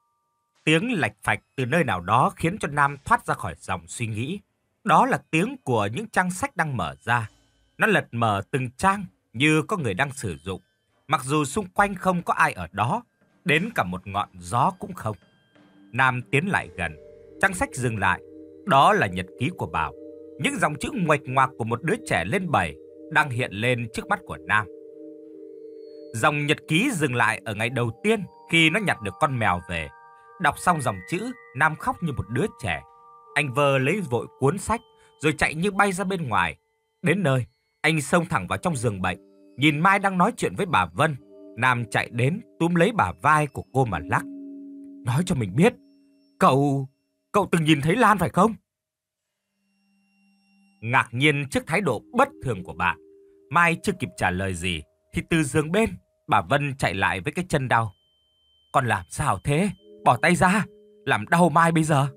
A: Tiếng lạch phạch từ nơi nào đó khiến cho Nam thoát ra khỏi dòng suy nghĩ. Đó là tiếng của những trang sách đang mở ra. Nó lật mở từng trang như có người đang sử dụng. Mặc dù xung quanh không có ai ở đó, đến cả một ngọn gió cũng không. Nam tiến lại gần, trang sách dừng lại. Đó là nhật ký của Bảo. Những dòng chữ nguệch ngoạc của một đứa trẻ lên bảy đang hiện lên trước mắt của Nam. Dòng nhật ký dừng lại ở ngày đầu tiên khi nó nhặt được con mèo về. Đọc xong dòng chữ, Nam khóc như một đứa trẻ. Anh vơ lấy vội cuốn sách, rồi chạy như bay ra bên ngoài. Đến nơi, anh xông thẳng vào trong giường bệnh. Nhìn Mai đang nói chuyện với bà Vân, Nam chạy đến túm lấy bả vai của cô mà lắc. Nói cho mình biết, cậu... cậu từng nhìn thấy Lan phải không? Ngạc nhiên trước thái độ bất thường của bạn, Mai chưa kịp trả lời gì, thì từ giường bên, bà Vân chạy lại với cái chân đau. Con làm sao thế? Bỏ tay ra, làm đau Mai bây giờ.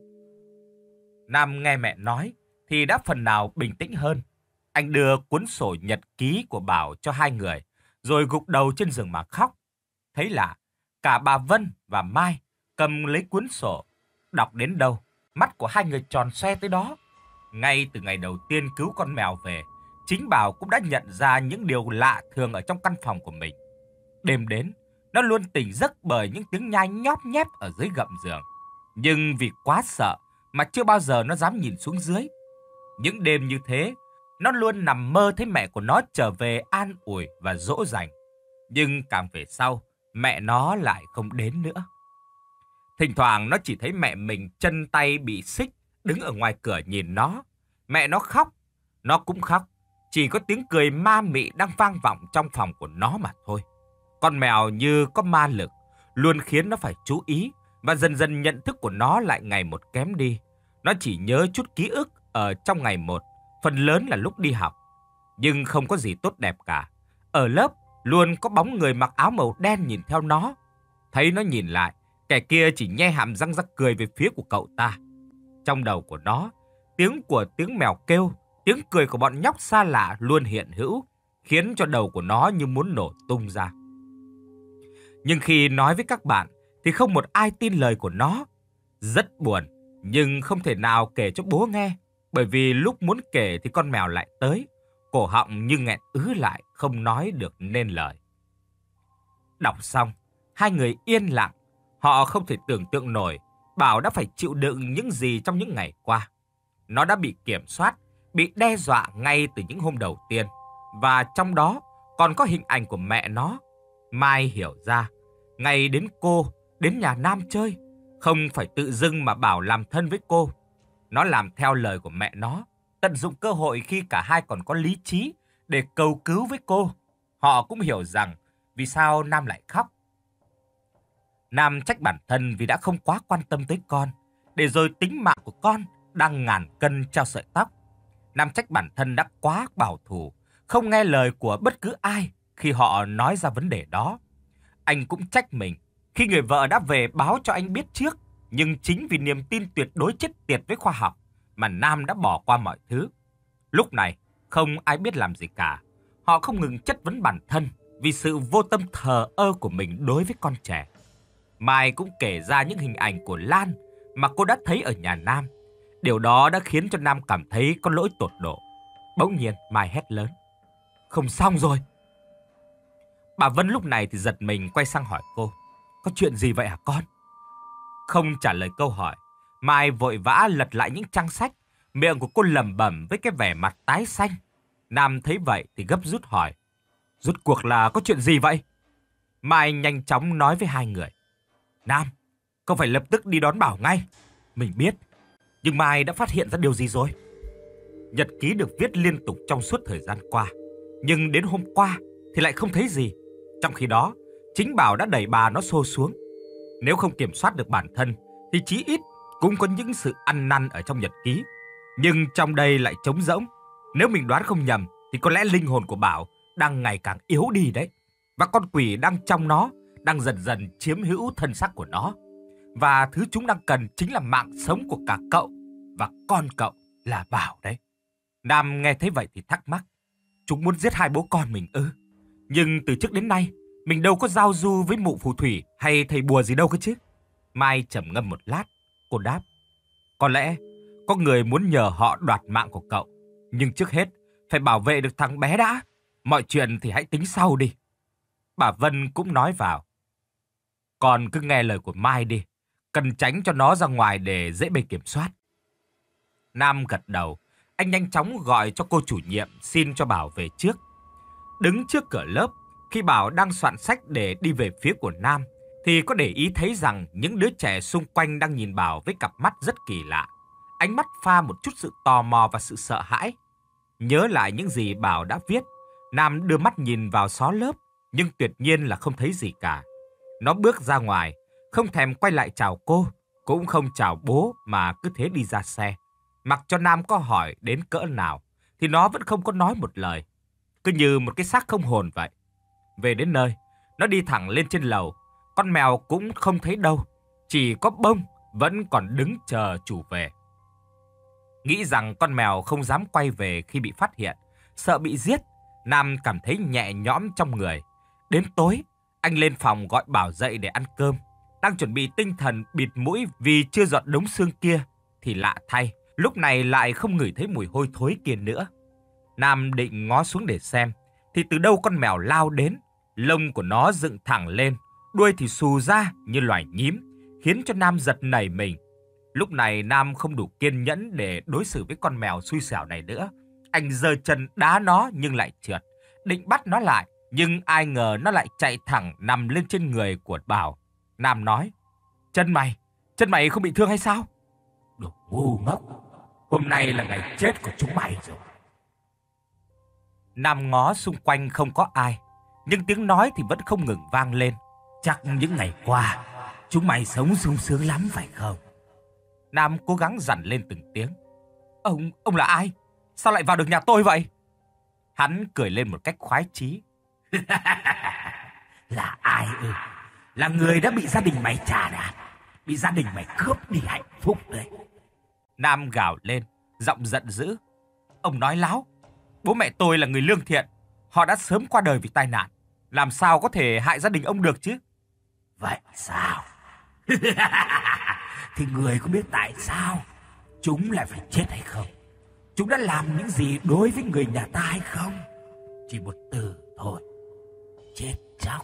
A: Nam nghe mẹ nói thì đã phần nào bình tĩnh hơn. Anh đưa cuốn sổ nhật ký của Bảo cho hai người, rồi gục đầu trên giường mà khóc. Thấy lạ, cả bà Vân và Mai cầm lấy cuốn sổ, đọc đến đâu, mắt của hai người tròn xoe tới đó. Ngay từ ngày đầu tiên cứu con mèo về, chính Bảo cũng đã nhận ra những điều lạ thường ở trong căn phòng của mình. Đêm đến, nó luôn tỉnh giấc bởi những tiếng nhai nhóp nhép ở dưới gầm giường. Nhưng vì quá sợ mà chưa bao giờ nó dám nhìn xuống dưới. Những đêm như thế, nó luôn nằm mơ thấy mẹ của nó trở về an ủi và dỗ dành. Nhưng càng về sau, mẹ nó lại không đến nữa. Thỉnh thoảng nó chỉ thấy mẹ mình chân tay bị xích, đứng ở ngoài cửa nhìn nó. Mẹ nó khóc, nó cũng khóc. Chỉ có tiếng cười ma mị đang vang vọng trong phòng của nó mà thôi. Con mèo như có ma lực, luôn khiến nó phải chú ý, và dần dần nhận thức của nó lại ngày một kém đi. Nó chỉ nhớ chút ký ức ở trong ngày một, phần lớn là lúc đi học. Nhưng không có gì tốt đẹp cả. Ở lớp, luôn có bóng người mặc áo màu đen nhìn theo nó. Thấy nó nhìn lại, kẻ kia chỉ nhe hàm răng ra cười về phía của cậu ta. Trong đầu của nó, tiếng của tiếng mèo kêu, tiếng cười của bọn nhóc xa lạ luôn hiện hữu, khiến cho đầu của nó như muốn nổ tung ra. Nhưng khi nói với các bạn, thì không một ai tin lời của nó. Rất buồn, nhưng không thể nào kể cho bố nghe, bởi vì lúc muốn kể thì con mèo lại tới, cổ họng như nghẹn ứ lại, không nói được nên lời. Đọc xong, hai người yên lặng. Họ không thể tưởng tượng nổi Bảo đã phải chịu đựng những gì trong những ngày qua. Nó đã bị kiểm soát, bị đe dọa ngay từ những hôm đầu tiên. Và trong đó còn có hình ảnh của mẹ nó. Mai hiểu ra, ngày đến cô, đến nhà Nam chơi, không phải tự dưng mà Bảo làm thân với cô. Nó làm theo lời của mẹ nó, tận dụng cơ hội khi cả hai còn có lý trí để cầu cứu với cô. Họ cũng hiểu rằng vì sao Nam lại khóc. Nam trách bản thân vì đã không quá quan tâm tới con, để rồi tính mạng của con đang ngàn cân treo sợi tóc. Nam trách bản thân đã quá bảo thủ, không nghe lời của bất cứ ai khi họ nói ra vấn đề đó. Anh cũng trách mình khi người vợ đã về báo cho anh biết trước, nhưng chính vì niềm tin tuyệt đối chết tiệt với khoa học mà Nam đã bỏ qua mọi thứ. Lúc này, không ai biết làm gì cả. Họ không ngừng chất vấn bản thân vì sự vô tâm thờ ơ của mình đối với con trẻ. Mai cũng kể ra những hình ảnh của Lan mà cô đã thấy ở nhà Nam. Điều đó đã khiến cho Nam cảm thấy có lỗi tột độ. Bỗng nhiên Mai hét lớn: "Không xong rồi!" Bà Vân lúc này thì giật mình quay sang hỏi cô: "Có chuyện gì vậy hả con?" Không trả lời câu hỏi, Mai vội vã lật lại những trang sách, miệng của cô lẩm bẩm với cái vẻ mặt tái xanh. Nam thấy vậy thì gấp rút hỏi: "Rốt cuộc là có chuyện gì vậy?" Mai nhanh chóng nói với hai người: "Nam, không phải lập tức đi đón Bảo ngay. Mình biết, nhưng Mai đã phát hiện ra điều gì rồi?" Nhật ký được viết liên tục trong suốt thời gian qua, nhưng đến hôm qua thì lại không thấy gì. Trong khi đó, chính Bảo đã đẩy bà nó xô xuống. Nếu không kiểm soát được bản thân thì chí ít cũng có những sự ăn năn ở trong nhật ký. Nhưng trong đây lại trống rỗng. Nếu mình đoán không nhầm thì có lẽ linh hồn của Bảo đang ngày càng yếu đi đấy. Và con quỷ đang trong nó đang dần dần chiếm hữu thân xác của nó. Và thứ chúng đang cần chính là mạng sống của cả cậu và con cậu là Bảo đấy. Nam nghe thấy vậy thì thắc mắc: "Chúng muốn giết hai bố con mình ư? Nhưng từ trước đến nay mình đâu có giao du với mụ phù thủy hay thầy bùa gì đâu cơ chứ?" Mai trầm ngâm một lát, cô đáp: "Có lẽ có người muốn nhờ họ đoạt mạng của cậu. Nhưng trước hết phải bảo vệ được thằng bé đã. Mọi chuyện thì hãy tính sau đi." Bà Vân cũng nói vào: "Con cứ nghe lời của Mai đi. Cần tránh cho nó ra ngoài để dễ bề kiểm soát." Nam gật đầu. Anh nhanh chóng gọi cho cô chủ nhiệm xin cho Bảo về trước. Đứng trước cửa lớp, khi Bảo đang soạn sách để đi về phía của Nam, thì có để ý thấy rằng những đứa trẻ xung quanh đang nhìn Bảo với cặp mắt rất kỳ lạ. Ánh mắt pha một chút sự tò mò và sự sợ hãi. Nhớ lại những gì Bảo đã viết, Nam đưa mắt nhìn vào xó lớp, nhưng tuyệt nhiên là không thấy gì cả. Nó bước ra ngoài, không thèm quay lại chào cô, cũng không chào bố mà cứ thế đi ra xe. Mặc cho Nam có hỏi đến cỡ nào, thì nó vẫn không có nói một lời. Cứ như một cái xác không hồn vậy. Về đến nơi, nó đi thẳng lên trên lầu. Con mèo cũng không thấy đâu, chỉ có Bông vẫn còn đứng chờ chủ về. Nghĩ rằng con mèo không dám quay về khi bị phát hiện, sợ bị giết, Nam cảm thấy nhẹ nhõm trong người. Đến tối, anh lên phòng gọi Bảo dậy để ăn cơm. Đang chuẩn bị tinh thần bịt mũi vì chưa dọn đống xương kia, thì lạ thay, lúc này lại không ngửi thấy mùi hôi thối kia nữa. Nam định ngó xuống để xem, thì từ đâu con mèo lao đến. Lông của nó dựng thẳng lên, đuôi thì xù ra như loài nhím, khiến cho Nam giật nảy mình. Lúc này Nam không đủ kiên nhẫn để đối xử với con mèo xui xẻo này nữa. Anh giơ chân đá nó nhưng lại trượt, định bắt nó lại, nhưng ai ngờ nó lại chạy thẳng nằm lên trên người của Bảo. Nam nói: "Chân mày, chân mày không bị thương hay sao?"
B: Đồ ngu ngốc, hôm nay là ngày chết của chúng mày rồi.
A: Nam ngó xung quanh không có ai, nhưng tiếng nói thì vẫn không ngừng vang lên:
B: "Chắc những ngày qua chúng mày sống sung sướng lắm phải không?"
A: Nam cố gắng dằn lên từng tiếng: Ông, ông là ai? Sao lại vào được nhà tôi vậy?" Hắn cười lên một cách khoái chí:
B: "Là ai ư? Là người đã bị gia đình mày trà đạp, bị gia đình mày cướp đi hạnh phúc đấy."
A: Nam gào lên, giọng giận dữ: "Ông nói láo. Bố mẹ tôi là người lương thiện. Họ đã sớm qua đời vì tai nạn. Làm sao có thể hại gia đình ông được chứ?"
B: "Vậy sao?" "Thì người có biết tại sao chúng lại phải chết hay không? Chúng đã làm những gì đối với người nhà ta hay không? Chỉ một từ thôi: chết chóc."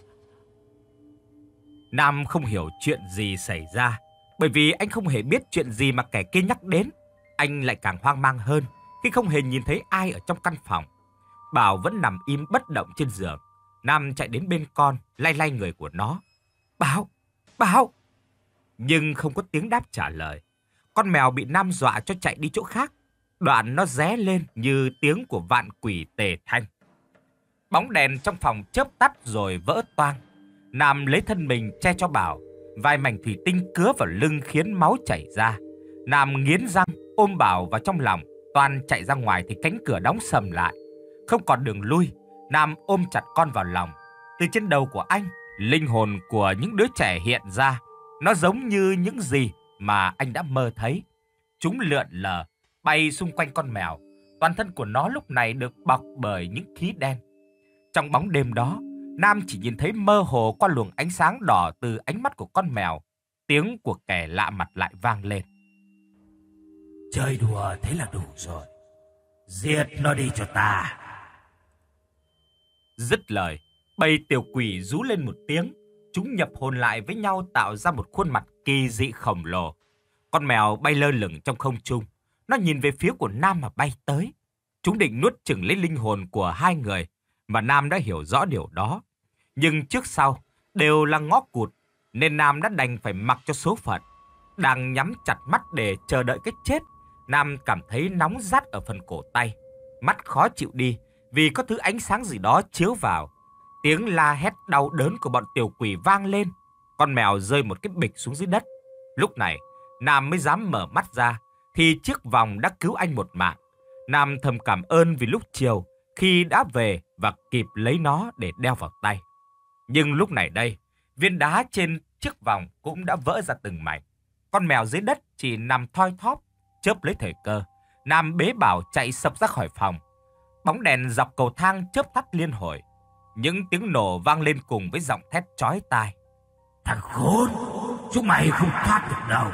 A: Nam không hiểu chuyện gì xảy ra, bởi vì anh không hề biết chuyện gì mà kẻ kia nhắc đến. Anh lại càng hoang mang hơn khi không hề nhìn thấy ai ở trong căn phòng. Bảo vẫn nằm im bất động trên giường. Nam chạy đến bên con, lay lay người của nó: "Bảo, Bảo!" Nhưng không có tiếng đáp trả lời. Con mèo bị Nam dọa cho chạy đi chỗ khác. Đoạn nó ré lên như tiếng của vạn quỷ tề thanh. Bóng đèn trong phòng chớp tắt rồi vỡ toang. Nam lấy thân mình che cho Bảo. Vài mảnh thủy tinh cứa vào lưng khiến máu chảy ra. Nam nghiến răng ôm Bảo vào trong lòng. Toan chạy ra ngoài thì cánh cửa đóng sầm lại. Không còn đường lui, Nam ôm chặt con vào lòng. Từ trên đầu của anh, linh hồn của những đứa trẻ hiện ra. Nó giống như những gì mà anh đã mơ thấy. Chúng lượn lờ, bay xung quanh con mèo. Toàn thân của nó lúc này được bọc bởi những khí đen. Trong bóng đêm đó, Nam chỉ nhìn thấy mơ hồ qua luồng ánh sáng đỏ từ ánh mắt của con mèo. Tiếng của kẻ lạ mặt lại vang lên.
B: Chơi đùa thế là đủ rồi. Giết nó đi cho ta.
A: Dứt lời, bầy tiểu quỷ rú lên một tiếng. Chúng nhập hồn lại với nhau tạo ra một khuôn mặt kỳ dị khổng lồ. Con mèo bay lơ lửng trong không trung. Nó nhìn về phía của Nam mà bay tới. Chúng định nuốt chửng lấy linh hồn của hai người, mà Nam đã hiểu rõ điều đó. Nhưng trước sau đều là ngõ cụt, nên Nam đã đành phải mặc cho số phận. Đang nhắm chặt mắt để chờ đợi cái chết, Nam cảm thấy nóng rát ở phần cổ tay. Mắt khó chịu đi vì có thứ ánh sáng gì đó chiếu vào. Tiếng la hét đau đớn của bọn tiểu quỷ vang lên. Con mèo rơi một cái bịch xuống dưới đất. Lúc này, Nam mới dám mở mắt ra, thì chiếc vòng đã cứu anh một mạng. Nam thầm cảm ơn vì lúc chiều, khi đã về và kịp lấy nó để đeo vào tay. Nhưng lúc này đây, viên đá trên chiếc vòng cũng đã vỡ ra từng mảnh. Con mèo dưới đất chỉ nằm thoi thóp. Chớp lấy thời cơ, Nam bế Bảo chạy sập ra khỏi phòng. Bóng đèn dọc cầu thang chớp tắt liên hồi. Những tiếng nổ vang lên cùng với giọng thét chói tai.
B: Thằng khốn, chúng mày không thoát được đâu.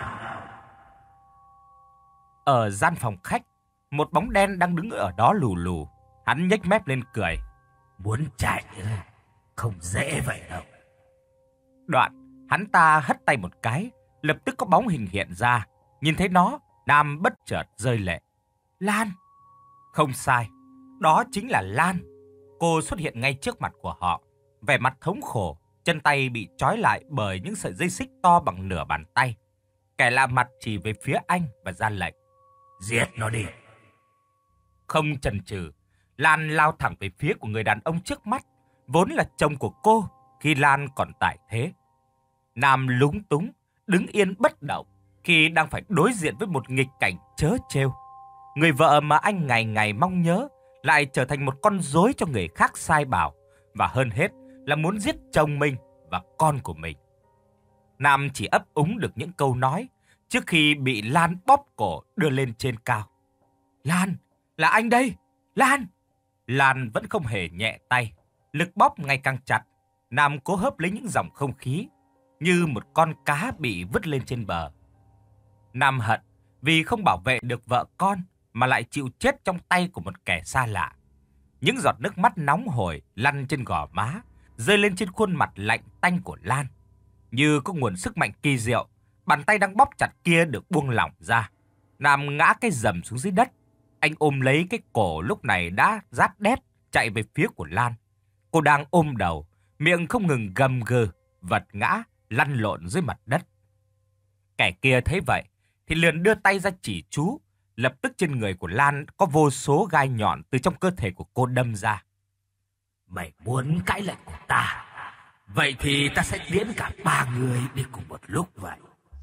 A: Ở gian phòng khách, một bóng đen đang đứng ở đó lù lù. Hắn nhếch mép lên cười.
B: Muốn chạy không dễ vậy đâu.
A: Đoạn, hắn ta hất tay một cái, lập tức có bóng hình hiện ra. Nhìn thấy nó, Nam bất chợt rơi lệ. Lan! Không sai, đó chính là Lan. Cô xuất hiện ngay trước mặt của họ, vẻ mặt thống khổ, chân tay bị trói lại bởi những sợi dây xích to bằng nửa bàn tay. Kẻ lạ mặt chỉ về phía anh và ra lệnh.
B: Giết nó đi.
A: Không chần chừ, Lan lao thẳng về phía của người đàn ông trước mắt, vốn là chồng của cô khi Lan còn tại thế. Nam lúng túng, đứng yên bất động khi đang phải đối diện với một nghịch cảnh trớ trêu. Người vợ mà anh ngày ngày mong nhớ lại trở thành một con rối cho người khác sai bảo, và hơn hết là muốn giết chồng mình và con của mình. Nam chỉ ấp úng được những câu nói trước khi bị Lan bóp cổ đưa lên trên cao. Lan, là anh đây, Lan! Lan vẫn không hề nhẹ tay, lực bóp ngày càng chặt. Nam cố hớp lấy những dòng không khí, như một con cá bị vứt lên trên bờ. Nam hận vì không bảo vệ được vợ con mà lại chịu chết trong tay của một kẻ xa lạ. Những giọt nước mắt nóng hổi lăn trên gò má, rơi lên trên khuôn mặt lạnh tanh của Lan. Như có nguồn sức mạnh kỳ diệu, bàn tay đang bóp chặt kia được buông lỏng ra. Nam ngã cái rầm xuống dưới đất. Anh ôm lấy cái cổ lúc này đã rát đét, chạy về phía của Lan. Cô đang ôm đầu, miệng không ngừng gầm gừ, vật ngã, lăn lộn dưới mặt đất. Kẻ kia thấy vậy thì liền đưa tay ra chỉ chú. Lập tức trên người của Lan có vô số gai nhọn từ trong cơ thể của cô đâm ra.
B: Mày muốn cãi lệnh của ta, vậy thì ta sẽ tiến cả ba người đi cùng một lúc vậy.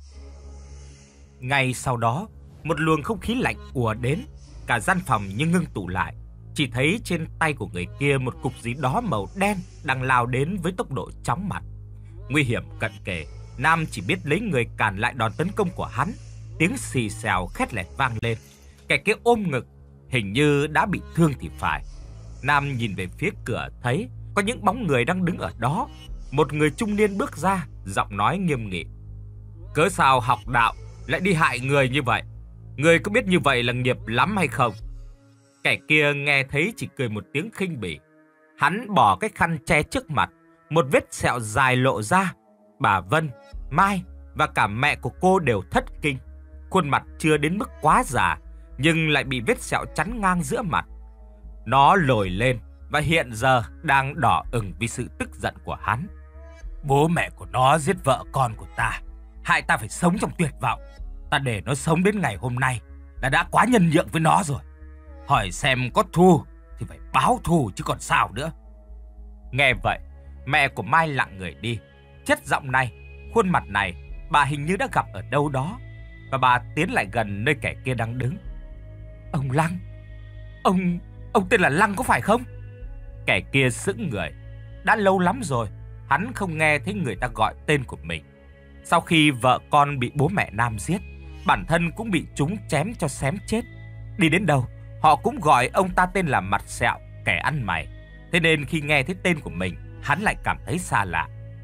A: Ngay sau đó, một luồng không khí lạnh ùa đến. Cả gian phòng như ngưng tụ lại. Chỉ thấy trên tay của người kia một cục gì đó màu đen đang lao đến với tốc độ chóng mặt. Nguy hiểm cận kề, Nam chỉ biết lấy người cản lại đòn tấn công của hắn. Tiếng xì xèo khét lẹt vang lên. Kẻ kia ôm ngực, hình như đã bị thương thì phải. Nam nhìn về phía cửa thấy có những bóng người đang đứng ở đó. Một người trung niên bước ra, giọng nói nghiêm nghị. Cớ sao học đạo lại đi hại người như vậy? Người có biết như vậy là nghiệp lắm hay không? Kẻ kia nghe thấy chỉ cười một tiếng khinh bỉ. Hắn bỏ cái khăn che trước mặt, một vết sẹo dài lộ ra. Bà Vân, Mai và cả mẹ của cô đều thất kinh. Khuôn mặt chưa đến mức quá già, nhưng lại bị vết sẹo chắn ngang giữa mặt. Nó lồi lên và hiện giờ đang đỏ ửng vì sự tức giận của hắn. Bố mẹ của nó giết vợ con của ta, hại ta phải sống trong tuyệt vọng. Ta để nó sống đến ngày hôm nay là đã quá nhân nhượng với nó rồi. Hỏi xem có thù thì phải báo thù chứ còn sao nữa. Nghe vậy, mẹ của Mai lặng người đi. Chất giọng này Khuôn mặt này bà hình như đã gặp ở đâu đó, và bà tiến lại gần nơi kẻ kia đang đứng. Ông Lăng, ông, ông tên là Lăng có phải không? Kẻ kia sững người. Đã lâu lắm rồi hắn không nghe thấy người ta gọi tên của mình. Sau khi vợ con bị bố mẹ Nam giết, bản thân cũng bị chúng chém cho xém chết. Đi đến đâu họ cũng gọi ông ta tên là Mặt Sẹo, kẻ ăn mày. Thế nên khi nghe thấy tên của mình, hắn lại cảm thấy xa lạ.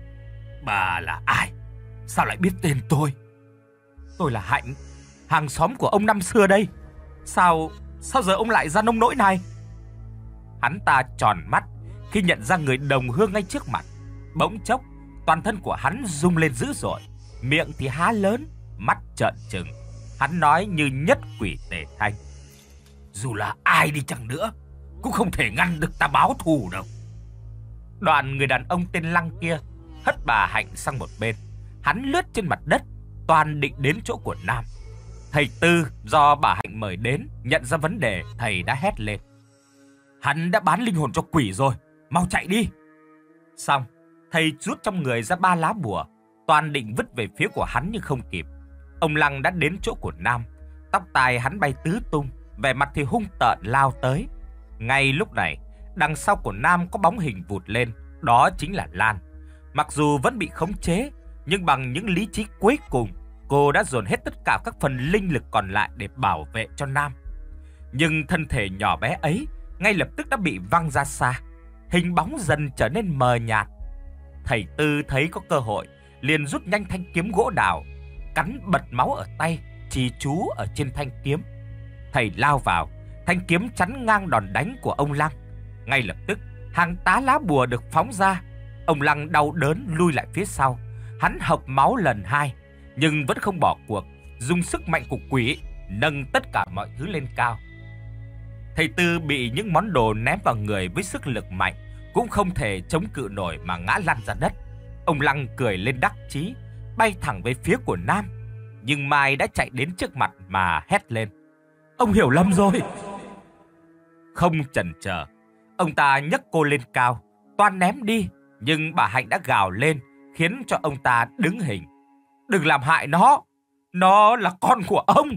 A: Bà là ai? Sao lại biết tên tôi? Tôi là Hạnh, hàng xóm của ông năm xưa đây. Sao, sao giờ ông lại ra nông nỗi này? Hắn ta tròn mắt khi nhận ra người đồng hương ngay trước mặt. Bỗng chốc, toàn thân của hắn rung lên dữ dội, miệng thì há lớn, mắt trợn trừng. Hắn nói như nhất quỷ tề thanh. Dù là ai đi chăng nữa, cũng không thể ngăn được ta báo thù đâu. Đoạn người đàn ông tên Lăng kia hất bà Hạnh sang một bên. Hắn lướt trên mặt đất, toàn định đến chỗ của Nam. Thầy Tư do bà Hạnh mời đến nhận ra vấn đề, thầy đã hét lên. Hắn đã bán linh hồn cho quỷ rồi, mau chạy đi. Xong, thầy rút trong người ra ba lá bùa, toàn định vứt về phía của hắn nhưng không kịp. Ông Lăng đã đến chỗ của Nam. Tóc tai hắn bay tứ tung, vẻ mặt thì hung tợn lao tới. Ngay lúc này, đằng sau của Nam có bóng hình vụt lên, đó chính là Lan. Mặc dù vẫn bị khống chế, nhưng bằng những lý trí cuối cùng, cô đã dồn hết tất cả các phần linh lực còn lại để bảo vệ cho Nam. Nhưng thân thể nhỏ bé ấy ngay lập tức đã bị văng ra xa, hình bóng dần trở nên mờ nhạt. Thầy Tư thấy có cơ hội, liền rút nhanh thanh kiếm gỗ đào, cắn bật máu ở tay, chì chú ở trên thanh kiếm. Thầy lao vào, thanh kiếm chắn ngang đòn đánh của ông Lăng. Ngay lập tức, hàng tá lá bùa được phóng ra. Ông Lăng đau đớn lui lại phía sau. Hắn hộc máu lần hai, nhưng vẫn không bỏ cuộc, dùng sức mạnh của quỷ nâng tất cả mọi thứ lên cao. Thầy Tư bị những món đồ ném vào người với sức lực mạnh, cũng không thể chống cự nổi mà ngã lăn ra đất. Ông Lăng cười lên đắc chí, bay thẳng về phía của Nam. Nhưng Mai đã chạy đến trước mặt mà hét lên. Ông hiểu lầm rồi. Không chần chờ, ông ta nhấc cô lên cao, toan ném đi. Nhưng bà Hạnh đã gào lên, khiến cho ông ta đứng hình. Đừng làm hại nó, nó là con của ông.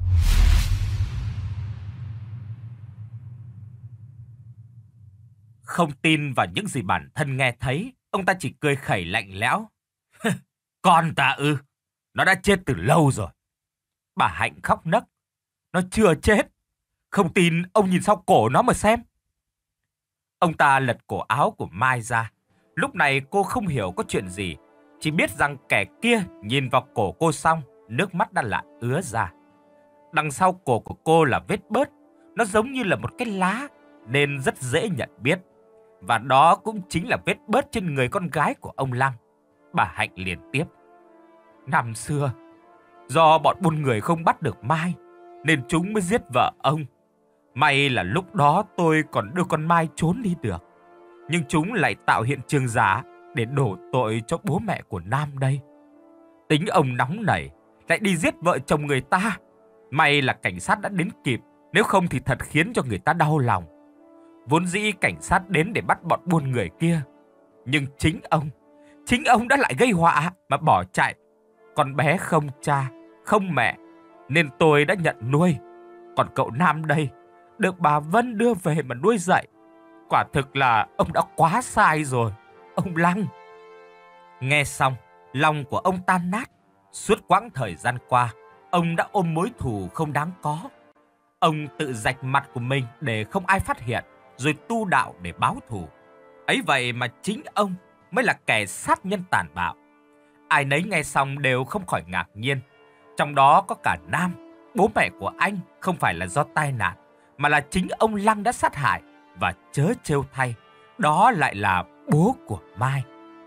A: Không tin vào những gì bản thân nghe thấy, ông ta chỉ cười khẩy lạnh lẽo. Con ta ư? Nó đã chết từ lâu rồi. Bà Hạnh khóc nấc. Nó chưa chết. Không tin ông nhìn sau cổ nó mà xem. Ông ta lật cổ áo của Mai ra. Lúc này cô không hiểu có chuyện gì, chỉ biết rằng kẻ kia nhìn vào cổ cô xong, nước mắt đã lại ứa ra. Đằng sau cổ của cô là vết bớt, nó giống như là một cái lá nên rất dễ nhận biết. Và đó cũng chính là vết bớt trên người con gái của ông Lăng. Bà Hạnh liền tiếp. Năm xưa, do bọn buôn người không bắt được Mai, nên chúng mới giết vợ ông. May là lúc đó tôi còn đưa con Mai trốn đi được. Nhưng chúng lại tạo hiện trường giả để đổ tội cho bố mẹ của Nam đây. Tính ông nóng nảy, lại đi giết vợ chồng người ta. May là cảnh sát đã đến kịp, nếu không thì thật khiến cho người ta đau lòng. Vốn dĩ cảnh sát đến để bắt bọn buôn người kia, nhưng chính ông, chính ông đã lại gây họa mà bỏ chạy. Con bé không cha, không mẹ, nên tôi đã nhận nuôi. Còn cậu Nam đây, được bà Vân đưa về mà nuôi dạy. Quả thực là ông đã quá sai rồi, ông Lăng. Nghe xong, lòng của ông tan nát. Suốt quãng thời gian qua, ông đã ôm mối thù không đáng có. Ông tự rạch mặt của mình để không ai phát hiện, rồi tu đạo để báo thù. Ấy vậy mà chính ông mới là kẻ sát nhân tàn bạo. Ai nấy nghe xong đều không khỏi ngạc nhiên. Trong đó có cả Nam, bố mẹ của anh không phải là do tai nạn, mà là chính ông Lăng đã sát hại. Và chớ trêu thay, đó lại là bố của Mai.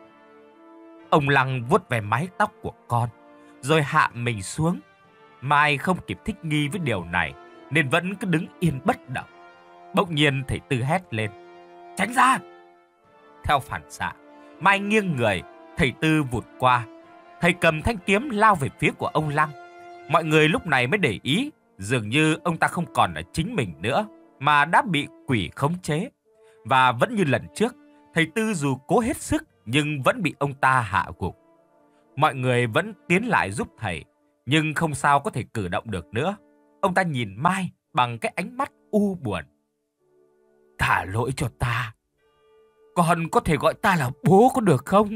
A: Ông Lăng vuốt về mái tóc của con, rồi hạ mình xuống. Mai không kịp thích nghi với điều này, nên vẫn cứ đứng yên bất động. Bỗng nhiên thầy Tư hét lên. Tránh ra! Theo phản xạ, Mai nghiêng người, thầy Tư vụt qua. Thầy cầm thanh kiếm lao về phía của ông Lăng. Mọi người lúc này mới để ý, dường như ông ta không còn là chính mình nữa, mà đã bị quỷ khống chế. Và vẫn như lần trước, thầy Tư dù cố hết sức nhưng vẫn bị ông ta hạ gục. Mọi người vẫn tiến lại giúp thầy, nhưng không sao có thể cử động được nữa. Ông ta nhìn Mai bằng cái ánh mắt u buồn.
B: Thả lỗi cho ta. Con có thể gọi ta là bố có được không?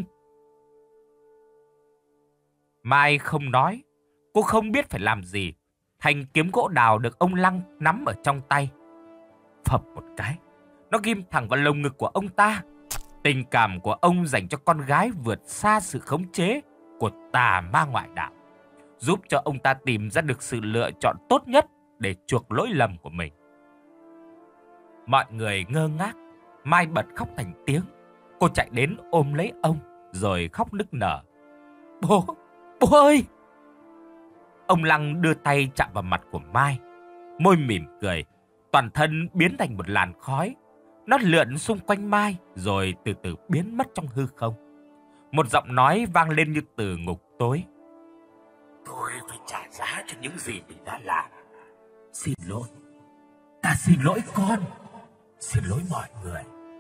A: Mai không nói. Cô không biết phải làm gì. Thanh kiếm gỗ đào được ông Lăng nắm ở trong tay. Phập một cái, nó ghim thẳng vào lồng ngực của ông ta. Tình cảm của ông dành cho con gái vượt xa sự khống chế của tà ma ngoại đạo, giúp cho ông ta tìm ra được sự lựa chọn tốt nhất để chuộc lỗi lầm của mình. Mọi người ngơ ngác. Mai bật khóc thành tiếng. Cô chạy đến ôm lấy ông rồi khóc nức nở. Bố, bố ơi! Ông Lăng đưa tay chạm vào mặt của Mai. Môi mỉm cười, toàn thân biến thành một làn khói. Nó lượn xung quanh Mai rồi từ từ biến mất trong hư không. Một giọng nói vang lên như từ ngục tối.
B: Tôi phải trả giá cho những gì mình đã làm. Xin lỗi. Ta xin lỗi con. Xin lỗi mọi người.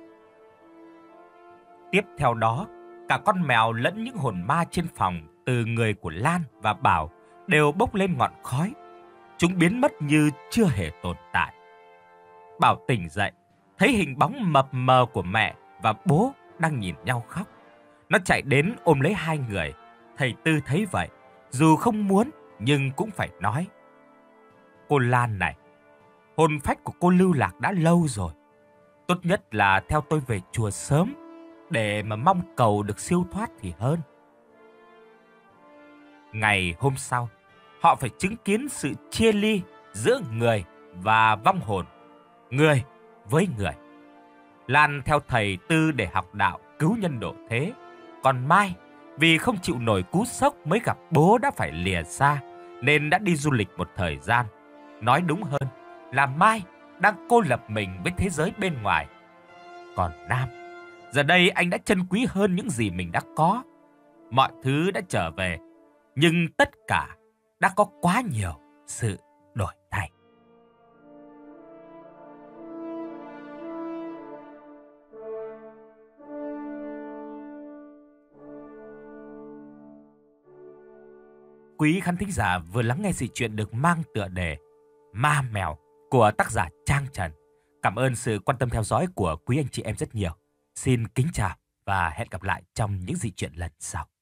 A: Tiếp theo đó, cả con mèo lẫn những hồn ma trên phòng từ người của Lan và Bảo đều bốc lên ngọn khói. Chúng biến mất như chưa hề tồn tại. Bảo tỉnh dậy, thấy hình bóng mập mờ của mẹ và bố đang nhìn nhau khóc. Nó chạy đến ôm lấy hai người. Thầy Tư thấy vậy, dù không muốn nhưng cũng phải nói. Cô Lan này, hồn phách của cô lưu lạc đã lâu rồi. Tốt nhất là theo tôi về chùa sớm, để mà mong cầu được siêu thoát thì hơn. Ngày hôm sau, họ phải chứng kiến sự chia ly giữa người và vong hồn, người với người. Lan theo thầy Tư để học đạo cứu nhân độ thế. Còn Mai, vì không chịu nổi cú sốc mới gặp bố đã phải lìa xa, nên đã đi du lịch một thời gian. Nói đúng hơn là Mai đang cô lập mình với thế giới bên ngoài. Còn Nam, giờ đây anh đã trân quý hơn những gì mình đã có. Mọi thứ đã trở về, nhưng tất cả đã có quá nhiều sự đổi thay. Quý khán thính giả vừa lắng nghe dị truyện được mang tựa đề Ma Mèo của tác giả Trang Trần. Cảm ơn sự quan tâm theo dõi của quý anh chị em rất nhiều. Xin kính chào và hẹn gặp lại trong những dị truyện lần sau.